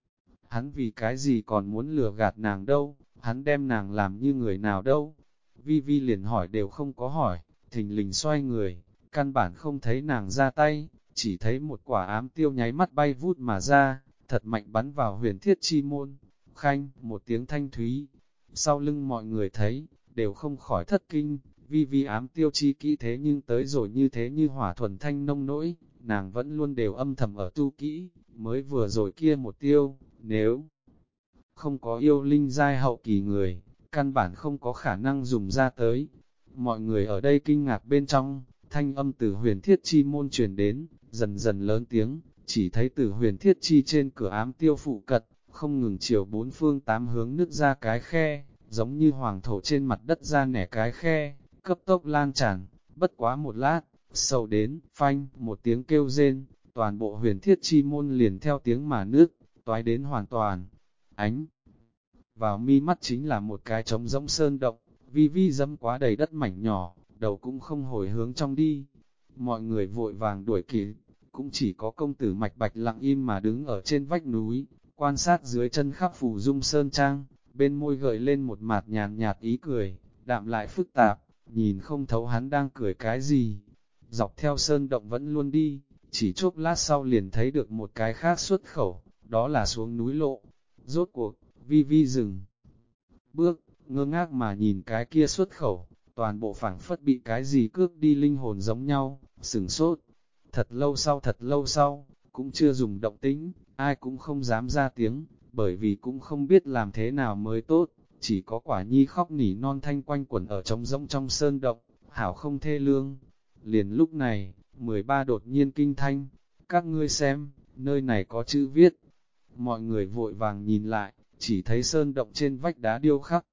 Hắn vì cái gì còn muốn lừa gạt nàng đâu, hắn đem nàng làm như người nào đâu. Vi Vi liền hỏi đều không có hỏi, thình lình xoay người, căn bản không thấy nàng ra tay, chỉ thấy một quả ám tiêu nháy mắt bay vút mà ra, thật mạnh bắn vào huyền thiết chi môn. Khanh, một tiếng thanh thúy, sau lưng mọi người thấy, đều không khỏi thất kinh, Vi Vi ám tiêu chi kỹ thế nhưng tới rồi như thế như hỏa thuần thanh nông nỗi, nàng vẫn luôn đều âm thầm ở tu kỹ, mới vừa rồi kia một tiêu, nếu không có yêu linh giai hậu kỳ người, căn bản không có khả năng dùng ra tới. Mọi người ở đây kinh ngạc bên trong, thanh âm từ huyền thiết chi môn truyền đến, dần dần lớn tiếng, chỉ thấy từ huyền thiết chi trên cửa ám tiêu phụ cận, không ngừng chiều bốn phương tám hướng nứt ra cái khe, giống như hoàng thổ trên mặt đất ra nẻ cái khe, cấp tốc lan tràn, bất quá một lát, sâu đến, phanh, một tiếng kêu rên, toàn bộ huyền thiết chi môn liền theo tiếng mà nước, toái đến hoàn toàn. Ánh vào mi mắt chính là một cái trống rỗng sơn động, Vi Vi dẫm quá đầy đất mảnh nhỏ, đầu cũng không hồi hướng trong đi. Mọi người vội vàng đuổi kịp, cũng chỉ có công tử Mạch Bạch lặng im mà đứng ở trên vách núi, quan sát dưới chân khắp phù dung sơn trang, bên môi gợi lên một mạt nhàn nhạt ý cười, đạm lại phức tạp, nhìn không thấu hắn đang cười cái gì. Dọc theo sơn động vẫn luôn đi, chỉ chốc lát sau liền thấy được một cái khác xuất khẩu, đó là xuống núi lộ. Rốt cuộc, Vi Vi dừng bước, ngơ ngác mà nhìn cái kia xuất khẩu, toàn bộ phảng phất bị cái gì cướp đi linh hồn giống nhau, sửng sốt. Thật lâu sau, cũng chưa dùng động tĩnh, ai cũng không dám ra tiếng, bởi vì cũng không biết làm thế nào mới tốt, chỉ có quả nhi khóc nỉ non thanh quanh quẩn ở trống rỗng trong sơn động, hảo không thê lương. Liền lúc này, 13 đột nhiên kinh thanh, các ngươi xem, nơi này có chữ viết. Mọi người vội vàng nhìn lại, chỉ thấy sơn động trên vách đá điêu khắc.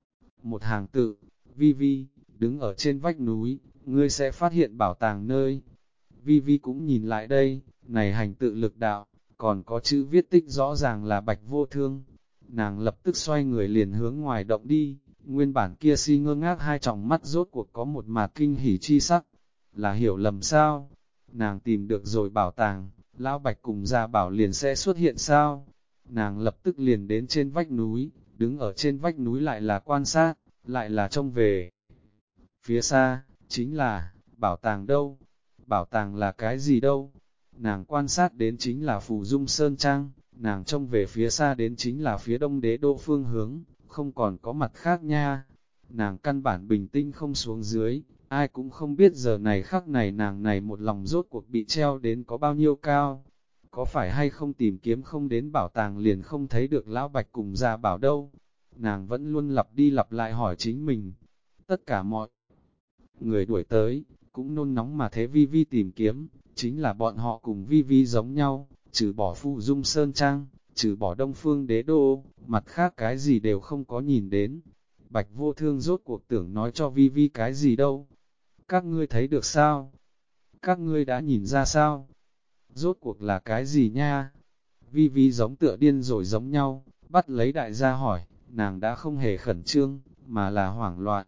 Một hàng tự, Vi Vi, đứng ở trên vách núi, ngươi sẽ phát hiện bảo tàng nơi. Vi Vi cũng nhìn lại đây, này hành tự lực đạo, còn có chữ viết tích rõ ràng là Bạch Vô Thương. Nàng lập tức xoay người liền hướng ngoài động đi, nguyên bản kia si ngơ ngác hai tròng mắt rốt cuộc có một mạt kinh hỉ chi sắc. Là hiểu lầm sao? Nàng tìm được rồi bảo tàng, Lão Bạch cùng Gia Bảo liền sẽ xuất hiện sao? Nàng lập tức liền đến trên vách núi, đứng ở trên vách núi lại là quan sát, lại là trông về. Phía xa, chính là, bảo tàng đâu? Bảo tàng là cái gì đâu? Nàng quan sát đến chính là Phù Dung Sơn Trang, nàng trông về phía xa đến chính là phía đông đế đô phương hướng, không còn có mặt khác nha. Nàng căn bản bình tĩnh không xuống dưới, ai cũng không biết giờ này khắc này nàng này một lòng rốt cuộc bị treo đến có bao nhiêu cao. Có phải hay không tìm kiếm không đến bảo tàng liền không thấy được Lão Bạch cùng Gia Bảo đâu? Nàng vẫn luôn lặp đi lặp lại hỏi chính mình. Tất cả mọi người đuổi tới, cũng nôn nóng mà thế Vi Vi tìm kiếm, chính là bọn họ cùng Vi Vi giống nhau, trừ bỏ Phù Dung Sơn Trang, trừ bỏ Đông Phương Đế Đô, mặt khác cái gì đều không có nhìn đến. Bạch Vô Thương rốt cuộc tưởng nói cho Vi Vi cái gì đâu? Các ngươi thấy được sao? Các ngươi đã nhìn ra sao? Rốt cuộc là cái gì nha? Vi Vi giống tựa điên rồi giống nhau, bắt lấy đại gia hỏi, nàng đã không hề khẩn trương, mà là hoảng loạn,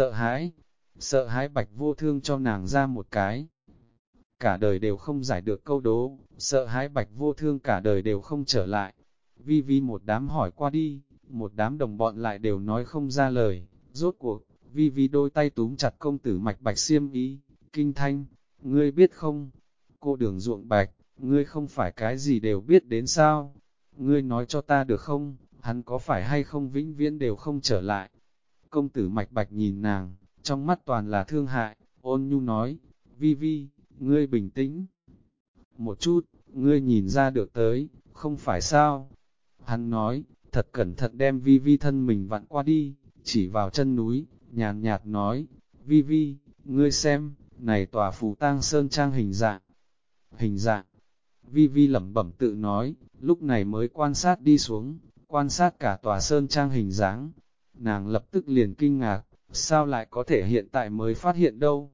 sợ hãi Bạch Vô Thương cho nàng ra một cái. Cả đời đều không giải được câu đố, sợ hãi Bạch Vô Thương cả đời đều không trở lại. Vi Vi một đám hỏi qua đi, một đám đồng bọn lại đều nói không ra lời, rốt cuộc, Vi Vi đôi tay túm chặt công tử Mạch Bạch xiêm y, kinh thanh, ngươi biết không? Cô Đường Ruộng Bạch, ngươi không phải cái gì đều biết đến sao? Ngươi nói cho ta được không, hắn có phải hay không vĩnh viễn đều không trở lại? Công tử Mạch Bạch nhìn nàng, trong mắt toàn là thương hại, ôn nhu nói, Vi Vi, ngươi bình tĩnh. Một chút, ngươi nhìn ra được tới, không phải sao? Hắn nói, thật cẩn thận đem Vi Vi thân mình vặn qua đi, chỉ vào chân núi, nhàn nhạt nói, Vi Vi, ngươi xem, này tòa phù tang sơn trang hình dạng. Hình dạng, Vi Vi lẩm bẩm tự nói, lúc này mới quan sát đi xuống, quan sát cả tòa sơn trang hình dáng. Nàng lập tức liền kinh ngạc, sao lại có thể hiện tại mới phát hiện đâu.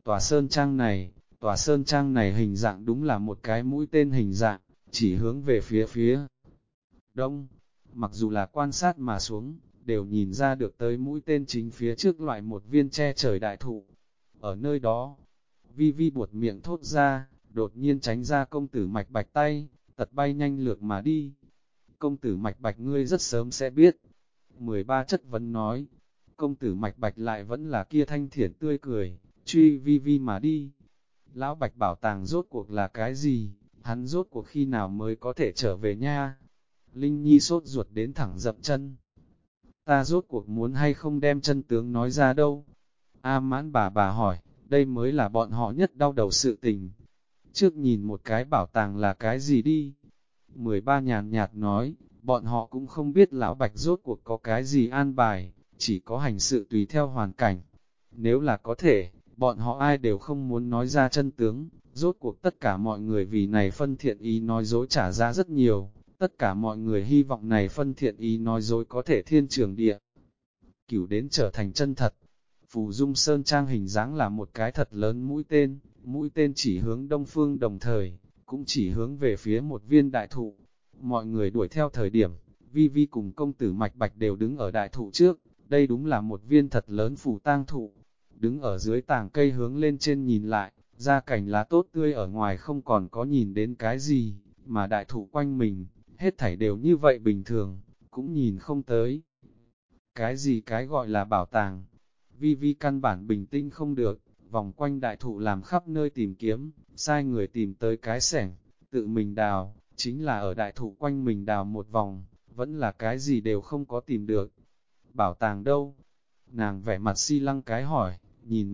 Tòa sơn trang này hình dạng đúng là một cái mũi tên hình dạng, chỉ hướng về phía đông. Mặc dù là quan sát mà xuống, đều nhìn ra được tới mũi tên chính phía trước loại một viên che trời đại thụ. Ở nơi đó, Vi Vi buột miệng thốt ra, đột nhiên tránh ra công tử Mạch Bạch tay, tật bay nhanh lược mà đi. Công tử Mạch Bạch ngươi rất sớm sẽ biết. 13 chất vấn nói, công tử Mạch Bạch lại vẫn là kia thanh thiển tươi cười, truy Vi Vi mà đi. Lão Bạch bảo tàng rốt cuộc là cái gì, hắn rốt cuộc khi nào mới có thể trở về nha. Linh Nhi sốt ruột đến thẳng dậm chân. Ta rốt cuộc muốn hay không đem chân tướng nói ra đâu. A Mãn bà hỏi, đây mới là bọn họ nhất đau đầu sự tình. Trước nhìn một cái bảo tàng là cái gì đi. 13 nhàn nhạt nói, bọn họ cũng không biết lão Bạch rốt cuộc có cái gì an bài, chỉ có hành sự tùy theo hoàn cảnh. Nếu là có thể, bọn họ ai đều không muốn nói ra chân tướng, rốt cuộc tất cả mọi người vì này phân thiện ý nói dối trả ra rất nhiều, tất cả mọi người hy vọng này phân thiện ý nói dối có thể thiên trường địa. Cửu đến trở thành chân thật. Phù Dung Sơn Trang hình dáng là một cái thật lớn mũi tên chỉ hướng đông phương đồng thời, cũng chỉ hướng về phía một viên đại thụ. Mọi người đuổi theo thời điểm, Vi Vi cùng công tử Mạch Bạch đều đứng ở đại thụ trước, đây đúng là một viên thật lớn phù tang thụ. Đứng ở dưới tàng cây hướng lên trên nhìn lại, ra cảnh lá tốt tươi ở ngoài không còn có nhìn đến cái gì, mà đại thụ quanh mình, hết thảy đều như vậy bình thường, cũng nhìn không tới. Cái gì cái gọi là bảo tàng? Vi Vi căn bản bình tĩnh không được, vòng quanh đại thụ làm khắp nơi tìm kiếm, sai người tìm tới cái sẻng, tự mình đào, chính là ở đại thụ quanh mình đào một vòng, vẫn là cái gì đều không có tìm được. Bảo tàng đâu? Nàng vẻ mặt si lăng cái hỏi, nhìn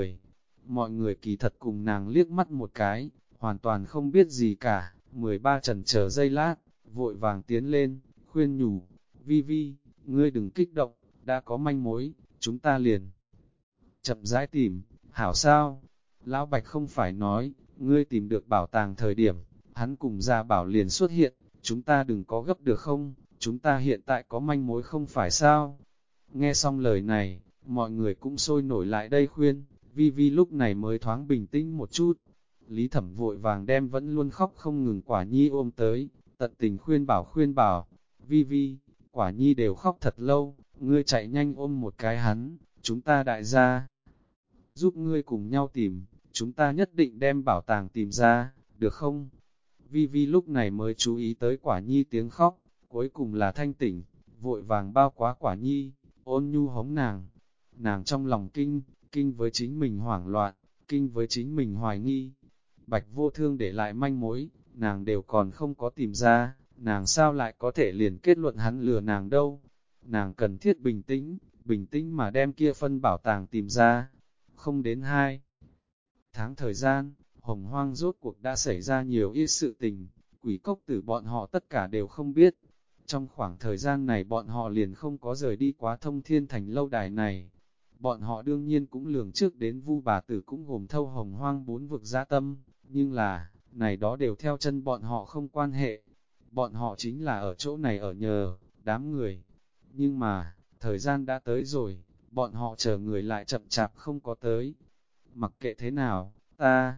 mọi người kỳ thật cùng nàng liếc mắt một cái, hoàn toàn không biết gì cả. 13 chần chờ giây lát, vội vàng tiến lên, khuyên nhủ, Vi Vi, ngươi đừng kích động, đã có manh mối, chúng ta liền chậm rãi tìm, hảo sao? Lão Bạch không phải nói, ngươi tìm được bảo tàng thời điểm, hắn cùng Gia Bảo liền xuất hiện, chúng ta đừng có gấp được không, chúng ta hiện tại có manh mối không phải sao? Nghe xong lời này, mọi người cũng sôi nổi lại đây khuyên, Vi Vi lúc này mới thoáng bình tĩnh một chút. Lý Thẩm vội vàng đem vẫn luôn khóc không ngừng Quả Nhi ôm tới, tận tình khuyên bảo, Vi Vi, Quả Nhi đều khóc thật lâu, ngươi chạy nhanh ôm một cái hắn, chúng ta đại gia giúp ngươi cùng nhau tìm, chúng ta nhất định đem bảo tàng tìm ra, được không? Vi Vi lúc này mới chú ý tới Quả Nhi tiếng khóc, cuối cùng là thanh tỉnh, vội vàng bao quá Quả Nhi, ôn nhu hống nàng. Nàng trong lòng kinh với chính mình hoảng loạn, kinh với chính mình hoài nghi. Bạch Vô Thương để lại manh mối, nàng đều còn không có tìm ra, nàng sao lại có thể liền kết luận hắn lừa nàng đâu? Nàng cần thiết bình tĩnh mà đem kia phân bảo tàng tìm ra. Không đến 2 tháng thời gian, Hồng Hoang rốt cuộc đã xảy ra nhiều ít sự tình, Quỷ Cốc Tử bọn họ tất cả đều không biết. Trong khoảng thời gian này bọn họ liền không có rời đi quá Thông Thiên Thành lâu đài này. Bọn họ đương nhiên cũng lường trước đến Vu Bà Tử cũng gồm thâu Hồng Hoang 4 vực dã tâm, nhưng là, này đó đều theo chân bọn họ không quan hệ. Bọn họ chính là ở chỗ này ở nhờ, đám người. Nhưng mà, thời gian đã tới rồi, bọn họ chờ người lại chậm chạp không có tới. Mặc kệ thế nào, ta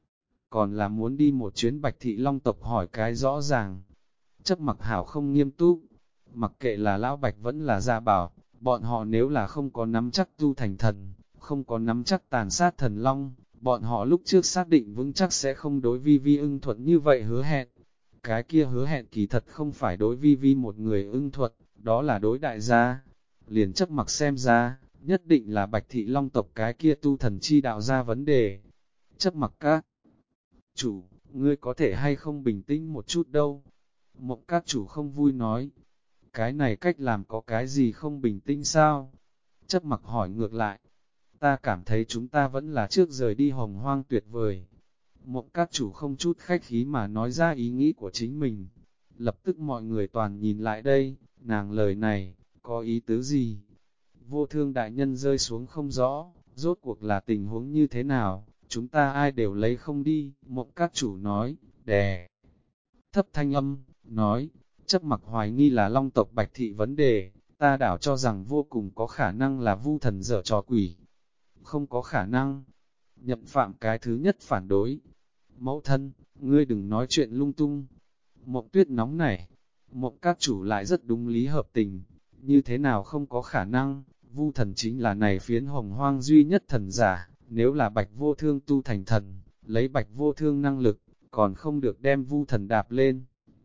còn là muốn đi một chuyến Bạch Thị Long tộc hỏi cái rõ ràng. Chấp Mặc Hảo không nghiêm túc, mặc kệ là Lão Bạch vẫn là Gia Bảo, bọn họ nếu là không có nắm chắc tu thành thần, không có nắm chắc tàn sát thần long, bọn họ lúc trước xác định vững chắc sẽ không đối Vi Vi ưng thuận như vậy hứa hẹn. Cái kia hứa hẹn kỳ thật không phải đối Vi Vi một người ưng thuận, đó là đối đại gia. Liền Chấp Mặc xem ra, nhất định là Bạch Thị Long tộc cái kia tu thần chi đạo ra vấn đề. Chấp Mặc các chủ, ngươi có thể hay không bình tĩnh một chút đâu? Mộng các chủ không vui nói, cái này cách làm có cái gì không bình tĩnh sao? Chấp Mặc hỏi ngược lại, ta cảm thấy chúng ta vẫn là trước rời đi Hồng Hoang tuyệt vời. Mộng các chủ không chút khách khí mà nói ra ý nghĩ của chính mình. Lập tức mọi người toàn nhìn lại đây, nàng lời này, có ý tứ gì? Vô Thương đại nhân rơi xuống không rõ, rốt cuộc là tình huống như thế nào, chúng ta ai đều lấy không đi, Mộng các chủ nói, đè thấp thanh âm, nói, chấp mặc hoài nghi là Long tộc Bạch thị vấn đề, ta đảo cho rằng vô cùng có khả năng là Vu thần dở trò quỷ. Không có khả năng. Nhậm Phạm cái thứ nhất phản đối. Mẫu thân, ngươi đừng nói chuyện lung tung. Mộng Tuyết nóng nảy. Mộng các chủ lại rất đúng lý hợp tình. Như thế nào không có khả năng, Vu thần chính là này phiến hồng hoang duy nhất thần giả, nếu là Bạch Vô Thương tu thành thần, lấy Bạch Vô Thương năng lực, còn không được đem Vu thần đạp lên.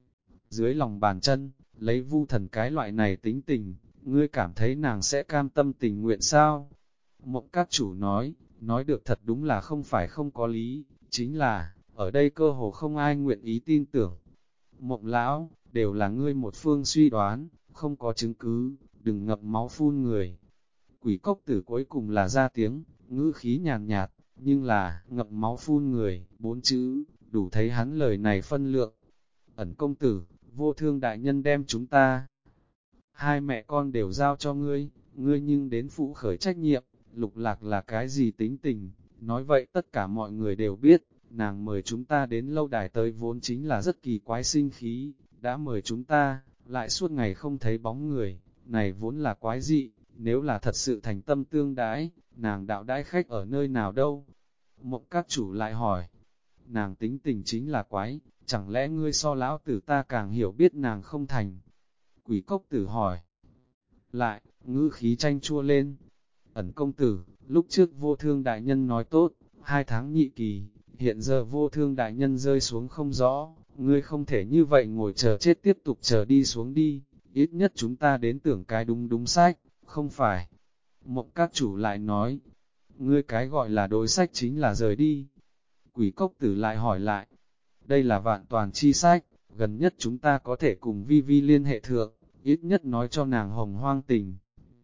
Dưới lòng bàn chân, lấy Vu thần cái loại này tính tình, ngươi cảm thấy nàng sẽ cam tâm tình nguyện sao? Mộng các chủ nói được thật đúng là không phải không có lý, chính là, ở đây cơ hồ không ai nguyện ý tin tưởng. Mộng lão, đều là ngươi một phương suy đoán, không có chứng cứ, đừng ngậm máu phun người. Quỷ cốc tử cuối cùng là ra tiếng, ngữ khí nhàn nhạt, nhưng là, ngậm máu phun người, 4 chữ, đủ thấy hắn lời này phân lượng. Ẩn công tử, Vô Thương đại nhân đem chúng ta, hai mẹ con đều giao cho ngươi, ngươi nhưng đến phụ khởi trách nhiệm. Lục lạc là cái gì tính tình, nói vậy tất cả mọi người đều biết, nàng mời chúng ta đến lâu đài tới vốn chính là rất kỳ quái sinh khí, đã mời chúng ta, lại suốt ngày không thấy bóng người, này vốn là quái dị, nếu là thật sự thành tâm tương đãi, nàng đạo đãi khách ở nơi nào đâu? Mộng các chủ lại hỏi, nàng tính tình chính là quái, chẳng lẽ ngươi so lão tử ta càng hiểu biết nàng không thành? Quỷ cốc tử hỏi, lại, ngữ khí chanh chua lên. Ẩn công tử, lúc trước Vô Thương đại nhân nói tốt, 2 tháng nhị kỳ, hiện giờ Vô Thương đại nhân rơi xuống không rõ, ngươi không thể như vậy ngồi chờ chết tiếp tục chờ đi xuống đi, ít nhất chúng ta đến tưởng cái đúng sách, không phải. Mộng các chủ lại nói, ngươi cái gọi là đối sách chính là rời đi. Quỷ cốc tử lại hỏi lại, đây là vạn toàn chi sách, gần nhất chúng ta có thể cùng Vi Vi liên hệ thượng, ít nhất nói cho nàng hồng hoang tình.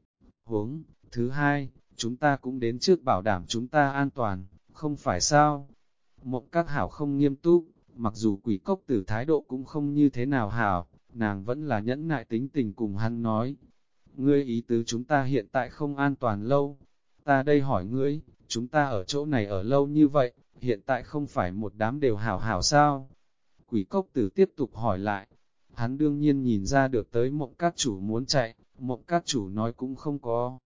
Huống, thứ hai, chúng ta cũng đến trước bảo đảm chúng ta an toàn, không phải sao? Mộng các hảo không nghiêm túc, mặc dù quỷ cốc tử thái độ cũng không như thế nào hảo, nàng vẫn là nhẫn nại tính tình cùng hắn nói. Ngươi ý tứ chúng ta hiện tại không an toàn lâu. Ta đây hỏi ngươi, chúng ta ở chỗ này ở lâu như vậy, hiện tại không phải một đám đều hảo hảo sao? Quỷ cốc tử tiếp tục hỏi lại. Hắn đương nhiên nhìn ra được tới mộng các chủ muốn chạy, mộng các chủ nói cũng không có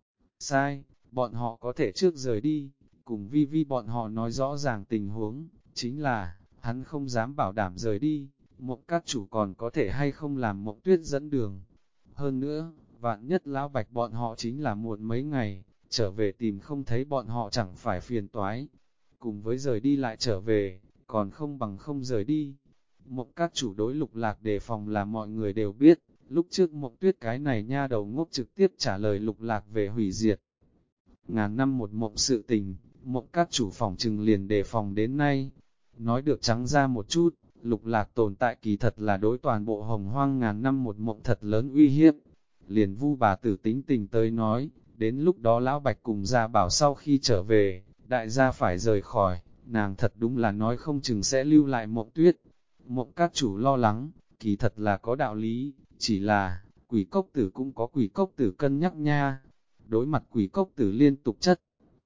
sai, bọn họ có thể trước rời đi, cùng Vi Vi bọn họ nói rõ ràng tình huống, chính là, hắn không dám bảo đảm rời đi, mộng các chủ còn có thể hay không làm Mộng Tuyết dẫn đường. Hơn nữa, vạn nhất lão Bạch bọn họ chính là muộn mấy ngày, trở về tìm không thấy bọn họ chẳng phải phiền toái, cùng với rời đi lại trở về, còn không bằng không rời đi. Mộng các chủ đối Lục Lạc đề phòng là mọi người đều biết, lúc trước Mộng Tuyết cái này nha đầu ngốc trực tiếp trả lời Lục Lạc về hủy diệt. Ngàn năm một mộng sự tình, Mộng các chủ phòng trừng liền đề phòng đến nay. Nói được trắng ra một chút, Lục Lạc tồn tại kỳ thật là đối toàn bộ hồng hoang ngàn năm một mộng thật lớn uy hiếp. Liền Vu bà tử tính tình tới nói, đến lúc đó Lão Bạch cùng Gia Bảo sau khi trở về, đại gia phải rời khỏi, nàng thật đúng là nói không chừng sẽ lưu lại Mộng Tuyết. Mộng các chủ lo lắng, kỳ thật là có đạo lý, chỉ là, quỷ cốc tử cũng có quỷ cốc tử cân nhắc nha. Đối mặt quỷ cốc tử liên tục chất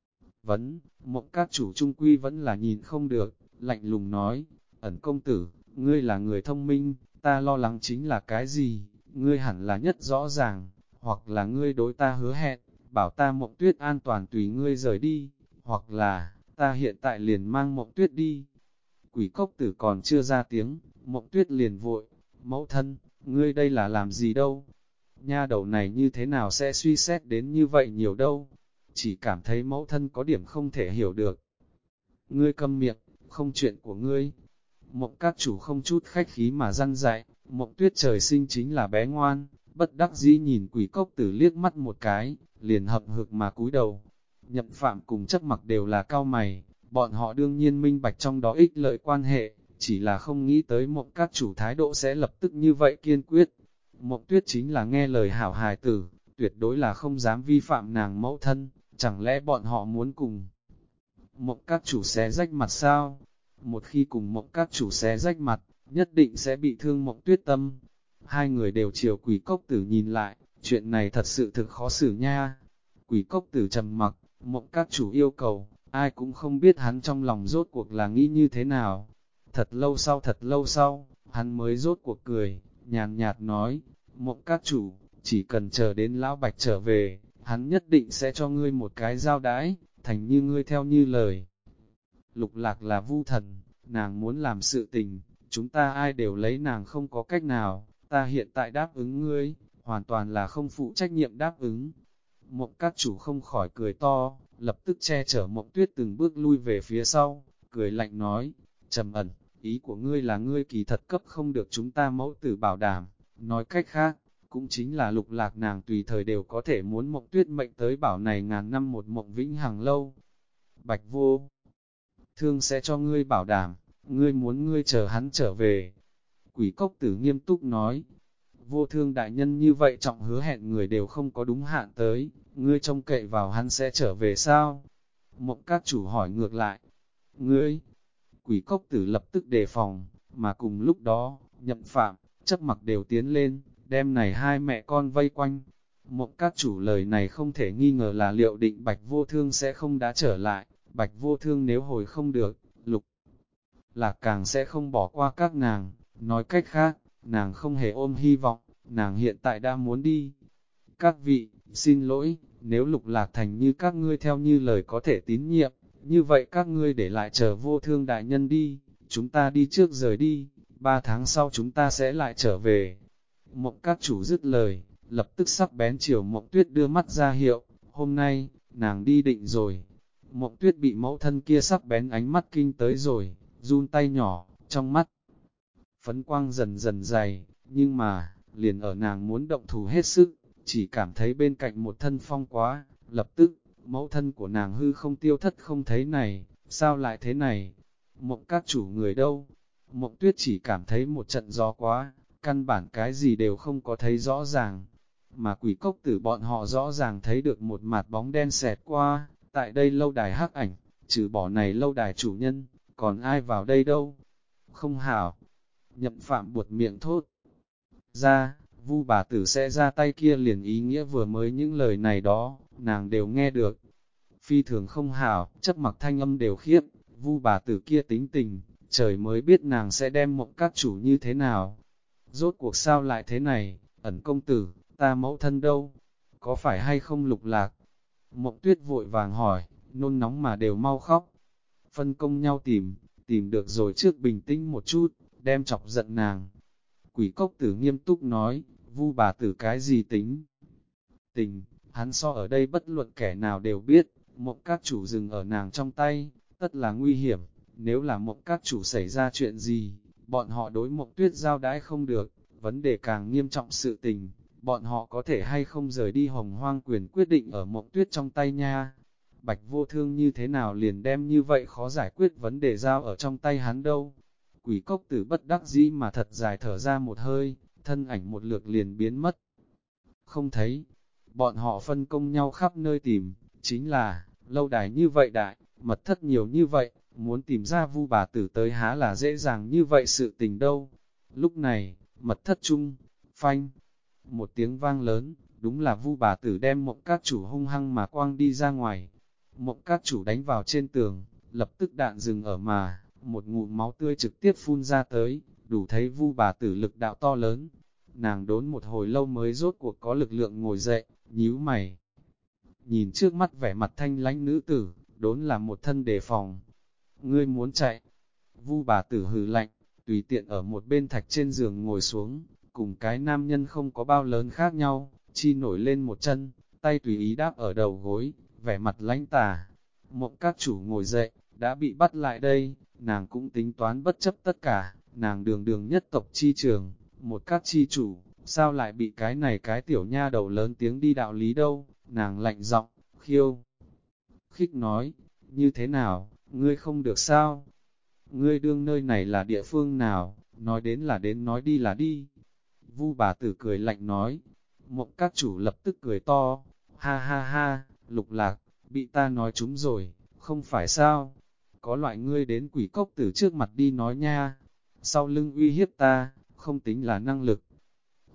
vấn, mộng các chủ trung quy vẫn là nhìn không được, lạnh lùng nói, Ẩn công tử, ngươi là người thông minh, ta lo lắng chính là cái gì, ngươi hẳn là nhất rõ ràng, hoặc là ngươi đối ta hứa hẹn, bảo ta Mộng Tuyết an toàn tùy ngươi rời đi, hoặc là, ta hiện tại liền mang Mộng Tuyết đi. Quỷ cốc tử còn chưa ra tiếng, Mộng Tuyết liền vội, mẫu thân, ngươi đây là làm gì đâu? Nha đầu này như thế nào sẽ suy xét đến như vậy nhiều đâu? Chỉ cảm thấy mẫu thân có điểm không thể hiểu được. Ngươi câm miệng, không chuyện của ngươi. Mộng các chủ không chút khách khí mà răn dạy, Mộng Tuyết trời sinh chính là bé ngoan, bất đắc dĩ nhìn quỷ cốc tử liếc mắt một cái, liền hậm hực mà cúi đầu. Nhậm Phạm cùng Chấp Mặc đều là cao mày, bọn họ đương nhiên minh bạch trong đó ích lợi quan hệ, chỉ là không nghĩ tới Mộng các chủ thái độ sẽ lập tức như vậy kiên quyết. Mộng Tuyết chính là nghe lời hảo hài tử, tuyệt đối là không dám vi phạm nàng mẫu thân, chẳng lẽ bọn họ muốn cùng Mộng các chủ xé rách mặt sao? Một khi cùng Mộng các chủ xé rách mặt, nhất định sẽ bị thương Mộng Tuyết tâm. Hai người đều chiều quỷ cốc tử nhìn lại, chuyện này thật sự thực khó xử nha. Quỷ cốc tử trầm mặc, Mộng các chủ yêu cầu, ai cũng không biết hắn trong lòng rốt cuộc là nghĩ như thế nào. Thật lâu sau, hắn mới rốt cuộc cười, nhàn nhạt nói, Mộng các chủ, chỉ cần chờ đến lão Bạch trở về, hắn nhất định sẽ cho ngươi một cái giao đãi, thành như ngươi theo như lời. Lục Lạc là vu thần, nàng muốn làm sự tình, chúng ta ai đều lấy nàng không có cách nào, ta hiện tại đáp ứng ngươi, hoàn toàn là không phụ trách nhiệm đáp ứng. Mộng các chủ không khỏi cười to, lập tức che chở Mộng Tuyết từng bước lui về phía sau, cười lạnh nói, Trầm Ẩn, ý của ngươi là ngươi kỳ thật cấp không được chúng ta mẫu tử bảo đảm, nói cách khác, cũng chính là Lục Lạc nàng tùy thời đều có thể muốn Mộng Tuyết mệnh tới bảo này ngàn năm một mộng vĩnh hằng lâu. Bạch vô thương sẽ cho ngươi bảo đảm, ngươi muốn ngươi chờ hắn trở về. Quỷ cốc tử nghiêm túc nói, vô thương đại nhân như vậy trọng hứa hẹn người đều không có đúng hạn tới, ngươi trông cậy vào hắn sẽ trở về sao? Mộng các chủ hỏi ngược lại, ngươi, quỷ cốc tử lập tức đề phòng, mà cùng lúc đó, Nhậm Phạm, Chấp Mặc đều tiến lên, đem này hai mẹ con vây quanh. Mộng các chủ lời này không thể nghi ngờ là liệu định Bạch vô thương sẽ không đã trở lại, Bạch vô thương nếu hồi không được, Lục Lạc càng sẽ không bỏ qua các nàng, nói cách khác, nàng không hề ôm hy vọng, nàng hiện tại đã muốn đi. Các vị, xin lỗi, nếu Lục Lạc thành như các ngươi theo như lời có thể tín nhiệm, như vậy các ngươi để lại chờ vô thương đại nhân đi, chúng ta đi trước rời đi, 3 tháng sau chúng ta sẽ lại trở về. Mộng các chủ dứt lời, lập tức sắc bén chiều Mộng Tuyết đưa mắt ra hiệu, hôm nay, nàng đi định rồi. Mộng Tuyết bị mẫu thân kia sắc bén ánh mắt kinh tới rồi, run tay nhỏ, trong mắt. Phấn quang dần dần dày, nhưng mà, liền ở nàng muốn động thủ hết sức, chỉ cảm thấy bên cạnh một thân phong quá, lập tức, mẫu thân của nàng hư không tiêu thất không thấy này, sao lại thế này? Mộng các chủ người đâu? Mộng Tuyết chỉ cảm thấy một trận gió quá, căn bản cái gì đều không có thấy rõ ràng, mà quỷ cốc tử bọn họ rõ ràng thấy được một mặt bóng đen xẹt qua, tại đây lâu đài hắc ảnh, trừ bỏ này lâu đài chủ nhân, còn ai vào đây đâu? Không hảo. Nhậm Phạm buột miệng thốt ra, Vu bà tử sẽ ra tay kia liền ý nghĩa vừa mới những lời này đó, nàng đều nghe được. Phi thường không hảo, Chấp Mặc thanh âm đều khiếp, Vu bà tử kia tính tình, trời mới biết nàng sẽ đem Mộng các chủ như thế nào. Rốt cuộc sao lại thế này, Ẩn công tử, ta mẫu thân đâu? Có phải hay không Lục Lạc? Mộng Tuyết vội vàng hỏi, nôn nóng mà đều mau khóc. Phân công nhau tìm được rồi trước bình tĩnh một chút, đem chọc giận nàng. Quỷ cốc tử nghiêm túc nói, Vu bà tử cái gì tính? Tình, hắn so ở đây bất luận kẻ nào đều biết, Mộng các chủ dừng ở nàng trong tay, tất là nguy hiểm, nếu là Mộng các chủ xảy ra chuyện gì, bọn họ đối Mộng Tuyết giao đãi không được, vấn đề càng nghiêm trọng sự tình, bọn họ có thể hay không rời đi Hồng Hoang quyền quyết định ở Mộng Tuyết trong tay nha. Bạch vô thương như thế nào liền đem như vậy khó giải quyết vấn đề giao ở trong tay hắn đâu. Quỷ cốc tử bất đắc dĩ mà thật dài thở ra một hơi, thân ảnh một lượt liền biến mất. Không thấy, bọn họ phân công nhau khắp nơi tìm, chính là, lâu đài như vậy đại, mật thất nhiều như vậy, muốn tìm ra Vu bà tử tới há là dễ dàng như vậy sự tình đâu. Lúc này, mật thất chung, phanh, một tiếng vang lớn, đúng là Vu bà tử đem Mộng các chủ hung hăng mà quang đi ra ngoài. Mộng các chủ đánh vào trên tường, lập tức đạn dừng ở mà, một ngụm máu tươi trực tiếp phun ra tới, đủ thấy Vu bà tử lực đạo to lớn. Nàng đốn một hồi lâu mới rốt cuộc có lực lượng ngồi dậy, nhíu mày. Nhìn trước mắt vẻ mặt thanh lãnh nữ tử, đốn là một thân đề phòng. Ngươi muốn chạy? Vu bà tử hừ lạnh, tùy tiện ở một bên thạch trên giường ngồi xuống, cùng cái nam nhân không có bao lớn khác nhau, chi nổi lên một chân, tay tùy ý đáp ở đầu gối, vẻ mặt lãnh tà. Mộng các chủ ngồi dậy, đã bị bắt lại đây, nàng cũng tính toán bất chấp tất cả, nàng đường đường nhất tộc chi trường, một các chi chủ, sao lại bị cái này cái tiểu nha đầu lớn tiếng đi đạo lý đâu, nàng lạnh giọng, khiêu. Khích nói, như thế nào, ngươi không được sao? Ngươi đương nơi này là địa phương nào, nói đến là đến nói đi là đi. Vu bà tử cười lạnh nói, Mộng các chủ lập tức cười to, ha ha ha, Lục Lạc, bị ta nói trúng rồi, không phải sao? Có loại ngươi đến quỷ cốc tử trước mặt đi nói nha, sau lưng uy hiếp ta, không tính là năng lực.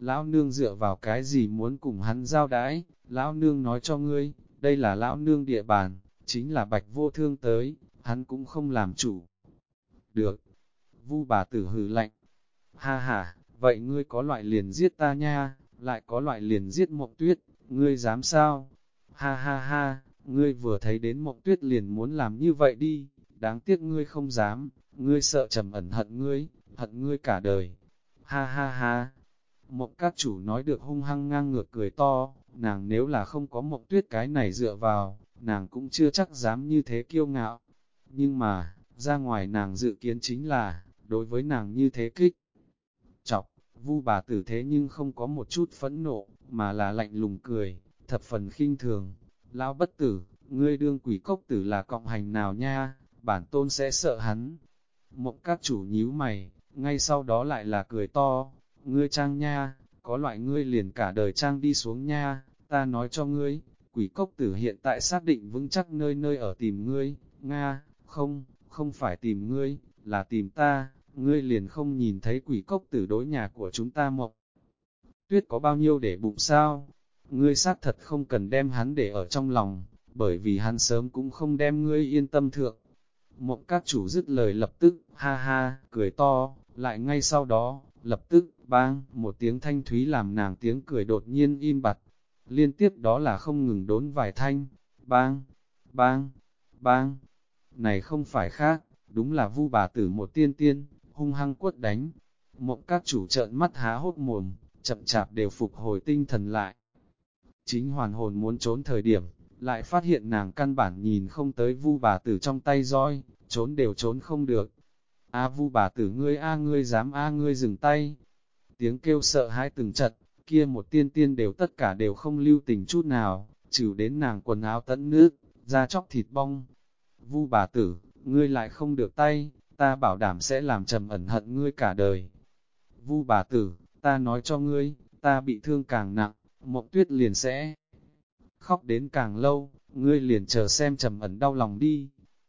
Lão nương dựa vào cái gì muốn cùng hắn giao đãi, lão nương nói cho ngươi, đây là lão nương địa bàn, chính là Bạch Vô Thương tới, hắn cũng không làm chủ. Được, Vu bà tử hừ lạnh, ha ha, vậy ngươi có loại liền giết ta nha, lại có loại liền giết Mộng Tuyết, ngươi dám sao? Ha ha ha, ngươi vừa thấy đến Mộng Tuyết liền muốn làm như vậy đi, đáng tiếc ngươi không dám, ngươi sợ Trầm Ẩn hận ngươi cả đời. Ha ha ha, Mộng các chủ nói được hung hăng ngang ngược cười to, nàng nếu là không có Mộng Tuyết cái này dựa vào, nàng cũng chưa chắc dám như thế kiêu ngạo. Nhưng mà, ra ngoài nàng dự kiến chính là, đối với nàng như thế kích. Chọc, Vu bà tử thế nhưng không có một chút phẫn nộ, mà là lạnh lùng cười, thập phần khinh thường. Lão bất tử, ngươi đương quỷ cốc tử là cộng hành nào nha, bản tôn sẽ sợ hắn. Mộng các chủ nhíu mày, ngay sau đó lại là cười to, ngươi trang nha, có loại ngươi liền cả đời trang đi xuống nha, ta nói cho ngươi, quỷ cốc tử hiện tại xác định vững chắc nơi nơi ở tìm ngươi, Nga, không phải tìm ngươi, là tìm ta, ngươi liền không nhìn thấy quỷ cốc tử đối nhà của chúng ta Mộng Tuyết có bao nhiêu để bụng sao, ngươi xác thật không cần đem hắn để ở trong lòng, bởi vì hắn sớm cũng không đem ngươi yên tâm thượng. Mộng các chủ dứt lời lập tức, ha ha, cười to, lại ngay sau đó, lập tức, bang, một tiếng thanh thúy làm nàng tiếng cười đột nhiên im bặt. Liên tiếp đó là không ngừng đốn vài thanh, bang, bang, bang. Này không phải khác, đúng là Vu bà tử một tiên tiên, hung hăng quất đánh. Mộng các chủ trợn mắt há hốt mồm, chậm chạp đều phục hồi tinh thần lại. Chính hoàn hồn muốn trốn thời điểm, lại phát hiện nàng căn bản nhìn không tới Vu bà tử trong tay roi, trốn đều trốn không được. A Vu bà tử ngươi ngươi dám ngươi dừng tay. Tiếng kêu sợ hãi từng trận, kia một tiên tiên đều tất cả đều không lưu tình chút nào, trừ đến nàng quần áo tẫn nước, da chóc thịt bong. Vu bà tử, ngươi lại không được tay, ta bảo đảm sẽ làm Trầm Ẩn hận ngươi cả đời. Vu bà tử, ta nói cho ngươi, ta bị thương càng nặng, Mộng Tuyết liền sẽ khóc đến càng lâu, ngươi liền chờ xem Trầm Ẩn đau lòng đi.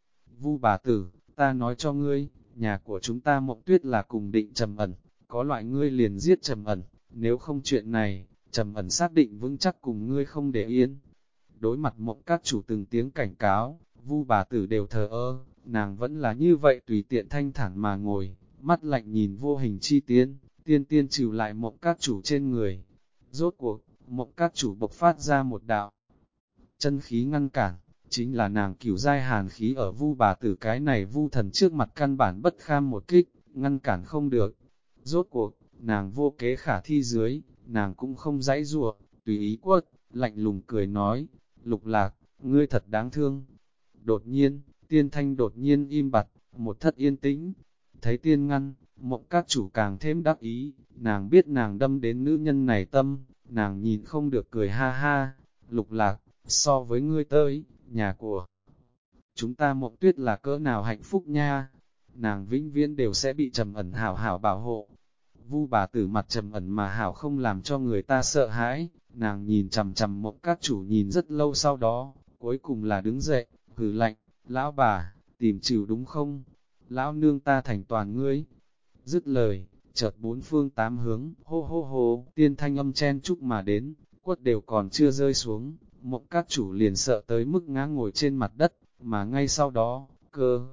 Vu bà tử, ta nói cho ngươi, nhà của chúng ta Mộng Tuyết là cùng định Trầm Ẩn, có loại ngươi liền giết Trầm Ẩn, nếu không chuyện này, Trầm Ẩn xác định vững chắc cùng ngươi không để yên. Đối mặt Mộng các chủ từng tiếng cảnh cáo, Vu bà tử đều thờ ơ, nàng vẫn là như vậy tùy tiện thanh thản mà ngồi, mắt lạnh nhìn vô hình chi tiên, tiên tiên trừ lại Mộng các chủ trên người. Rốt cuộc, Mộng các chủ bộc phát ra một đạo chân khí ngăn cản, chính là nàng cửu giai hàn khí ở Vu bà tử cái này Vu thần trước mặt căn bản bất kham một kích, ngăn cản không được. Rốt cuộc, nàng vô kế khả thi dưới, nàng cũng không dãy dụa, tùy ý quất, lạnh lùng cười nói, Lục Lạc, ngươi thật đáng thương. Đột nhiên, tiên thanh đột nhiên im bặt, một thất yên tĩnh. Thấy tiên ngăn, Mộng các chủ càng thêm đắc ý, nàng biết nàng đâm đến nữ nhân này tâm, nàng nhìn không được cười ha ha. Lục Lạc, so với ngươi tới, nhà của chúng ta Mộng Tuyết là cỡ nào hạnh phúc nha. Nàng vĩnh viễn đều sẽ bị Trầm Ẩn hảo hảo bảo hộ. Vu bà tử mặt Trầm Ẩn mà hảo không làm cho người ta sợ hãi, nàng nhìn chằm chằm Mộng các chủ nhìn rất lâu sau đó, cuối cùng là đứng dậy, hừ lạnh, lão bà, tìm chịu đúng không? Lão nương ta thành toàn ngươi. Dứt lời, chợt bốn phương tám hướng, hô hô hô, tiên thanh âm chen chúc mà đến, quất đều còn chưa rơi xuống, Mộng các chủ liền sợ tới mức ngã ngồi trên mặt đất, mà ngay sau đó, cơ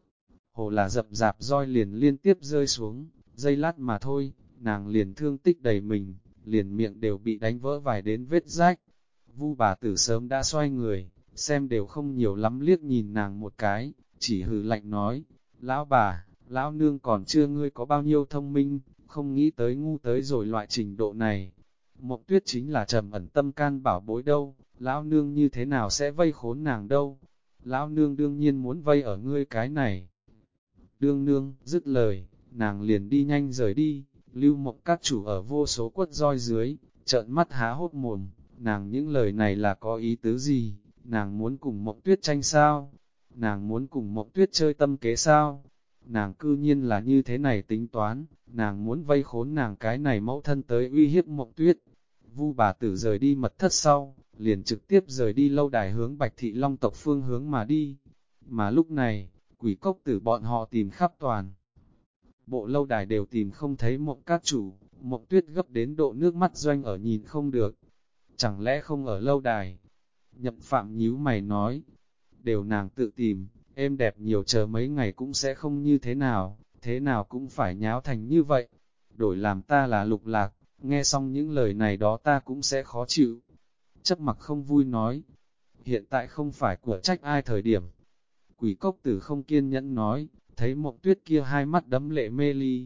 hồ là dập dạp roi liền liên tiếp rơi xuống, giây lát mà thôi, nàng liền thương tích đầy mình, liền miệng đều bị đánh vỡ vài đến vết rách. Vu bà tử sớm đã xoay người, xem đều không nhiều lắm liếc nhìn nàng một cái, chỉ hừ lạnh nói, lão bà, lão nương còn chưa ngươi có bao nhiêu thông minh, không nghĩ tới ngu tới rồi loại trình độ này. Mộng Tuyết chính là Trầm Ẩn tâm can bảo bối đâu, lão nương như thế nào sẽ vây khốn nàng đâu. Lão nương đương nhiên muốn vây ở ngươi cái này. Đương nương, dứt lời, nàng liền đi nhanh rời đi, Lưu Mộng các chủ ở vô số quất roi dưới, trợn mắt há hốt mồm, nàng những lời này là có ý tứ gì, nàng muốn cùng Mộng Tuyết tranh sao, nàng muốn cùng Mộng Tuyết chơi tâm kế sao, nàng cư nhiên là như thế này tính toán, nàng muốn vây khốn nàng cái này mẫu thân tới uy hiếp Mộng Tuyết. Vu bà tử rời đi mật thất sau, liền trực tiếp rời đi lâu đài hướng Bạch Thị Long tộc phương hướng mà đi, mà lúc này, quỷ cốc tử bọn họ tìm khắp toàn. Bộ lâu đài đều tìm không thấy Mộng các chủ, Mộng Tuyết gấp đến độ nước mắt doanh ở nhìn không được. Chẳng lẽ không ở lâu đài? Nhậm Phạm nhíu mày nói, đều nàng tự tìm, êm đẹp nhiều chờ mấy ngày cũng sẽ không như thế nào cũng phải nháo thành như vậy. Đổi làm ta là Lục Lạc, nghe xong những lời này đó ta cũng sẽ khó chịu. Chấp mặc không vui nói, hiện tại không phải của trách ai thời điểm. Quỷ cốc tử không kiên nhẫn nói, thấy Mộng Tuyết kia hai mắt đẫm lệ mê ly.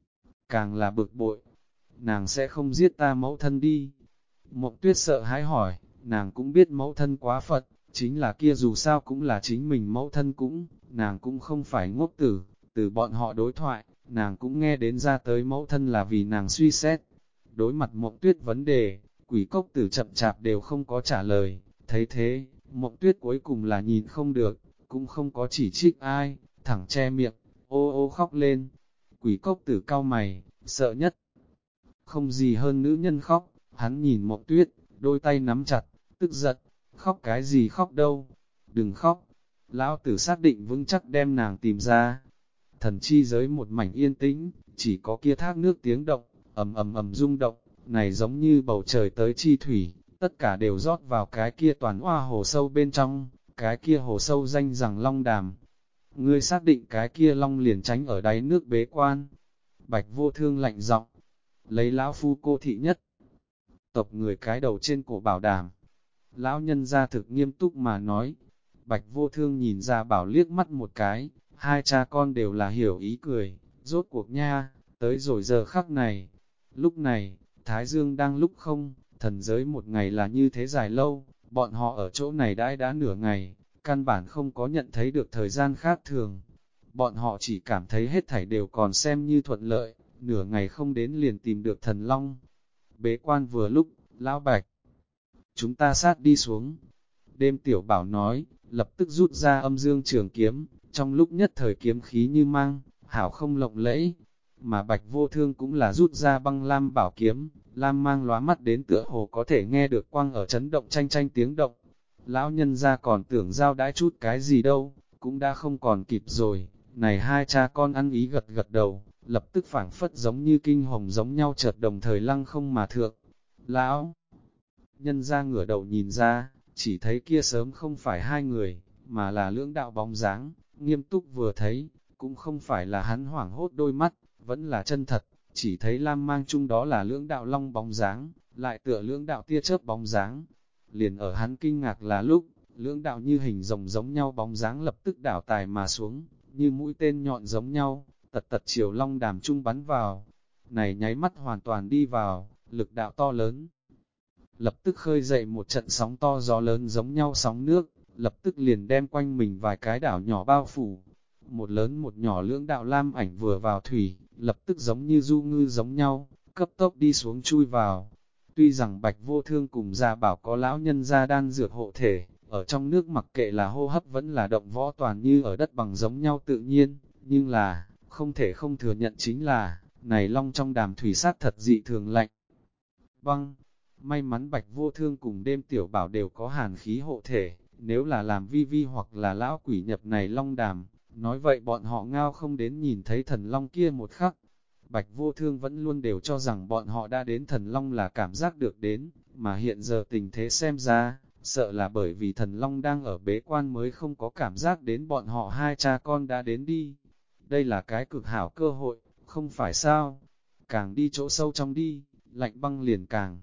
Càng là bực bội, nàng sẽ không giết ta mẫu thân đi. Mộng Tuyết sợ hãi hỏi, nàng cũng biết mẫu thân quá phận, chính là kia dù sao cũng là chính mình mẫu thân cũng, nàng cũng không phải ngốc tử, từ bọn họ đối thoại, nàng cũng nghe đến ra tới mẫu thân là vì nàng suy xét. Đối mặt Mộng Tuyết vấn đề, quỷ cốc tử chậm chạp đều không có trả lời, thấy thế, Mộng Tuyết cuối cùng là nhìn không được, cũng không có chỉ trích ai, thẳng che miệng, ô ô khóc lên. Quỷ cốc tử cau mày, sợ nhất. Không gì hơn nữ nhân khóc, hắn nhìn Mộng Tuyết, đôi tay nắm chặt, tức giận, khóc cái gì khóc đâu, đừng khóc. Lão tử xác định vững chắc đem nàng tìm ra. Thần chi giới một mảnh yên tĩnh, chỉ có kia thác nước tiếng động, ầm ầm ầm rung động, này giống như bầu trời tới chi thủy, tất cả đều rót vào cái kia toàn hoa hồ sâu bên trong, cái kia hồ sâu danh rằng Long Đàm. Ngươi xác định cái kia Long liền tránh ở đáy nước bế quan. Bạch Vô Thương lạnh giọng, lấy lão phu cô thị nhất. Tộc người cái đầu trên cổ bảo đảm. Lão nhân ra thực nghiêm túc mà nói. Bạch Vô Thương nhìn ra bảo liếc mắt một cái, hai cha con đều là hiểu ý cười, rốt cuộc nha, tới rồi giờ khắc này. Lúc này, Thái Dương đang lúc không, thần giới một ngày là như thế dài lâu, bọn họ ở chỗ này đã nửa ngày, căn bản không có nhận thấy được thời gian khác thường. Bọn họ chỉ cảm thấy hết thảy đều còn xem như thuận lợi, nửa ngày không đến liền tìm được thần long. Bế quan vừa lúc, lão Bạch, chúng ta sát đi xuống. Đêm tiểu bảo nói, lập tức rút ra âm dương trường kiếm, trong lúc nhất thời kiếm khí như mang, hảo không lộng lẫy. Mà Bạch Vô Thương cũng là rút ra băng lam bảo kiếm, lam mang lóa mắt đến tựa hồ có thể nghe được quang ở chấn động tranh tranh tiếng động. Lão nhân ra còn tưởng giao đãi chút cái gì đâu, cũng đã không còn kịp rồi. Này hai cha con ăn ý gật gật đầu, lập tức phảng phất giống như kinh hồng giống nhau chợt đồng thời lăng không mà thượng. Lão nhân ra ngửa đầu nhìn ra, chỉ thấy kia sớm không phải hai người, mà là lưỡng đạo bóng dáng, nghiêm túc vừa thấy, cũng không phải là hắn hoảng hốt đôi mắt, vẫn là chân thật, chỉ thấy lam mang chung đó là lưỡng đạo long bóng dáng, lại tựa lưỡng đạo tia chớp bóng dáng. Liền ở hắn kinh ngạc là lúc, lưỡng đạo như hình rồng giống nhau bóng dáng lập tức đảo tài mà xuống, như mũi tên nhọn giống nhau, tật tật chiều long đàm trung bắn vào. Này nháy mắt hoàn toàn đi vào, lực đạo to lớn. Lập tức khơi dậy một trận sóng to gió lớn giống nhau sóng nước, lập tức liền đem quanh mình vài cái đảo nhỏ bao phủ. Một lớn một nhỏ lưỡng đạo lam ảnh vừa vào thủy, lập tức giống như du ngư giống nhau, cấp tốc đi xuống chui vào. Tuy rằng Bạch Vô Thương cùng gia bảo có lão nhân gia đan dược hộ thể, ở trong nước mặc kệ là hô hấp vẫn là động võ toàn như ở đất bằng giống nhau tự nhiên, nhưng là, không thể không thừa nhận chính là, này long trong đàm thủy sát thật dị thường lạnh. Vâng, may mắn Bạch Vô Thương cùng đêm tiểu bảo đều có hàn khí hộ thể, nếu là làm vi vi hoặc là lão quỷ nhập này long đàm, nói vậy bọn họ ngao không đến nhìn thấy thần long kia một khắc. Bạch Vô Thương vẫn luôn đều cho rằng bọn họ đã đến thần long là cảm giác được đến, mà hiện giờ tình thế xem ra, sợ là bởi vì thần long đang ở bế quan mới không có cảm giác đến bọn họ hai cha con đã đến đi. Đây là cái cực hảo cơ hội, không phải sao? Càng đi chỗ sâu trong đi, lạnh băng liền càng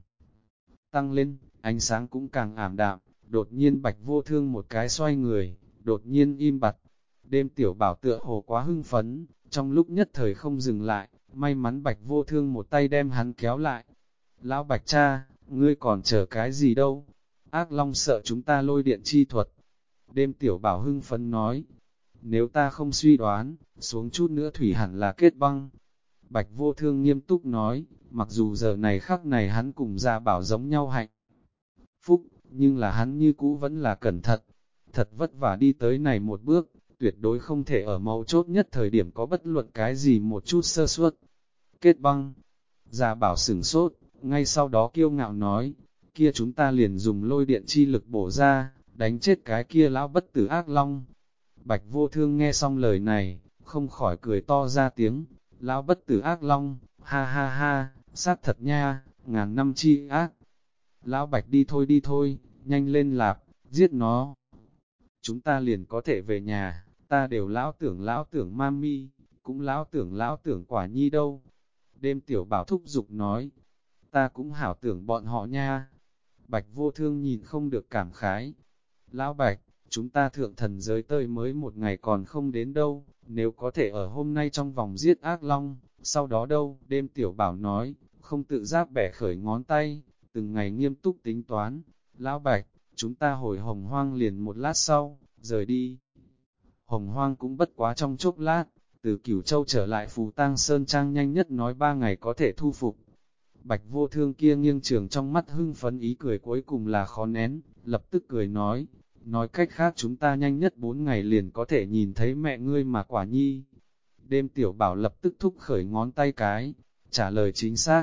tăng lên, ánh sáng cũng càng ảm đạm. Đột nhiên Bạch Vô Thương một cái xoay người, đột nhiên im bặt. Đêm tiểu bảo tựa hồ quá hưng phấn, trong lúc nhất thời không dừng lại, may mắn Bạch Vô Thương một tay đem hắn kéo lại. Lão Bạch cha, ngươi còn chờ cái gì đâu? Ác Long sợ chúng ta lôi điện chi thuật. Đêm tiểu bảo hưng phấn nói, nếu ta không suy đoán, xuống chút nữa thủy hẳn là kết băng. Bạch Vô Thương nghiêm túc nói, mặc dù giờ này khắc này hắn cùng gia bảo giống nhau hạnh phúc, nhưng là hắn như cũ vẫn là cẩn thận. Thật vất vả đi tới này một bước, tuyệt đối không thể ở mấu chốt nhất thời điểm có bất luận cái gì một chút sơ suất. Kết băng, gia bảo sửng sốt, ngay sau đó kiêu ngạo nói, kia chúng ta liền dùng lôi điện chi lực bổ ra, đánh chết cái kia lão bất tử ác long. Bạch Vô Thương nghe xong lời này, không khỏi cười to ra tiếng, lão bất tử ác long, ha ha ha, xác thật nha, ngàn năm chi ác. Lão Bạch đi thôi, nhanh lên lạp, giết nó. Chúng ta liền có thể về nhà, ta đều lão tưởng mami, cũng lão tưởng quả nhi đâu. Đêm tiểu bảo thúc giục nói, ta cũng hảo tưởng bọn họ nha. Bạch vô thương nhìn không được cảm khái. Lão Bạch, chúng ta thượng thần giới tơi mới một ngày còn không đến đâu, nếu có thể ở hôm nay trong vòng giết ác long, sau đó đâu, đêm tiểu bảo nói, không tự giác bẻ khởi ngón tay, từng ngày nghiêm túc tính toán. Lão Bạch, chúng ta hồi Hồng Hoang liền một lát sau, rời đi. Hồng Hoang cũng bất quá trong chốc lát, từ Cửu Châu trở lại Phù Tang Sơn Trang nhanh nhất nói 3 ngày có thể thu phục. Bạch vô thương kia nghiêng trường trong mắt hưng phấn ý cười cuối cùng là khó nén, lập tức cười nói cách khác chúng ta nhanh nhất 4 ngày liền có thể nhìn thấy mẹ ngươi mà quả nhi. Đêm tiểu bảo lập tức thúc khởi ngón tay cái, trả lời chính xác.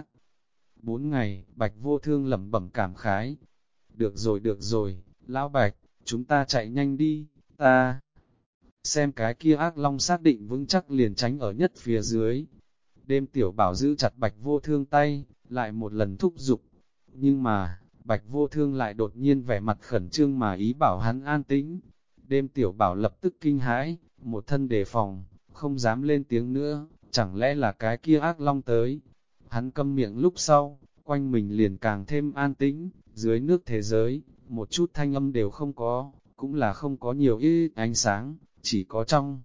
4 ngày, Bạch vô thương lẩm bẩm cảm khái. Được rồi, lão Bạch, chúng ta chạy nhanh đi, ta xem cái kia ác long xác định vững chắc liền tránh ở nhất phía dưới. Đêm tiểu bảo giữ chặt Bạch vô thương tay, lại một lần thúc giục. Nhưng mà, Bạch vô thương lại đột nhiên vẻ mặt khẩn trương mà ý bảo hắn an tĩnh. Đêm tiểu bảo lập tức kinh hãi, một thân đề phòng, không dám lên tiếng nữa, chẳng lẽ là cái kia ác long tới. Hắn câm miệng lúc sau, quanh mình liền càng thêm an tĩnh, dưới nước thế giới, một chút thanh âm đều không có, cũng là không có nhiều ít ánh sáng, chỉ có trong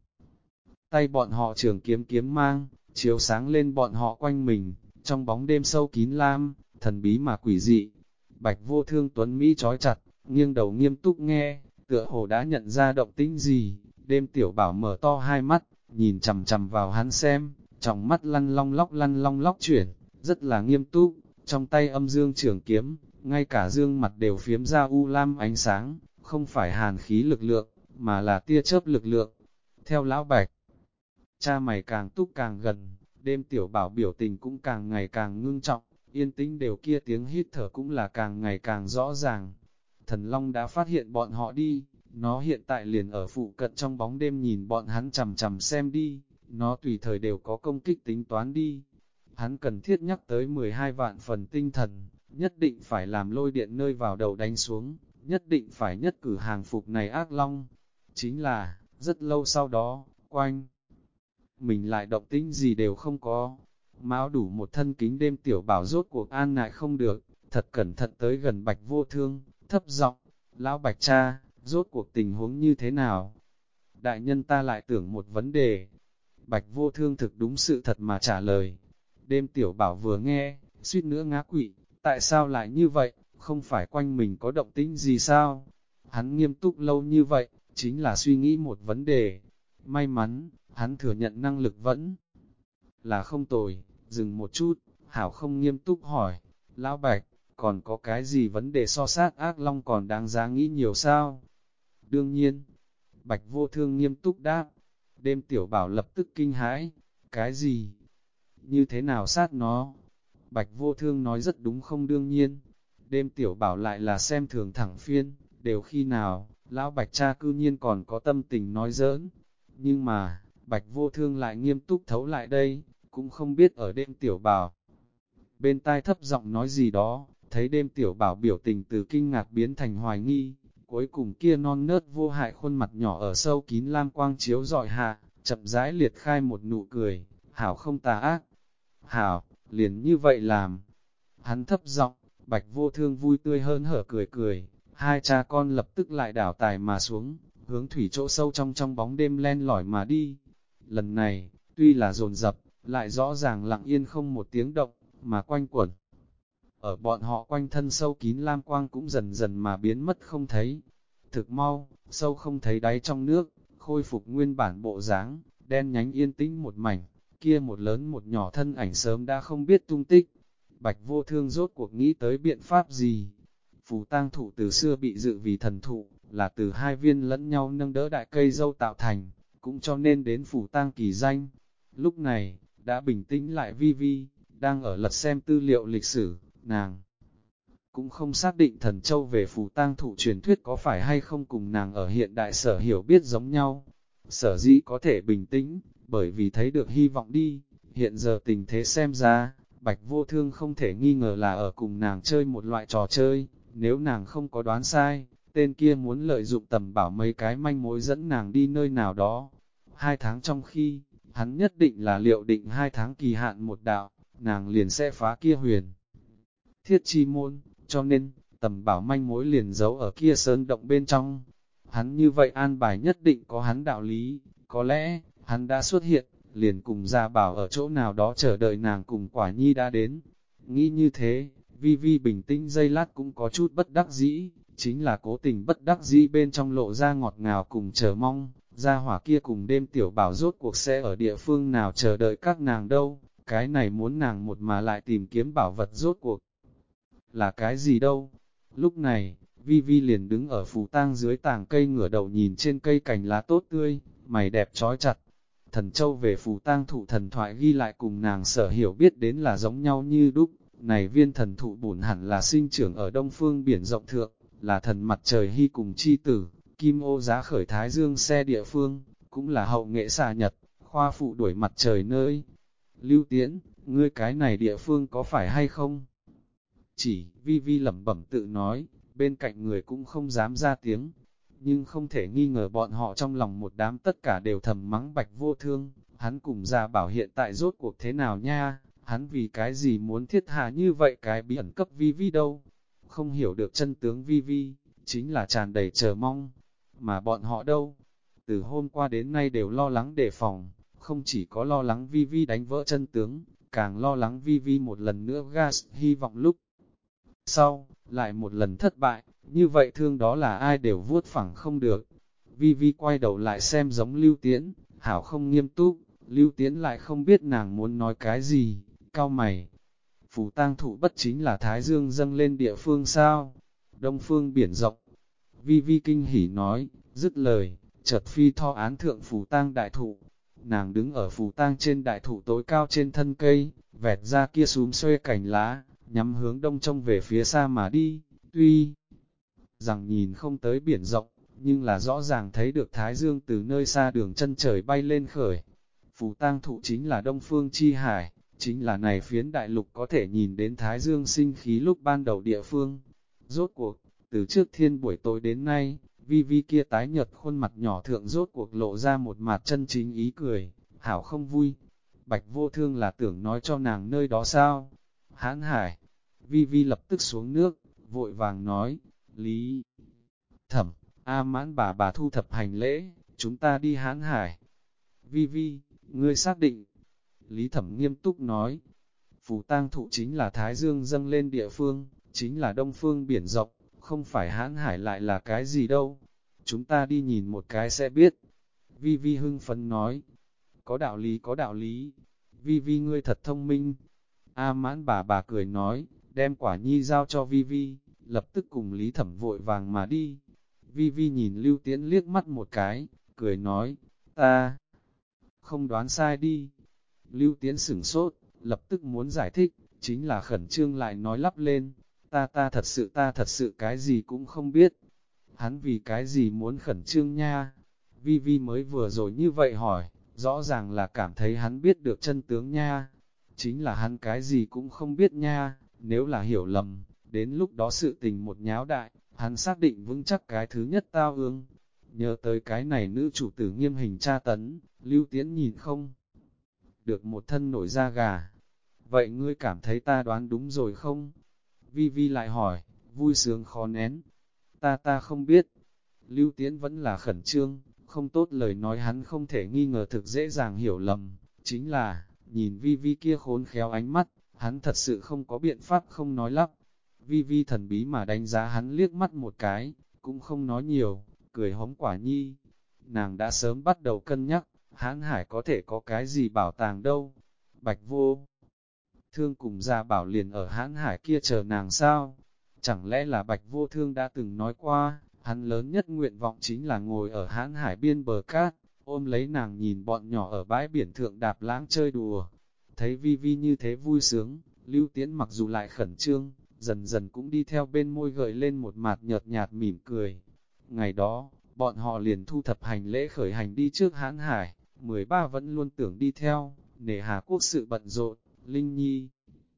tay bọn họ trường kiếm mang, chiếu sáng lên bọn họ quanh mình, trong bóng đêm sâu kín lam, thần bí mà quỷ dị. Bạch vô thương tuấn Mỹ trói chặt, nghiêng đầu nghiêm túc nghe, tựa hồ đã nhận ra động tĩnh gì. Đêm tiểu bảo mở to hai mắt, nhìn chằm chằm vào hắn xem, trong mắt lăn long lóc chuyển, rất là nghiêm túc, trong tay âm dương trường kiếm, ngay cả dương mặt đều phiếm ra u lam ánh sáng, không phải hàn khí lực lượng, mà là tia chớp lực lượng. Theo lão Bạch, cha mày càng túc càng gần, đêm tiểu bảo biểu tình cũng càng ngày càng ngưng trọng, yên tĩnh đều kia tiếng hít thở cũng là càng ngày càng rõ ràng. Thần Long đã phát hiện bọn họ đi, nó hiện tại liền ở phụ cận trong bóng đêm nhìn bọn hắn chằm chằm xem đi, nó tùy thời đều có công kích tính toán đi. Hắn cần thiết nhắc tới 12 vạn phần tinh thần, nhất định phải làm lôi điện nơi vào đầu đánh xuống, nhất định phải nhất cử hàng phục này ác long. Chính là, rất lâu sau đó, quanh mình lại động tĩnh gì đều không có. Mão đủ một thân kính đêm tiểu bảo rốt cuộc an nại không được, thật cẩn thận tới gần Bạch vô thương, thấp giọng, lão Bạch cha, rốt cuộc tình huống như thế nào? Đại nhân ta lại tưởng một vấn đề. Bạch vô thương thực đúng sự thật mà trả lời. Đêm tiểu bảo vừa nghe, suýt nữa ngã quỵ, tại sao lại như vậy, không phải quanh mình có động tĩnh gì sao? Hắn nghiêm túc lâu như vậy, chính là suy nghĩ một vấn đề. May mắn, hắn thừa nhận năng lực vẫn là không tồi, dừng một chút, hảo không nghiêm túc hỏi, lão Bạch, còn có cái gì vấn đề so sát ác long còn đáng giá nghĩ nhiều sao? Đương nhiên, Bạch vô thương nghiêm túc đáp, đêm tiểu bảo lập tức kinh hãi, cái gì? Như thế nào sát nó? Bạch vô thương nói rất đúng không đương nhiên, đêm tiểu bảo lại là xem thường thẳng phiên, đều khi nào, lão Bạch cha cư nhiên còn có tâm tình nói giỡn, nhưng mà, Bạch vô thương lại nghiêm túc thấu lại đây, cũng không biết ở đêm tiểu bảo. Bên tai thấp giọng nói gì đó, thấy đêm tiểu bảo biểu tình từ kinh ngạc biến thành hoài nghi, cuối cùng kia non nớt vô hại khuôn mặt nhỏ ở sâu kín lam quang chiếu rọi hạ, chậm rãi liệt khai một nụ cười, hảo không tà ác. Hảo, liền như vậy làm. Hắn thấp giọng, Bạch vô thương vui tươi hơn hở cười, hai cha con lập tức lại đảo tài mà xuống, hướng thủy chỗ sâu trong bóng đêm len lỏi mà đi. Lần này, tuy là dồn dập, lại rõ ràng lặng yên không một tiếng động, mà quanh quẩn. Ở bọn họ quanh thân sâu kín lam quang cũng dần dần mà biến mất không thấy. Thực mau, sâu không thấy đáy trong nước, khôi phục nguyên bản bộ dáng, đen nhánh yên tĩnh một mảnh, kia một lớn một nhỏ thân ảnh sớm đã không biết tung tích. Bạch vô thương rốt cuộc nghĩ tới biện pháp gì? Phù tang thụ từ xưa bị dự vì thần thụ, là từ hai viên lẫn nhau nâng đỡ đại cây dâu tạo thành, cũng cho nên đến phù tang kỳ danh. Lúc này, đã bình tĩnh lại vi vi, đang ở lật xem tư liệu lịch sử, nàng cũng không xác định thần châu về phù tang thụ truyền thuyết có phải hay không cùng nàng ở hiện đại sở hiểu biết giống nhau. Sở dĩ có thể bình tĩnh, bởi vì thấy được hy vọng đi, hiện giờ tình thế xem ra, Bạch Vô Thương không thể nghi ngờ là ở cùng nàng chơi một loại trò chơi, nếu nàng không có đoán sai, tên kia muốn lợi dụng Tầm Bảo mấy cái manh mối dẫn nàng đi nơi nào đó. 2 tháng trong khi, hắn nhất định là liệu định 2 tháng kỳ hạn một đạo, nàng liền sẽ phá kia huyền thiết chi môn, cho nên, Tầm Bảo manh mối liền giấu ở kia sơn động bên trong. Hắn như vậy an bài nhất định có hắn đạo lý, có lẽ, hắn đã xuất hiện, liền cùng Gia Bảo ở chỗ nào đó chờ đợi nàng cùng Quả Nhi đã đến. Nghĩ như thế, Vi Vi bình tĩnh giây lát cũng có chút bất đắc dĩ, chính là cố tình bất đắc dĩ bên trong lộ ra ngọt ngào cùng chờ mong, Gia Hỏa kia cùng đêm Tiểu Bảo rốt cuộc sẽ ở địa phương nào chờ đợi các nàng đâu, cái này muốn nàng một mà lại tìm kiếm bảo vật rốt cuộc. Là cái gì đâu? Lúc này, Vi Vi liền đứng ở phù tang dưới tàng cây ngửa đầu nhìn trên cây cành lá tốt tươi, mày đẹp trói chặt. Thần châu về phù tang thụ thần thoại ghi lại cùng nàng sở hiểu biết đến là giống nhau như đúc. Này viên thần thụ bổn hẳn là sinh trưởng ở đông phương biển rộng thượng, là thần mặt trời hy cùng chi tử, kim ô giá khởi thái dương xe địa phương, cũng là hậu nghệ xà nhật, khoa phụ đuổi mặt trời nơi. Lưu Tiễn, ngươi cái này địa phương có phải hay không? Chỉ, Vi Vi lẩm bẩm tự nói, bên cạnh người cũng không dám ra tiếng, nhưng không thể nghi ngờ bọn họ trong lòng một đám tất cả đều thầm mắng Bạch Vô Thương, hắn cùng Gia Bảo hiện tại rốt cuộc thế nào nha, hắn vì cái gì muốn thiết hạ như vậy cái bí ẩn cấp Vi Vi đâu, không hiểu được chân tướng Vi Vi, chính là tràn đầy chờ mong, mà bọn họ đâu, từ hôm qua đến nay đều lo lắng đề phòng, không chỉ có lo lắng Vi Vi đánh vỡ chân tướng, càng lo lắng Vi Vi một lần nữa gas hy vọng lúc sau, lại một lần thất bại, như vậy thương đó là ai đều vuốt phẳng không được. Vi Vi quay đầu lại xem giống Lưu Tiễn, hảo không nghiêm túc, Lưu Tiễn lại không biết nàng muốn nói cái gì, cau mày. Phù tang thụ bất chính là Thái Dương dâng lên địa phương sao? Đông phương biển rộng. Vi Vi kinh hỉ nói, dứt lời, chợt phi tho án thượng phù tang đại thụ. Nàng đứng ở phù tang trên đại thụ tối cao trên thân cây, vẹt ra kia súm xuê cành lá, nhắm hướng đông trông về phía xa mà đi, tuy rằng nhìn không tới biển rộng, nhưng là rõ ràng thấy được Thái Dương từ nơi xa đường chân trời bay lên khởi. Phù tang thụ chính là Đông Phương Chi Hải, chính là này phiến đại lục có thể nhìn đến Thái Dương sinh khí lúc ban đầu địa phương. Rốt cuộc, từ trước thiên buổi tối đến nay, Vi Vi kia tái nhợt khuôn mặt nhỏ thượng rốt cuộc lộ ra một mặt chân chính ý cười, hảo không vui. Bạch Vô Thương là tưởng nói cho nàng nơi đó sao? Hãn Hải. Vi Vi lập tức xuống nước, vội vàng nói, Lý Thẩm, A Mãn bà thu thập hành lễ, chúng ta đi Hãn Hải. Vi Vi, ngươi xác định. Lý Thẩm nghiêm túc nói, phù tang thụ chính là Thái Dương dâng lên địa phương, chính là đông phương biển rộng, không phải Hãn Hải lại là cái gì đâu. Chúng ta đi nhìn một cái sẽ biết. Vi Vi hưng phấn nói, có đạo lý có đạo lý. Vi Vi ngươi thật thông minh. A Mãn bà cười nói, đem Quả Nhi giao cho Vi Vi, lập tức cùng Lý Thẩm vội vàng mà đi. Vi Vi nhìn Lưu Tiễn liếc mắt một cái, cười nói, ta không đoán sai đi. Lưu Tiễn sửng sốt, lập tức muốn giải thích, chính là khẩn trương lại nói lắp lên, ta thật sự cái gì cũng không biết. Hắn vì cái gì muốn khẩn trương nha? Vi Vi mới vừa rồi như vậy hỏi, rõ ràng là cảm thấy hắn biết được chân tướng nha. Chính là hắn cái gì cũng không biết nha, nếu là hiểu lầm, đến lúc đó sự tình một nháo đại, hắn xác định vững chắc cái thứ nhất tao ương. Nhớ tới cái này nữ chủ tử nghiêm hình tra tấn, Lưu Tiễn nhìn không được một thân nổi da gà. Vậy ngươi cảm thấy ta đoán đúng rồi không? Vi Vi lại hỏi, vui sướng khó nén. Ta không biết. Lưu Tiễn vẫn là khẩn trương, không tốt lời nói hắn không thể nghi ngờ thực dễ dàng hiểu lầm. Chính là, nhìn Vi Vi kia khốn khéo ánh mắt, hắn thật sự không có biện pháp không nói lắp. Vi Vi thần bí mà đánh giá hắn liếc mắt một cái, cũng không nói nhiều, cười hống Quả Nhi. Nàng đã sớm bắt đầu cân nhắc, Hãn Hải có thể có cái gì bảo tàng đâu. Bạch Vô Thương cùng Gia Bảo liền ở Hãn Hải kia chờ nàng sao? Chẳng lẽ là Bạch Vô Thương đã từng nói qua, hắn lớn nhất nguyện vọng chính là ngồi ở Hãn Hải biên bờ cát, ôm lấy nàng nhìn bọn nhỏ ở bãi biển thượng đạp lãng chơi đùa. Thấy Vi Vi như thế vui sướng, Lưu Tiễn mặc dù lại khẩn trương, dần dần cũng đi theo bên môi gợi lên một mặt nhợt nhạt mỉm cười. Ngày đó, bọn họ liền thu thập hành lễ khởi hành đi trước Hãn Hải, 13 vẫn luôn tưởng đi theo, nể Hà Quốc sự bận rộn, Linh Nhi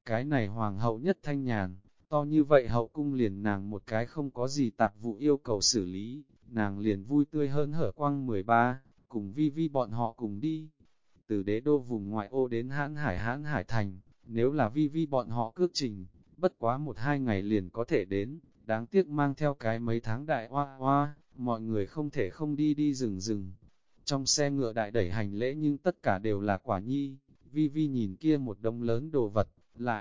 Cái này hoàng hậu nhất thanh nhàn, to như vậy hậu cung liền nàng một cái không có gì tạp vụ yêu cầu xử lý, nàng liền vui tươi hơn hở quăng 13, cùng vi vi bọn họ cùng đi. Từ đế đô vùng ngoại ô đến Hãn Hải thành, nếu là vi vi bọn họ cước trình, bất quá 1-2 ngày liền có thể đến, đáng tiếc mang theo cái mấy tháng đại hoa hoa, mọi người không thể không đi đi rừng. Trong xe ngựa đại đẩy hành lễ nhưng tất cả đều là quả nhi, vi vi nhìn kia một đống lớn đồ vật, lại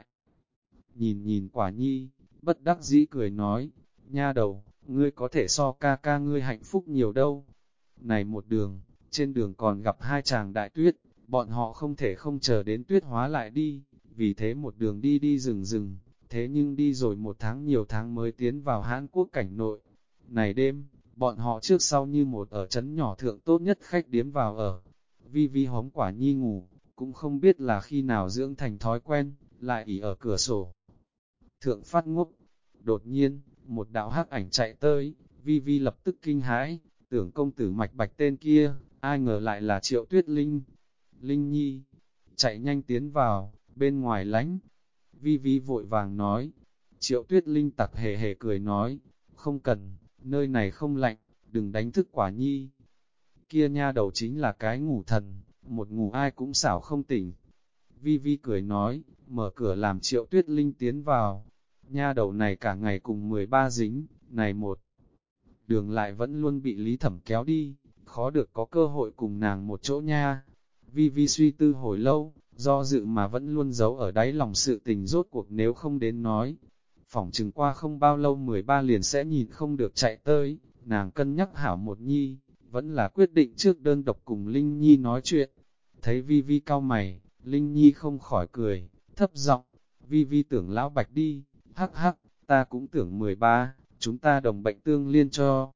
nhìn quả nhi, bất đắc dĩ cười nói, nha đầu, ngươi có thể so ca ca ngươi hạnh phúc nhiều đâu. Này một đường, trên đường còn gặp 2 chàng đại tuyết, bọn họ không thể không chờ đến tuyết hóa lại đi, vì thế một đường đi đi rừng, thế nhưng đi rồi 1 tháng nhiều tháng mới tiến vào Hán Quốc cảnh nội. Này đêm, bọn họ trước sau như một ở trấn nhỏ thượng tốt nhất khách điếm vào ở. Vi vi hống quả nhi ngủ, cũng không biết là khi nào dưỡng thành thói quen, lại ỉ ở cửa sổ. Thượng phát ngốc, đột nhiên, một đạo hắc ảnh chạy tới, vi vi lập tức kinh hãi, tưởng công tử Mạch Bạch tên kia, ai ngờ lại là Triệu Tuyết Linh. Linh Nhi, chạy nhanh tiến vào, bên ngoài lánh. Vi vi vội vàng nói, Triệu Tuyết Linh tặc hề hề cười nói, không cần, nơi này không lạnh, đừng đánh thức quả nhi. Kia nha đầu chính là cái ngủ thần, một ngủ ai cũng xảo không tỉnh. Vi vi cười nói, mở cửa làm Triệu Tuyết Linh tiến vào. Nha đầu này cả ngày cùng 13 dính, này một đường lại vẫn luôn bị Lý Thẩm kéo đi, khó được có cơ hội cùng nàng một chỗ nha. Vi vi suy tư hồi lâu, do dự mà vẫn luôn giấu ở đáy lòng sự tình rốt cuộc nếu không đến nói. Phỏng chừng qua không bao lâu 13 liền sẽ nhìn không được chạy tới, nàng cân nhắc hảo một nhi, vẫn là quyết định trước đơn độc cùng Linh Nhi nói chuyện. Thấy Vi vi cau mày, Linh Nhi không khỏi cười, thấp giọng, Vi vi tưởng lão Bạch đi, hắc hắc, ta cũng tưởng 13, chúng ta đồng bệnh tương liên cho.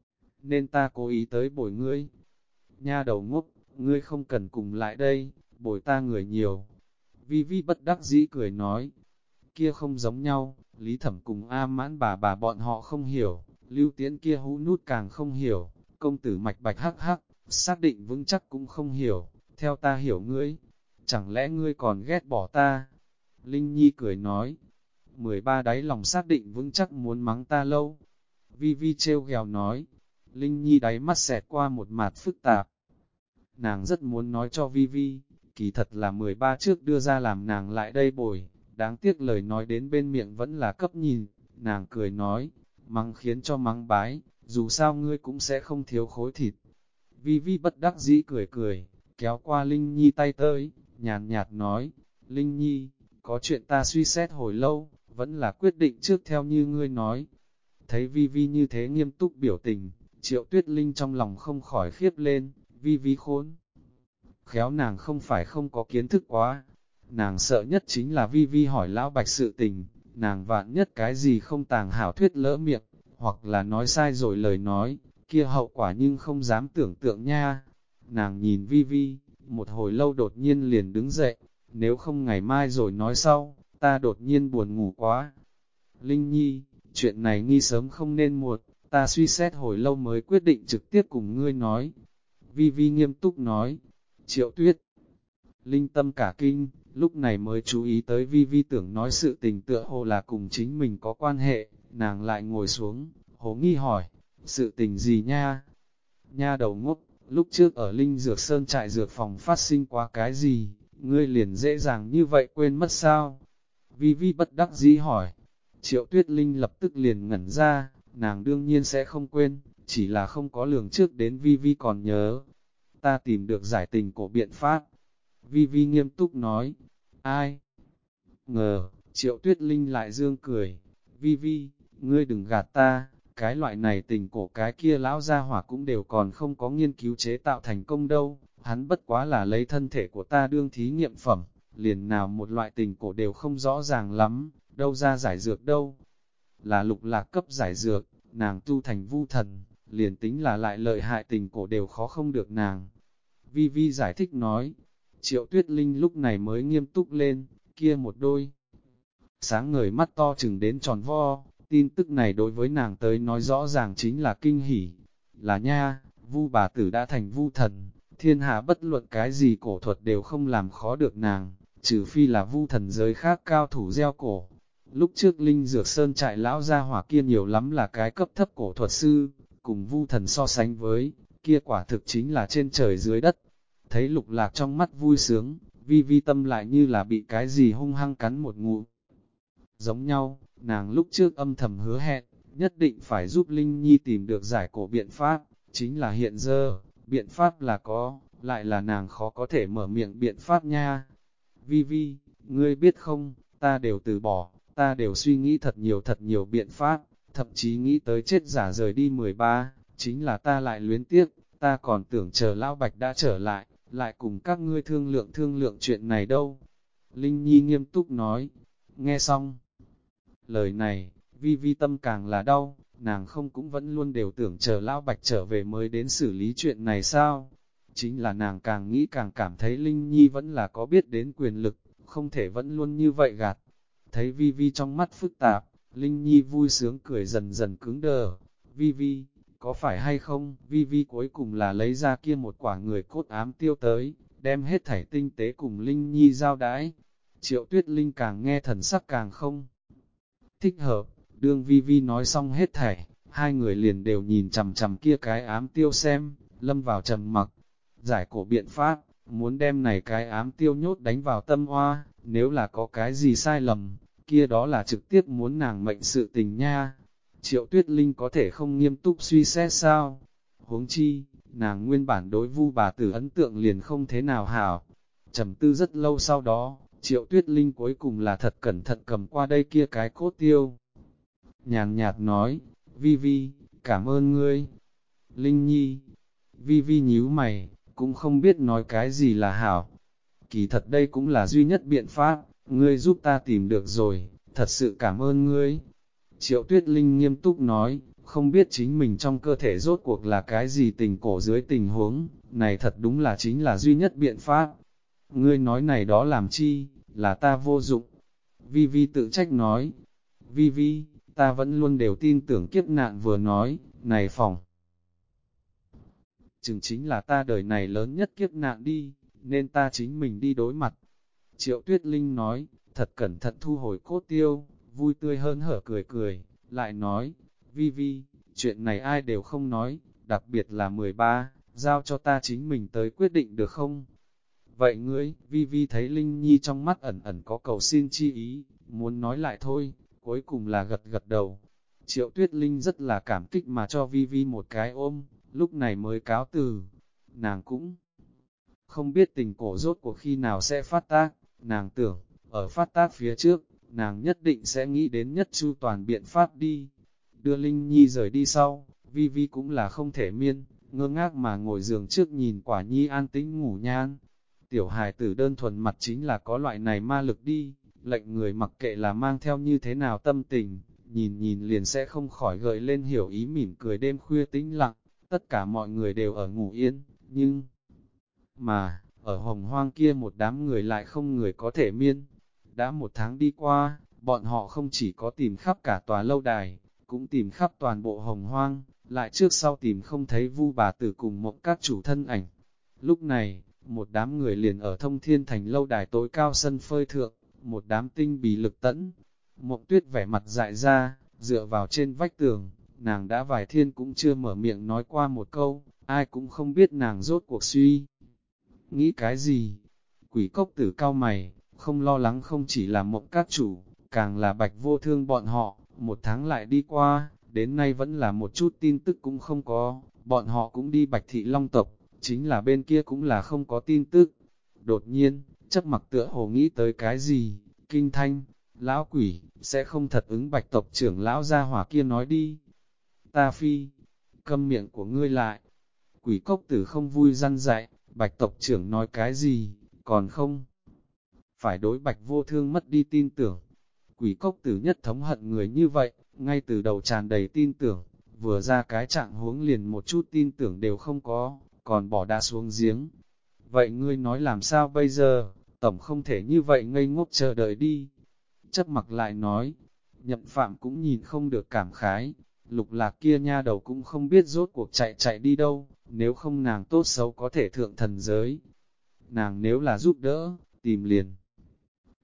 Nên ta cố ý tới bồi ngươi. Nha đầu ngốc, ngươi không cần cùng lại đây, bồi ta người nhiều. Vi vi bất đắc dĩ cười nói, kia không giống nhau, Lý Thẩm cùng A Mãn bà bọn họ không hiểu, Lưu Tiễn kia hũ nút càng không hiểu, công tử Mạch Bạch hắc hắc, xác định vững chắc cũng không hiểu, theo ta hiểu ngươi, chẳng lẽ ngươi còn ghét bỏ ta? Linh Nhi cười nói, 13 đáy lòng xác định vững chắc muốn mắng ta lâu. Vi vi trêu ghèo nói, Linh Nhi đáy mắt xẹt qua một mặt phức tạp. Nàng rất muốn nói cho Vi vi, kỳ thật là 13 trước đưa ra làm nàng lại đây bồi, đáng tiếc lời nói đến bên miệng vẫn là cấp nhìn, nàng cười nói, mắng khiến cho mắng bái, dù sao ngươi cũng sẽ không thiếu khối thịt. Vi vi bất đắc dĩ cười, kéo qua Linh Nhi tay tới, nhàn nhạt nói, Linh Nhi, có chuyện ta suy xét hồi lâu, vẫn là quyết định trước theo như ngươi nói. Thấy Vi vi như thế nghiêm túc biểu tình, Triệu Tuyết Linh trong lòng không khỏi khiếp lên, Vi vi khốn. Khéo nàng không phải không có kiến thức quá, nàng sợ nhất chính là Vi vi hỏi lão Bạch sự tình, nàng vạn nhất cái gì không tàng hảo thuyết lỡ miệng, hoặc là nói sai rồi lời nói, kia hậu quả nhưng không dám tưởng tượng nha. Nàng nhìn Vi vi, một hồi lâu đột nhiên liền đứng dậy, nếu không ngày mai rồi nói sau, ta đột nhiên buồn ngủ quá. Linh Nhi, chuyện này nghi sớm không nên muộn, ta suy xét hồi lâu mới quyết định trực tiếp cùng ngươi nói. Vi vi nghiêm túc nói, Triệu Tuyết Linh tâm cả kinh, lúc này mới chú ý tới Vi vi tưởng nói sự tình tựa hồ là cùng chính mình có quan hệ, nàng lại ngồi xuống, hồ nghi hỏi, sự tình gì nha? Nha đầu ngốc, lúc trước ở Linh Dược Sơn trại dược phòng phát sinh qua cái gì, ngươi liền dễ dàng như vậy quên mất sao? Vi vi bất đắc dĩ hỏi, Triệu Tuyết Linh lập tức liền ngẩn ra, nàng đương nhiên sẽ không quên, chỉ là không có lường trước đến Vi vi còn nhớ. Ta tìm được giải tình cổ biện pháp. Vi vi nghiêm túc nói, ai? Ngờ, Triệu Tuyết Linh lại dương cười, Vi vi, ngươi đừng gạt ta, cái loại này tình cổ cái kia lão gia hỏa cũng đều còn không có nghiên cứu chế tạo thành công đâu, hắn bất quá là lấy thân thể của ta đương thí nghiệm phẩm, liền nào một loại tình cổ đều không rõ ràng lắm, đâu ra giải dược đâu. Là lục lạc cấp giải dược, nàng tu thành vu thần, liền tính là lại lợi hại tình cổ đều khó không được nàng. Vi vi giải thích nói, Triệu Tuyết Linh lúc này mới nghiêm túc lên, kia một đôi. Sáng ngời mắt to chừng đến tròn vo, tin tức này đối với nàng tới nói rõ ràng chính là kinh hỉ. Là nha, Vu bà tử đã thành vu thần, thiên hạ bất luận cái gì cổ thuật đều không làm khó được nàng, trừ phi là vu thần giới khác cao thủ gieo cổ. Lúc trước Linh Dược Sơn trại lão gia hỏa kia nhiều lắm là cái cấp thấp cổ thuật sư, cùng vu thần so sánh với, kia quả thực chính là trên trời dưới đất. Thấy Lục Lạc trong mắt vui sướng, Vi Vi tâm lại như là bị cái gì hung hăng cắn một ngụm. Giống nhau, nàng lúc trước âm thầm hứa hẹn, nhất định phải giúp Linh Nhi tìm được giải cổ biện pháp, chính là hiện giờ, biện pháp là có, lại là nàng khó có thể mở miệng biện pháp nha. Vi Vi, ngươi biết không, ta đều từ bỏ, ta đều suy nghĩ thật nhiều biện pháp, thậm chí nghĩ tới chết giả rời đi 13, chính là ta lại luyến tiếc, ta còn tưởng chờ Lão Bạch đã trở lại cùng các ngươi thương lượng chuyện này đâu. Linh Nhi nghiêm túc nói, nghe xong. Lời này, Vi Vi tâm càng là đau, nàng không cũng vẫn luôn đều tưởng chờ Lão Bạch trở về mới đến xử lý chuyện này sao? Chính là nàng càng nghĩ càng cảm thấy Linh Nhi vẫn là có biết đến quyền lực, không thể vẫn luôn như vậy gạt. Thấy Vi Vi trong mắt phức tạp, Linh Nhi vui sướng cười dần dần cứng đờ. Vi Vi, có phải hay không? Vi Vi cuối cùng là lấy ra kia một quả người cốt ám tiêu tới, đem hết thảy tinh tế cùng Linh Nhi giao đãi. Triệu Tuyết Linh càng nghe thần sắc càng không thích hợp, đương Vi Vi nói xong hết thảy, hai người liền đều nhìn chằm chằm kia cái ám tiêu xem, lâm vào trầm mặc. Giải cổ biện pháp, muốn đem này cái ám tiêu nhốt đánh vào tâm hoa, nếu là có cái gì sai lầm, kia đó là trực tiếp muốn nàng mệnh sự tình nha. Triệu Tuyết Linh có thể không nghiêm túc suy xét sao? Huống chi, nàng nguyên bản đối Vu bà tử ấn tượng liền không thế nào hảo. Trầm tư rất lâu sau đó, Triệu Tuyết Linh cuối cùng là thật cẩn thận cầm qua đây kia cái cốt tiêu. Nhàn nhạt nói, Vi Vi, cảm ơn ngươi. Linh Nhi, Vi Vi nhíu mày, cũng không biết nói cái gì là hảo. Kỳ thật đây cũng là duy nhất biện pháp, ngươi giúp ta tìm được rồi, thật sự cảm ơn ngươi. Triệu Tuyết Linh nghiêm túc nói, không biết chính mình trong cơ thể rốt cuộc là cái gì tình cổ dưới tình huống, này thật đúng là chính là duy nhất biện pháp. Ngươi nói này đó làm chi, là ta vô dụng. Vi Vi tự trách nói, Vi Vi, ta vẫn luôn đều tin tưởng kiếp nạn vừa nói, này phòng. Chừng chính là ta đời này lớn nhất kiếp nạn đi, nên ta chính mình đi đối mặt. Triệu Tuyết Linh nói, thật cẩn thận thu hồi cốt tiêu, vui tươi hơn hở cười cười, lại nói, Vi Vi, chuyện này ai đều không nói, đặc biệt là 13, giao cho ta chính mình tới quyết định được không? Vậy ngươi, Vi Vi thấy Linh Nhi trong mắt ẩn ẩn có cầu xin chi ý, muốn nói lại thôi, cuối cùng là gật gật đầu. Triệu Tuyết Linh rất là cảm kích mà cho Vi Vi một cái ôm, lúc này mới cáo từ. Nàng cũng không biết tình cổ rốt cuộc khi nào sẽ phát tác, nàng tưởng, ở phát tác phía trước, nàng nhất định sẽ nghĩ đến nhất chu toàn biện pháp đi. Đưa Linh Nhi rời đi sau, Vi Vi cũng là không thể miên, ngơ ngác mà ngồi giường trước nhìn Quả Nhi an tĩnh ngủ nhan. Tiểu hài tử đơn thuần mặt chính là có loại này ma lực đi, lệnh người mặc kệ là mang theo như thế nào tâm tình, nhìn liền sẽ không khỏi gợi lên hiểu ý mỉm cười đêm khuya tĩnh lặng, tất cả mọi người đều ở ngủ yên, nhưng mà, ở hồng hoang kia một đám người lại không người có thể miên. Đã một tháng đi qua, bọn họ không chỉ có tìm khắp cả tòa lâu đài, cũng tìm khắp toàn bộ hồng hoang, lại trước sau tìm không thấy Vu bà tử cùng một các chủ thân ảnh. Lúc này, một đám người liền ở Thông Thiên Thành lâu đài tối cao sân phơi thượng, một đám tinh bì lực tẫn. Mộng Tuyết vẻ mặt dại ra, dựa vào trên vách tường, nàng đã vài thiên cũng chưa mở miệng nói qua một câu, ai cũng không biết nàng rốt cuộc suy. Nghĩ cái gì? Quỷ cốc tử cao mày, không lo lắng không chỉ là Mộng các chủ, càng là Bạch Vô Thương bọn họ, một tháng lại đi qua, đến nay vẫn là một chút tin tức cũng không có, bọn họ cũng đi Bạch Thị Long tộc, chính là bên kia cũng là không có tin tức. Đột nhiên, chấp mặc tựa hồ nghĩ tới cái gì, kinh thanh, lão quỷ, sẽ không thật ứng Bạch tộc trưởng lão gia hỏa kia nói đi. Ta phi, câm miệng của ngươi lại. Quỷ cốc tử không vui răn dạy, Bạch tộc trưởng nói cái gì, còn không phải đối Bạch Vô Thương mất đi tin tưởng. Quỷ cốc tử nhất thống hận người như vậy, ngay từ đầu tràn đầy tin tưởng, vừa ra cái trạng huống liền một chút tin tưởng đều không có, còn bỏ đá xuống giếng. Vậy ngươi nói làm sao bây giờ, tổng không thể như vậy ngây ngốc chờ đợi đi. Chấp mặc lại nói, Nhậm Phạm cũng nhìn không được cảm khái, Lục Lạc kia nha đầu cũng không biết rốt cuộc chạy đi đâu, nếu không nàng tốt xấu có thể thượng thần giới. Nàng nếu là giúp đỡ, tìm liền.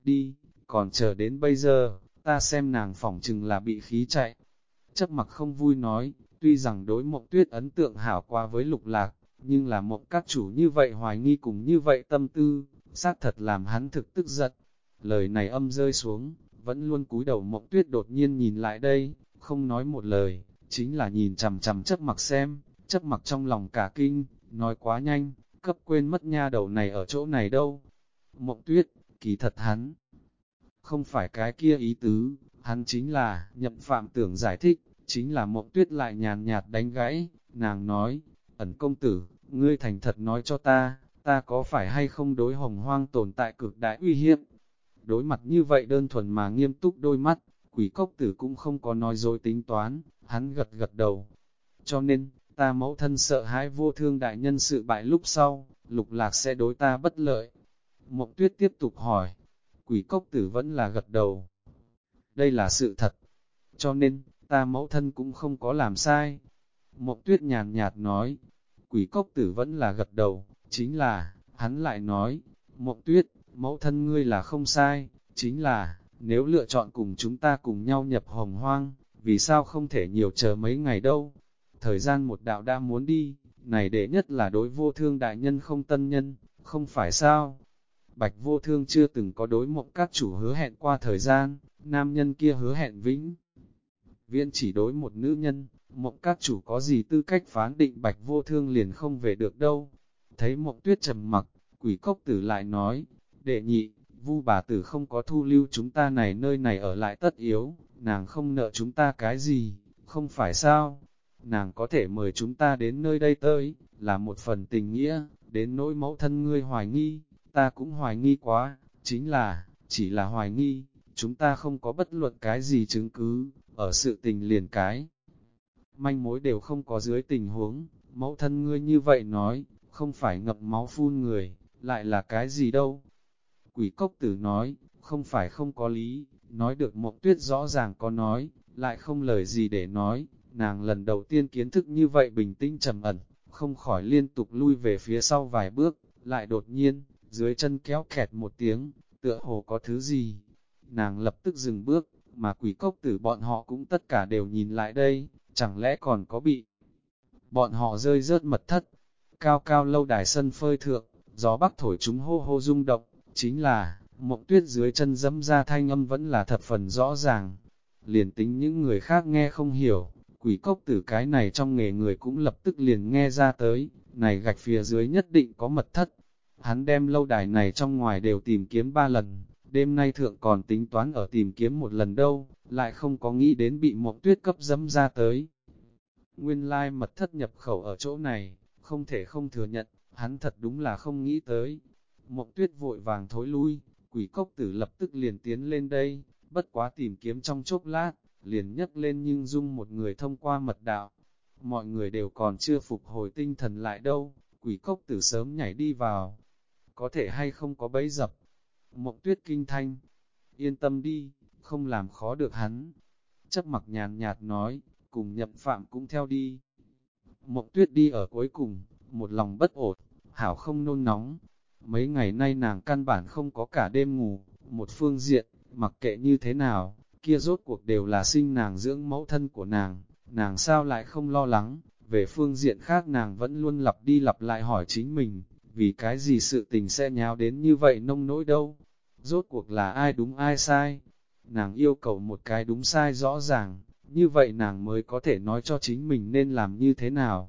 đi, còn chờ đến bây giờ, ta xem nàng phỏng chừng là bị khí chạy. Chấp mặc không vui nói, tuy rằng đối Mộng Tuyết ấn tượng hảo qua với Lục Lạc, nhưng là Mộng các chủ như vậy hoài nghi cùng như vậy tâm tư, xác thật làm hắn thực tức giận. Lời này âm rơi xuống, vẫn luôn cúi đầu Mộng Tuyết đột nhiên nhìn lại đây, không nói một lời, chính là nhìn chằm chằm Chấp mặc xem, Chấp mặc trong lòng cả kinh, nói quá nhanh, cấp quên mất nha đầu này ở chỗ này đâu. Mộng Tuyết, kỳ thật hắn không phải cái kia ý tứ, hắn chính là, Nhậm Phạm tưởng giải thích, chính là Mộng Tuyết lại nhàn nhạt đánh gãy, nàng nói, Ẩn công tử, ngươi thành thật nói cho ta có phải hay không đối Hồng Hoang tồn tại cực đại uy hiếp. Đối mặt như vậy đơn thuần mà nghiêm túc đôi mắt, Quỷ Cốc Tử cũng không có nói dối tính toán, hắn gật gật đầu. Cho nên, ta mẫu thân sợ hãi Vô Thương đại nhân sự bại lúc sau, Lục Lạc sẽ đối ta bất lợi. Mộng Tuyết tiếp tục hỏi, Quỷ Cốc Tử vẫn là gật đầu. Đây là sự thật, cho nên, ta mẫu thân cũng không có làm sai. Mộng Tuyết nhàn nhạt nói, Quỷ Cốc Tử vẫn là gật đầu, chính là, hắn lại nói, Mộng Tuyết, mẫu thân ngươi là không sai, chính là, nếu lựa chọn cùng chúng ta cùng nhau nhập Hồng Hoang, vì sao không thể nhiều chờ mấy ngày đâu. Thời gian một đạo đã muốn đi, này đệ nhất là đối Vô Thương đại nhân không tân nhân, không phải sao. Bạch Vô Thương chưa từng có đối Mộng các chủ hứa hẹn qua thời gian, nam nhân kia hứa hẹn vĩnh viễn chỉ đối một nữ nhân, Mộng các chủ có gì tư cách phán định Bạch Vô Thương liền không về được đâu. Thấy Mộng Tuyết trầm mặc, Quỷ Cốc Tử lại nói, đệ nhị, Vu bà tử không có thu lưu chúng ta này nơi này ở lại tất yếu, nàng không nợ chúng ta cái gì, không phải sao? Nàng có thể mời chúng ta đến nơi đây tới, là một phần tình nghĩa, đến nỗi mẫu thân ngươi hoài nghi, ta cũng hoài nghi quá, chính là, chỉ là hoài nghi, chúng ta không có bất luận cái gì chứng cứ, ở sự tình liền cái. Manh mối đều không có dưới tình huống, mẫu thân ngươi như vậy nói, không phải ngập máu phun người, lại là cái gì đâu. Quỷ Cốc Tử nói, không phải không có lý, nói được Mộng Tuyết rõ ràng có nói, lại không lời gì để nói, nàng lần đầu tiên kiến thức như vậy bình tĩnh trầm ẩn, không khỏi liên tục lui về phía sau vài bước, lại đột nhiên, dưới chân kéo kẹt một tiếng, tựa hồ có thứ gì. Nàng lập tức dừng bước, mà Quỷ Cốc Tử bọn họ cũng tất cả đều nhìn lại đây, chẳng lẽ còn có bị bọn họ rơi rớt mật thất. Cao cao lâu đài sân phơi thượng, gió bắc thổi chúng hô hô rung động, chính là, Mộng Tuyết dưới chân dẫm ra thanh âm vẫn là thập phần rõ ràng. Liền tính những người khác nghe không hiểu, Quỷ Cốc Tử cái này trong nghề người cũng lập tức liền nghe ra tới, này gạch phía dưới nhất định có mật thất. Hắn đem lâu đài này trong ngoài đều tìm kiếm 3 lần, đêm nay thượng còn tính toán ở tìm kiếm một lần đâu, lại không có nghĩ đến bị Mộng Tuyết cấp dẫm ra tới. Nguyên lai mật thất nhập khẩu ở chỗ này, không thể không thừa nhận, hắn thật đúng là không nghĩ tới. Mộng Tuyết vội vàng thối lui, Quỷ Cốc Tử lập tức liền tiến lên đây, bất quá tìm kiếm trong chốc lát, liền nhấc lên nhưng dung một người thông qua mật đạo. Mọi người đều còn chưa phục hồi tinh thần lại đâu, Quỷ Cốc Tử sớm nhảy đi vào. Có thể hay không có bẫy dập. Mộng Tuyết kinh thanh, yên tâm đi, không làm khó được hắn. Chấp mặc nhàn nhạt nói, cùng Nhậm Phạm cũng theo đi. Mộng Tuyết đi ở cuối cùng, một lòng bất ổn, hảo không nôn nóng. Mấy ngày nay nàng căn bản không có cả đêm ngủ, một phương diện, mặc kệ như thế nào, kia rốt cuộc đều là sinh nàng dưỡng mẫu thân của nàng sao lại không lo lắng. Về phương diện khác nàng vẫn luôn lặp đi lặp lại hỏi chính mình, vì cái gì sự tình sẽ nháo đến như vậy nông nỗi đâu. Rốt cuộc là ai đúng ai sai. Nàng yêu cầu một cái đúng sai rõ ràng, như vậy nàng mới có thể nói cho chính mình nên làm như thế nào.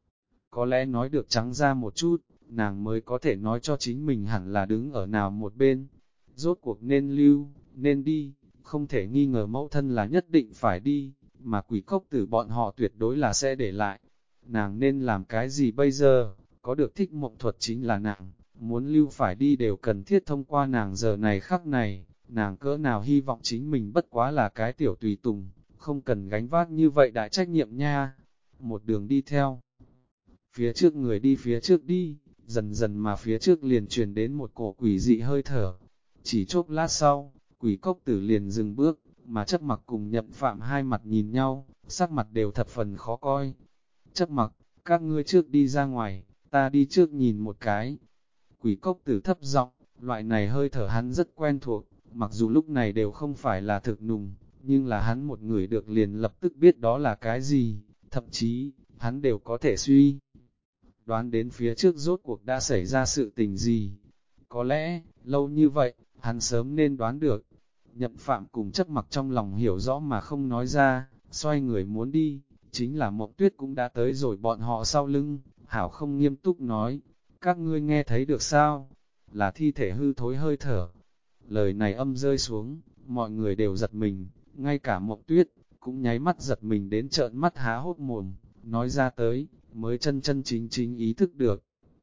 Có lẽ nói được trắng ra một chút, nàng mới có thể nói cho chính mình hẳn là đứng ở nào một bên. Rốt cuộc nên lưu, nên đi, không thể nghi ngờ mẫu thân là nhất định phải đi, mà Quỷ Cốc Tử bọn họ tuyệt đối là sẽ để lại. Nàng nên làm cái gì bây giờ, có được thích mộng thuật chính là nàng, muốn lưu phải đi đều cần thiết thông qua nàng giờ này khắc này, nàng cỡ nào hy vọng chính mình bất quá là cái tiểu tùy tùng, không cần gánh vác như vậy đại trách nhiệm nha. Một đường đi theo, phía trước người đi phía trước đi, dần dần mà phía trước liền truyền đến một cổ quỷ dị hơi thở. Chỉ chốc lát sau, Quỷ Cốc Tử liền dừng bước, mà Chấp Mặc cùng Nhậm Phạm hai mặt nhìn nhau, sắc mặt đều thập phần khó coi. Chấp Mặc, các ngươi trước đi ra ngoài, ta đi trước nhìn một cái. Quỷ Cốc Tử thấp giọng, loại này hơi thở hắn rất quen thuộc, mặc dù lúc này đều không phải là thực nùng, nhưng là hắn một người được liền lập tức biết đó là cái gì, thậm chí, hắn đều có thể suy đoán đến phía trước rốt cuộc đã xảy ra sự tình gì. Có lẽ, lâu như vậy, hắn sớm nên đoán được. Nhậm Phạm cùng chấp mặc trong lòng hiểu rõ mà không nói ra, xoay người muốn đi, chính là Mộng Tuyết cũng đã tới rồi bọn họ sau lưng, hảo không nghiêm túc nói, các ngươi nghe thấy được sao? Là thi thể hư thối hơi thở. Lời này âm rơi xuống, mọi người đều giật mình, ngay cả Mộng Tuyết, cũng nháy mắt giật mình đến trợn mắt há hốt mồm, nói ra tới, mới chân chân chính chính ý thức được.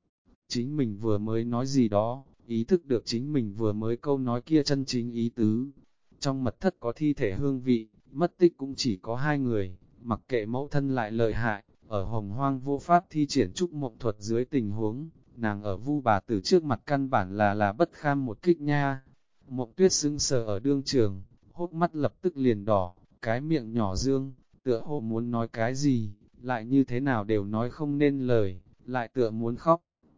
Chính mình vừa mới nói gì đó, ý thức được chính mình vừa mới câu nói kia chân chính ý tứ. Trong mật thất có thi thể hương vị, mất tích cũng chỉ có 2 người, mặc kệ mẫu thân lại lợi hại, ở hồng hoang vô pháp thi triển trúc mộng thuật dưới tình huống, nàng ở Vu bà tử trước mặt căn bản là bất kham một kích nha. Mộng Tuyết sững sờ ở đương trường, hốc mắt lập tức liền đỏ, cái miệng nhỏ dương, tựa hồ muốn nói cái gì, lại như thế nào đều nói không nên lời, lại tựa muốn khóc,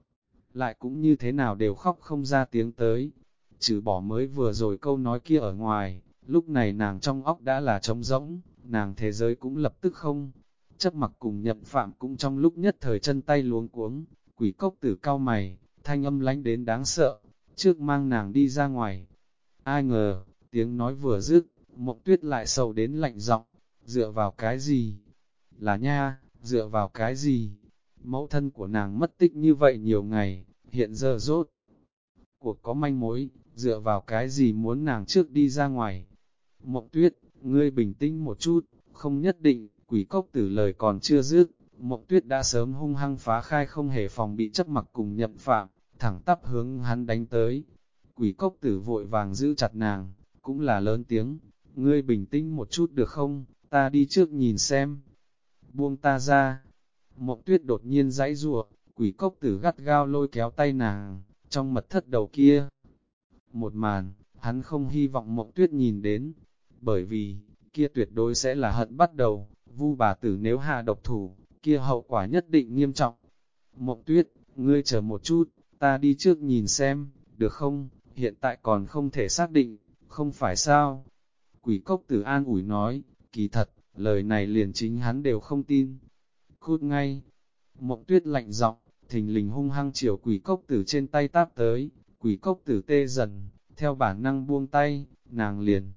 lại cũng như thế nào đều khóc không ra tiếng tới. Trừ bỏ mới vừa rồi câu nói kia ở ngoài, lúc này nàng trong óc đã là trống rỗng, nàng thế giới cũng lập tức không. Chấp mặc cùng Nhậm Phạm cũng trong lúc nhất thời chân tay luống cuống, Quỷ Cốc Tử cao mày, thanh âm lánh đến đáng sợ, trước mang nàng đi ra ngoài. Ai ngờ, tiếng nói vừa dứt, Mộng Tuyết lại sầu đến lạnh giọng, dựa vào cái gì? Là nha, dựa vào cái gì? Mẫu thân của nàng mất tích như vậy nhiều ngày, hiện giờ rốt cuộc có manh mối, dựa vào cái gì muốn nàng trước đi ra ngoài? Mộng Tuyết, ngươi bình tĩnh một chút, không nhất định. Quỷ Cốc Tử lời còn chưa dứt, Mộng Tuyết đã sớm hung hăng phá khai không hề phòng bị chấp mặc cùng Nhậm Phạm, thẳng tắp hướng hắn đánh tới. Quỷ Cốc Tử vội vàng giữ chặt nàng, cũng là lớn tiếng, ngươi bình tĩnh một chút được không, ta đi trước nhìn xem. Buông ta ra. Mộng Tuyết đột nhiên giãy giụa, Quỷ Cốc Tử gắt gao lôi kéo tay nàng, trong mật thất đầu kia. Một màn, hắn không hy vọng Mộng Tuyết nhìn đến, bởi vì, kia tuyệt đối sẽ là hận bắt đầu. Vu bà tử nếu hạ độc thủ, kia hậu quả nhất định nghiêm trọng. Mộng Tuyết, ngươi chờ một chút, ta đi trước nhìn xem, được không? Hiện tại còn không thể xác định, không phải sao? Quỷ Cốc Tử an ủi nói, kỳ thật, lời này liền chính hắn đều không tin. Cút ngay. Mộng Tuyết lạnh giọng, thình lình hung hăng chiều Quỷ Cốc Tử trên tay táp tới. Quỷ Cốc Tử tê dần, theo bản năng buông tay, nàng liền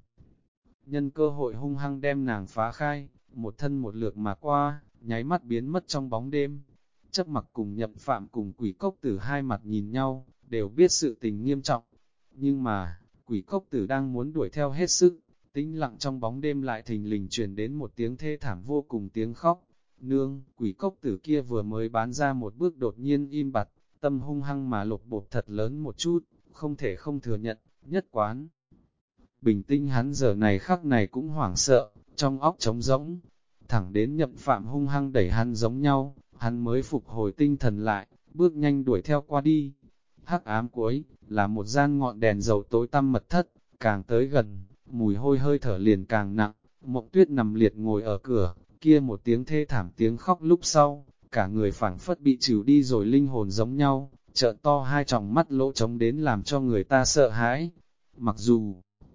nhân cơ hội hung hăng đem nàng phá khai, một thân một lượt mà qua, nháy mắt biến mất trong bóng đêm. Chấp mặc cùng Nhậm Phạm cùng Quỷ Cốc Tử hai mặt nhìn nhau, đều biết sự tình nghiêm trọng. Nhưng mà, Quỷ Cốc Tử đang muốn đuổi theo hết sức, tĩnh lặng trong bóng đêm lại thình lình truyền đến một tiếng thê thảm vô cùng tiếng khóc. Nương, Quỷ Cốc Tử kia vừa mới bán ra một bước đột nhiên im bặt, tâm hung hăng mà lột bột thật lớn một chút, không thể không thừa nhận, nhất quán. Bình tĩnh hắn giờ này khắc này cũng hoảng sợ, trong óc trống rỗng, thẳng đến Nhậm Phạm hung hăng đẩy hắn giống nhau, hắn mới phục hồi tinh thần lại, bước nhanh đuổi theo qua đi. Hắc ám cuối, là một gian ngọn đèn dầu tối tăm mật thất, càng tới gần, mùi hôi hơi thở liền càng nặng. Mộng Tuyết nằm liệt ngồi ở cửa, kia một tiếng thê thảm tiếng khóc lúc sau, cả người phảng phất bị trừ đi rồi linh hồn giống nhau, trợn to hai tròng mắt lỗ trống đến làm cho người ta sợ hãi. Mặc dù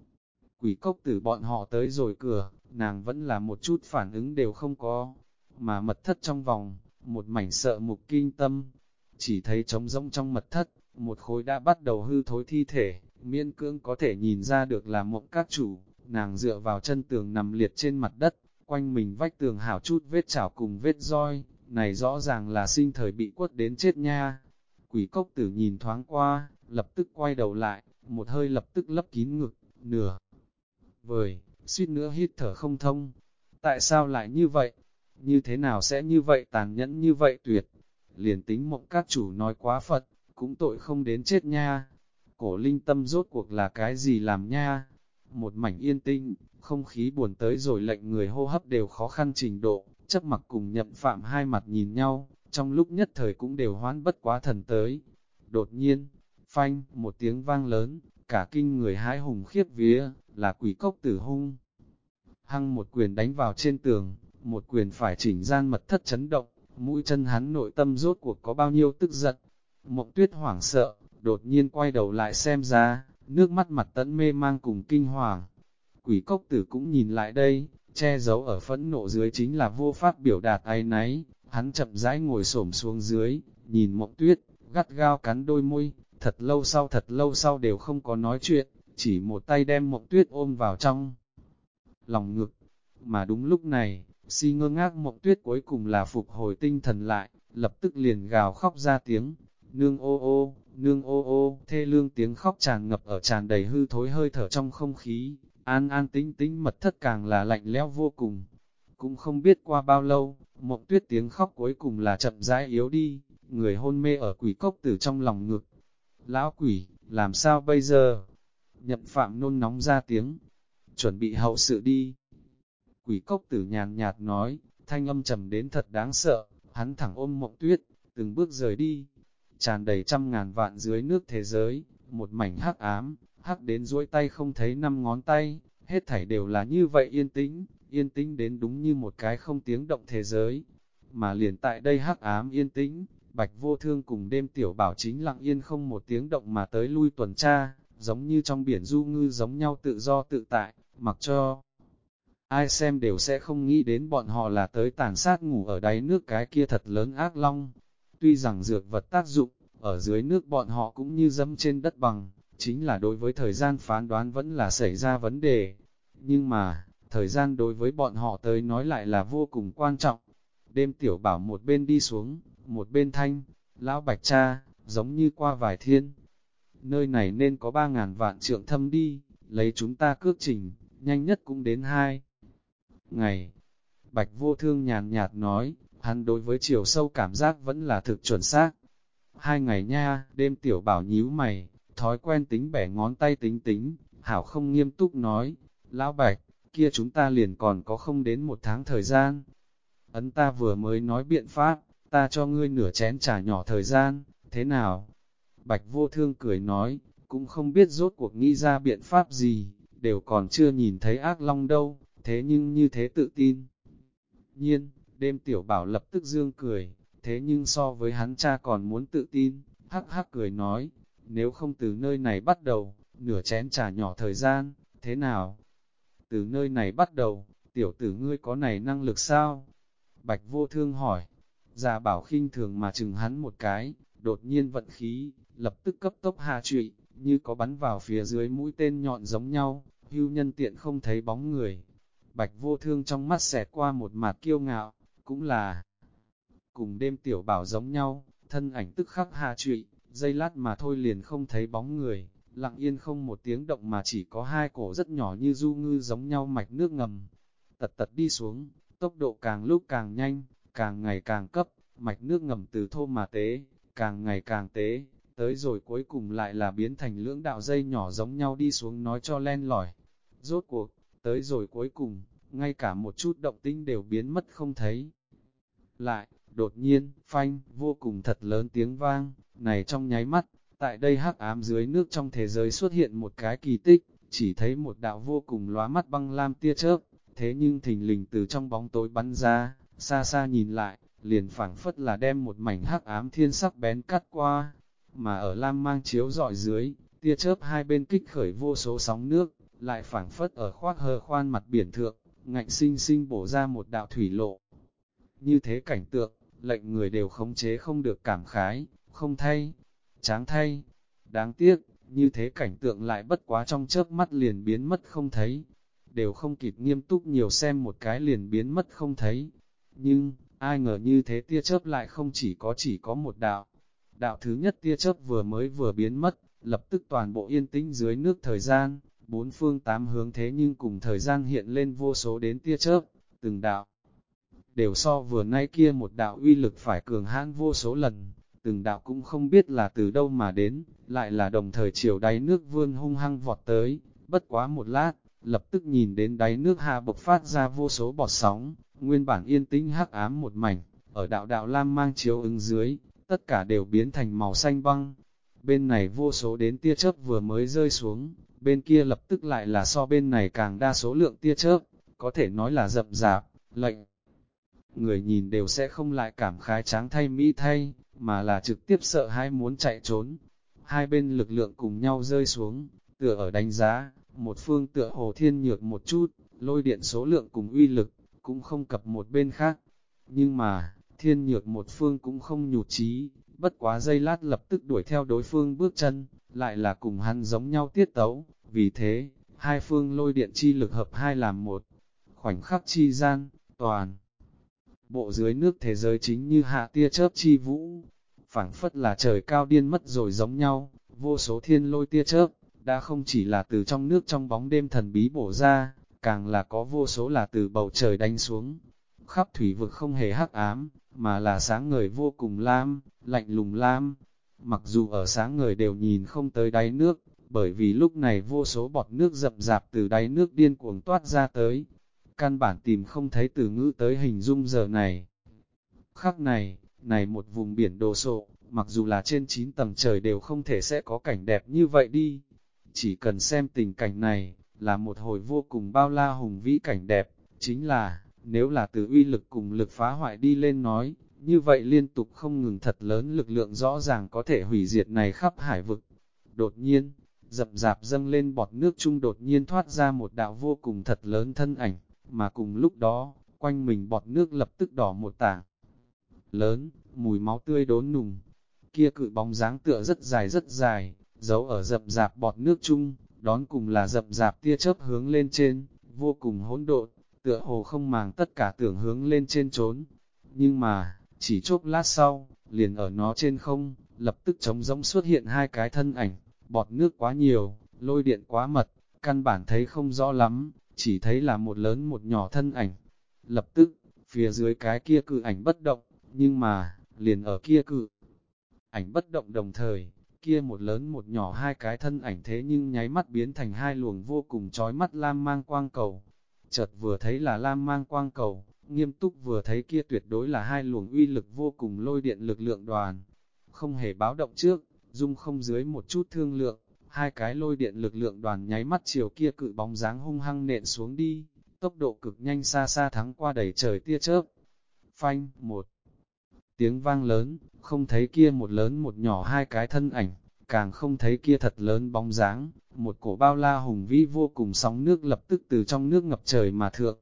Quỷ Cốc Tử bọn họ tới rồi cửa, nàng vẫn là một chút phản ứng đều không có, mà mật thất trong vòng, một mảnh sợ mục kinh tâm, chỉ thấy trống rỗng trong mật thất, một khối đã bắt đầu hư thối thi thể, miễn cưỡng có thể nhìn ra được là Mộng các chủ, nàng dựa vào chân tường nằm liệt trên mặt đất, quanh mình vách tường hảo chút vết chảo cùng vết roi, này rõ ràng là sinh thời bị quất đến chết nha. Quỷ Cốc Tử nhìn thoáng qua, lập tức quay đầu lại, một hơi lập tức lấp kín ngực, nửa vời, suýt nữa hít thở không thông. Tại sao lại như vậy? Như thế nào sẽ như vậy tàn nhẫn như vậy tuyệt? Liền tính Mộng các chủ nói quá Phật, cũng tội không đến chết nha. Cổ linh tâm rốt cuộc là cái gì làm nha? Một mảnh yên tĩnh, không khí buồn tới rồi lệnh người hô hấp đều khó khăn trình độ, Chấp Mặc cùng Nhậm Phạm hai mặt nhìn nhau, trong lúc nhất thời cũng đều hoán bất quá thần tới. Đột nhiên, phanh, một tiếng vang lớn, cả kinh người hãi hùng khiếp vía, là Quỷ Cốc Tử hung. Hăng một quyền đánh vào trên tường, một quyền phải chỉnh gian mật thất chấn động, mũi chân hắn nội tâm rốt cuộc có bao nhiêu tức giận. Mộng Tuyết hoảng sợ, đột nhiên quay đầu lại xem ra, nước mắt mặt tẫn mê mang cùng kinh hoàng. Quỷ cốc tử cũng nhìn lại đây, che giấu ở phẫn nộ dưới chính là vô pháp biểu đạt áy náy, hắn chậm rãi ngồi xổm xuống dưới, nhìn Mộng Tuyết, gắt gao cắn đôi môi, thật lâu sau đều không có nói chuyện, chỉ một tay đem Mộng Tuyết ôm vào trong lòng ngực. Mà đúng lúc này, si ngơ ngác Mộng Tuyết cuối cùng là phục hồi tinh thần lại, lập tức liền gào khóc ra tiếng, nương ô ô, thê lương tiếng khóc tràn ngập ở tràn đầy hư thối hơi thở trong không khí, an an tĩnh tĩnh mật thất càng là lạnh lẽo vô cùng. Cũng không biết qua bao lâu, Mộng Tuyết tiếng khóc cuối cùng là chậm rãi yếu đi, người hôn mê ở quỷ cốc tử trong lòng ngực. Lão quỷ, làm sao bây giờ? Nhậm Phạm nôn nóng ra tiếng, chuẩn bị hậu sự đi. Quỷ cốc tử nhàn nhạt nói, thanh âm trầm đến thật đáng sợ, hắn thẳng ôm Mộng Tuyết, từng bước rời đi. Tràn đầy trăm ngàn vạn dưới nước thế giới, một mảnh hắc ám, hắc đến duỗi tay không thấy năm ngón tay, hết thảy đều là như vậy yên tĩnh đến đúng như một cái không tiếng động thế giới. Mà liền tại đây hắc ám yên tĩnh, Bạch Vô Thương cùng đêm tiểu bảo chính lặng yên không một tiếng động mà tới lui tuần tra, giống như trong biển du ngư giống nhau tự do tự tại, mặc cho ai xem đều sẽ không nghĩ đến bọn họ là tới tàn sát ngủ ở đáy nước cái kia thật lớn ác long. Tuy rằng dược vật tác dụng, ở dưới nước bọn họ cũng như dẫm trên đất bằng, chính là đối với thời gian phán đoán vẫn là xảy ra vấn đề. Nhưng mà, thời gian đối với bọn họ tới nói lại là vô cùng quan trọng. Đêm tiểu bảo một bên đi xuống, một bên thanh, lão Bạch cha, giống như qua vài thiên. Nơi này nên có 3.000 vạn trượng thâm đi, lấy chúng ta cước trình, nhanh nhất cũng đến 2 ngày. Bạch Vô Thương nhàn nhạt nói, hắn đối với chiều sâu cảm giác vẫn là thực chuẩn xác. 2 ngày nha, đêm tiểu bảo nhíu mày, thói quen tính bẻ ngón tay tính, hảo không nghiêm túc nói, lão Bạch, kia chúng ta liền còn có không đến 1 tháng thời gian. Ấn ta vừa mới nói biện pháp, ta cho ngươi nửa chén trà nhỏ thời gian, thế nào? Bạch Vô Thương cười nói, cũng không biết rốt cuộc nghĩ ra biện pháp gì, đều còn chưa nhìn thấy ác long đâu, thế nhưng như thế tự tin. Nhiên, đêm tiểu bảo lập tức dương cười, thế nhưng so với hắn cha còn muốn tự tin, hắc hắc cười nói, nếu không từ nơi này bắt đầu, nửa chén trà nhỏ thời gian, thế nào? Từ nơi này bắt đầu, tiểu tử ngươi có này năng lực sao? Bạch Vô Thương hỏi, Già Bảo khinh thường mà chừng hắn một cái, đột nhiên vận khí, lập tức cấp tốc hạ trụy, như có bắn vào phía dưới mũi tên nhọn giống nhau, hưu nhân tiện không thấy bóng người. Bạch Vô Thương trong mắt xẹt qua một mặt kiêu ngạo, cũng là cùng đêm tiểu bảo giống nhau, thân ảnh tức khắc hạ trụy, giây lát mà thôi liền không thấy bóng người, lặng yên không một tiếng động mà chỉ có 2 cổ rất nhỏ như du ngư giống nhau mạch nước ngầm. Tật tật đi xuống, tốc độ càng lúc càng nhanh, càng ngày càng cấp, mạch nước ngầm từ thô mà tế, càng ngày càng tế, tới rồi cuối cùng lại là biến thành lưỡng đạo dây nhỏ giống nhau đi xuống nói cho len lỏi. Rốt cuộc, tới rồi cuối cùng, ngay cả một chút động tĩnh đều biến mất không thấy. Lại, đột nhiên, phanh, vô cùng thật lớn tiếng vang, này trong nháy mắt, tại đây hắc ám dưới nước trong thế giới xuất hiện một cái kỳ tích, chỉ thấy một đạo vô cùng lóa mắt băng lam tia chớp, thế nhưng thình lình từ trong bóng tối bắn ra, xa xa nhìn lại, liền phảng phất là đem một mảnh hắc ám thiên sắc bén cắt qua, mà ở lam mang chiếu rọi dưới, tia chớp hai bên kích khởi vô số sóng nước, lại phảng phất ở khoác hờ khoan mặt biển thượng, ngạnh sinh sinh bổ ra một đạo thủy lộ. Như thế cảnh tượng, lệnh người đều khống chế không được cảm khái, không thay, tráng thay. Đáng tiếc, như thế cảnh tượng lại bất quá trong chớp mắt liền biến mất không thấy. Đều không kịp nghiêm túc nhiều xem một cái liền biến mất không thấy. Nhưng, ai ngờ như thế tia chớp lại không chỉ có một đạo. Đạo thứ nhất tia chớp vừa biến mất, lập tức toàn bộ yên tĩnh dưới nước thời gian, bốn phương tám hướng thế nhưng cùng thời gian hiện lên vô số đến tia chớp, từng đạo. Đều so vừa nay kia một đạo uy lực phải cường hãn vô số lần, từng đạo cũng không biết là từ đâu mà đến, lại là đồng thời chiều đáy nước vươn hung hăng vọt tới, bất quá một lát, lập tức nhìn đến đáy nước hạ bộc phát ra vô số bọt sóng, nguyên bản yên tĩnh hắc ám một mảnh, ở đạo đạo lam mang chiếu ứng dưới, tất cả đều biến thành màu xanh băng. Bên này vô số đến tia chớp vừa mới rơi xuống, bên kia lập tức lại là so bên này càng đa số lượng tia chớp, có thể nói là rậm rạp, lệnh người nhìn đều sẽ không lại cảm khái tráng thay mỹ thay, mà là trực tiếp sợ hãi muốn chạy trốn. Hai bên lực lượng cùng nhau rơi xuống, tựa ở đánh giá, một phương tựa hồ thiên nhược một chút, lôi điện số lượng cùng uy lực, cũng không cập một bên khác. Nhưng mà, thiên nhược một phương cũng không nhụt chí, bất quá giây lát lập tức đuổi theo đối phương bước chân, lại là cùng hắn giống nhau tiết tấu, vì thế, hai phương lôi điện chi lực hợp hai làm một. Khoảnh khắc chi gian, toàn bộ dưới nước thế giới chính như hạ tia chớp chi vũ, phảng phất là trời cao điên mất rồi giống nhau, vô số thiên lôi tia chớp, đã không chỉ là từ trong nước trong bóng đêm thần bí bổ ra, càng là có vô số là từ bầu trời đánh xuống. Khắp thủy vực không hề hắc ám, mà là sáng ngời vô cùng lam, lạnh lùng lam. Mặc dù ở sáng ngời đều nhìn không tới đáy nước, bởi vì lúc này vô số bọt nước rậm rạp từ đáy nước điên cuồng toát ra tới. Căn bản tìm không thấy từ ngữ tới hình dung giờ này. Khắc này, này một vùng biển đồ sộ, mặc dù là trên 9 tầng trời đều không thể sẽ có cảnh đẹp như vậy đi. Chỉ cần xem tình cảnh này, là một hồi vô cùng bao la hùng vĩ cảnh đẹp, chính là, nếu là từ uy lực cùng lực phá hoại đi lên nói, như vậy liên tục không ngừng thật lớn lực lượng rõ ràng có thể hủy diệt này khắp hải vực. Đột nhiên, dập dạp dâng lên bọt nước chung đột nhiên thoát ra một đạo vô cùng thật lớn thân ảnh, mà cùng lúc đó, quanh mình bọt nước lập tức đỏ một tảng lớn, mùi máu tươi đốn nùng. Kia cự bóng dáng tựa rất dài, giấu ở dập dạp bọt nước chung, đón cùng là dập dạp tia chớp hướng lên trên, vô cùng hỗn độn, tựa hồ không màng tất cả tưởng hướng lên trên trốn. Nhưng mà, chỉ chốc lát sau, liền ở nó trên không, lập tức trống rỗng xuất hiện hai cái thân ảnh, bọt nước quá nhiều, lôi điện quá mật, căn bản thấy không rõ lắm, chỉ thấy là một lớn một nhỏ thân ảnh. Lập tức, phía dưới cái kia cự ảnh bất động, nhưng mà, liền ở kia cự ảnh bất động đồng thời, kia một lớn một nhỏ hai cái thân ảnh thế nhưng nháy mắt biến thành hai luồng vô cùng chói mắt lam mang quang cầu. Chợt vừa thấy là lam mang quang cầu, nghiêm túc vừa thấy kia tuyệt đối là hai luồng uy lực vô cùng lôi điện lực lượng đoàn. Không hề báo động trước, dung không dưới một chút thương lượng, hai cái lôi điện lực lượng đoàn nháy mắt chiều kia cự bóng dáng hung hăng nện xuống đi, tốc độ cực nhanh xa xa thắng qua đầy trời tia chớp. Phanh, một tiếng vang lớn, không thấy kia một lớn một nhỏ hai cái thân ảnh, càng không thấy kia thật lớn bóng dáng, một cổ bao la hùng vĩ vô cùng sóng nước lập tức từ trong nước ngập trời mà thượng.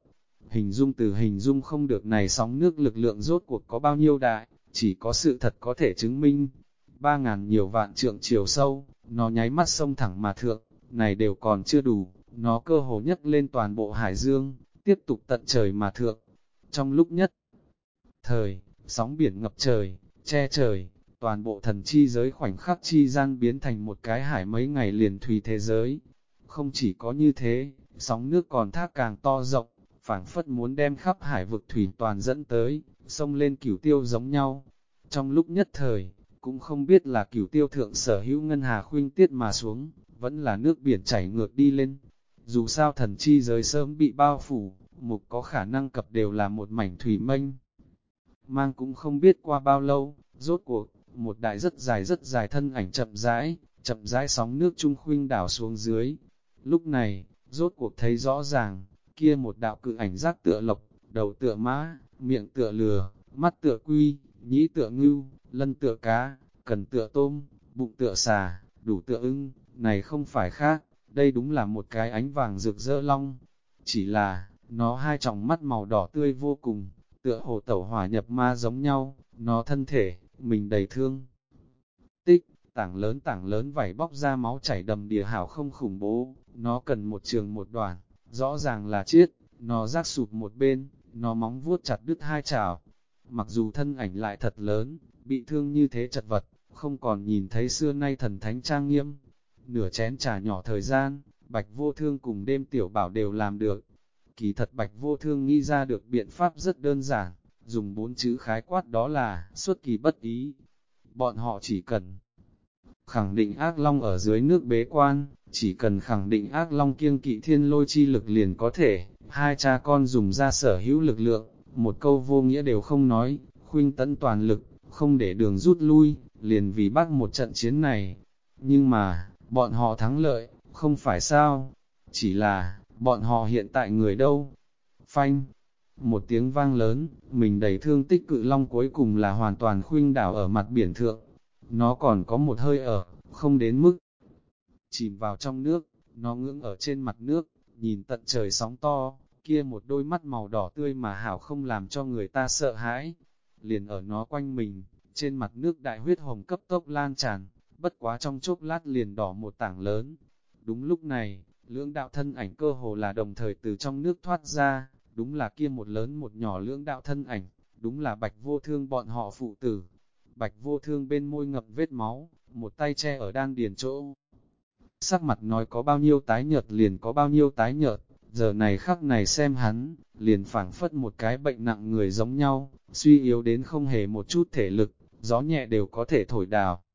Hình dung không được này sóng nước lực lượng rốt cuộc có bao nhiêu đại, chỉ có sự thật có thể chứng minh. 3.000 nhiều vạn trượng chiều sâu, nó nháy mắt sông thẳng mà thượng, này đều còn chưa đủ, nó cơ hồ nhấc lên toàn bộ hải dương, tiếp tục tận trời mà thượng. Trong lúc nhất thời, sóng biển ngập trời, che trời, toàn bộ thần chi giới khoảnh khắc chi gian biến thành một cái hải mấy ngày liền thủy thế giới. Không chỉ có như thế, sóng nước còn thác càng to rộng, phảng phất muốn đem khắp hải vực thủy toàn dẫn tới, sông lên cửu tiêu giống nhau. Trong lúc nhất thời, cũng không biết là cửu tiêu thượng sở hữu ngân hà khuynh tiết mà xuống, vẫn là nước biển chảy ngược đi lên. Dù sao thần chi giới sớm bị bao phủ, mục có khả năng cập đều là một mảnh thủy mênh. Mang cũng không biết qua bao lâu, rốt cuộc, một đại rất dài thân ảnh chậm rãi sóng nước trung khuynh đảo xuống dưới. Lúc này, rốt cuộc thấy rõ ràng, kia một đạo cự ảnh giác tựa lộc, đầu tựa mã, miệng tựa lừa, mắt tựa quy, nhĩ tựa ngưu, lân tựa cá, cần tựa tôm, bụng tựa xà, đủ tựa ưng, này không phải khác, đây đúng là một cái ánh vàng rực rỡ long. Chỉ là, nó hai tròng mắt màu đỏ tươi vô cùng, tựa hồ tẩu hỏa nhập ma giống nhau, nó thân thể, mình đầy thương. Tích, tảng lớn vảy bóc ra máu chảy đầm đìa hảo không khủng bố, nó cần một trường một đoàn, rõ ràng là chiết, nó rác sụp một bên, nó móng vuốt chặt đứt hai chảo. Mặc dù thân ảnh lại thật lớn, bị thương như thế chật vật, không còn nhìn thấy xưa nay thần thánh trang nghiêm. Nửa chén trà nhỏ thời gian, Bạch Vô Thương cùng đêm tiểu bảo đều làm được. Kỳ thật Bạch Vô Thương nghĩ ra được biện pháp rất đơn giản, dùng 4 chữ khái quát đó là xuất kỳ bất ý. Bọn họ chỉ cần khẳng định ác long ở dưới nước bế quan, chỉ cần khẳng định ác long kiêng kỵ thiên lôi chi lực liền có thể, hai cha con dùng ra sở hữu lực lượng, một câu vô nghĩa đều không nói, khuynh tấn toàn lực, không để đường rút lui, liền vì bắt một trận chiến này. Nhưng mà, bọn họ thắng lợi, không phải sao, chỉ là, bọn họ hiện tại người đâu? Phanh! Một tiếng vang lớn, mình đầy thương tích cự long cuối cùng là hoàn toàn khuynh đảo ở mặt biển thượng. Nó còn có một hơi ở, không đến mức chìm vào trong nước, nó ngưỡng ở trên mặt nước, nhìn tận trời sóng to, kia một đôi mắt màu đỏ tươi mà hảo không làm cho người ta sợ hãi. Liền ở nó quanh mình, trên mặt nước đại huyết hồng cấp tốc lan tràn, bất quá trong chốc lát liền đỏ một tảng lớn. Đúng lúc này, lưỡng đạo thân ảnh cơ hồ là đồng thời từ trong nước thoát ra, đúng là kia một lớn một nhỏ lưỡng đạo thân ảnh, đúng là Bạch Vô Thương bọn họ phụ tử. Bạch Vô Thương bên môi ngập vết máu, một tay che ở đan điền chỗ. Sắc mặt nói có bao nhiêu tái nhợt liền có bao nhiêu tái nhợt, giờ này khắc này xem hắn, liền phảng phất một cái bệnh nặng người giống nhau, suy yếu đến không hề một chút thể lực, gió nhẹ đều có thể thổi đào.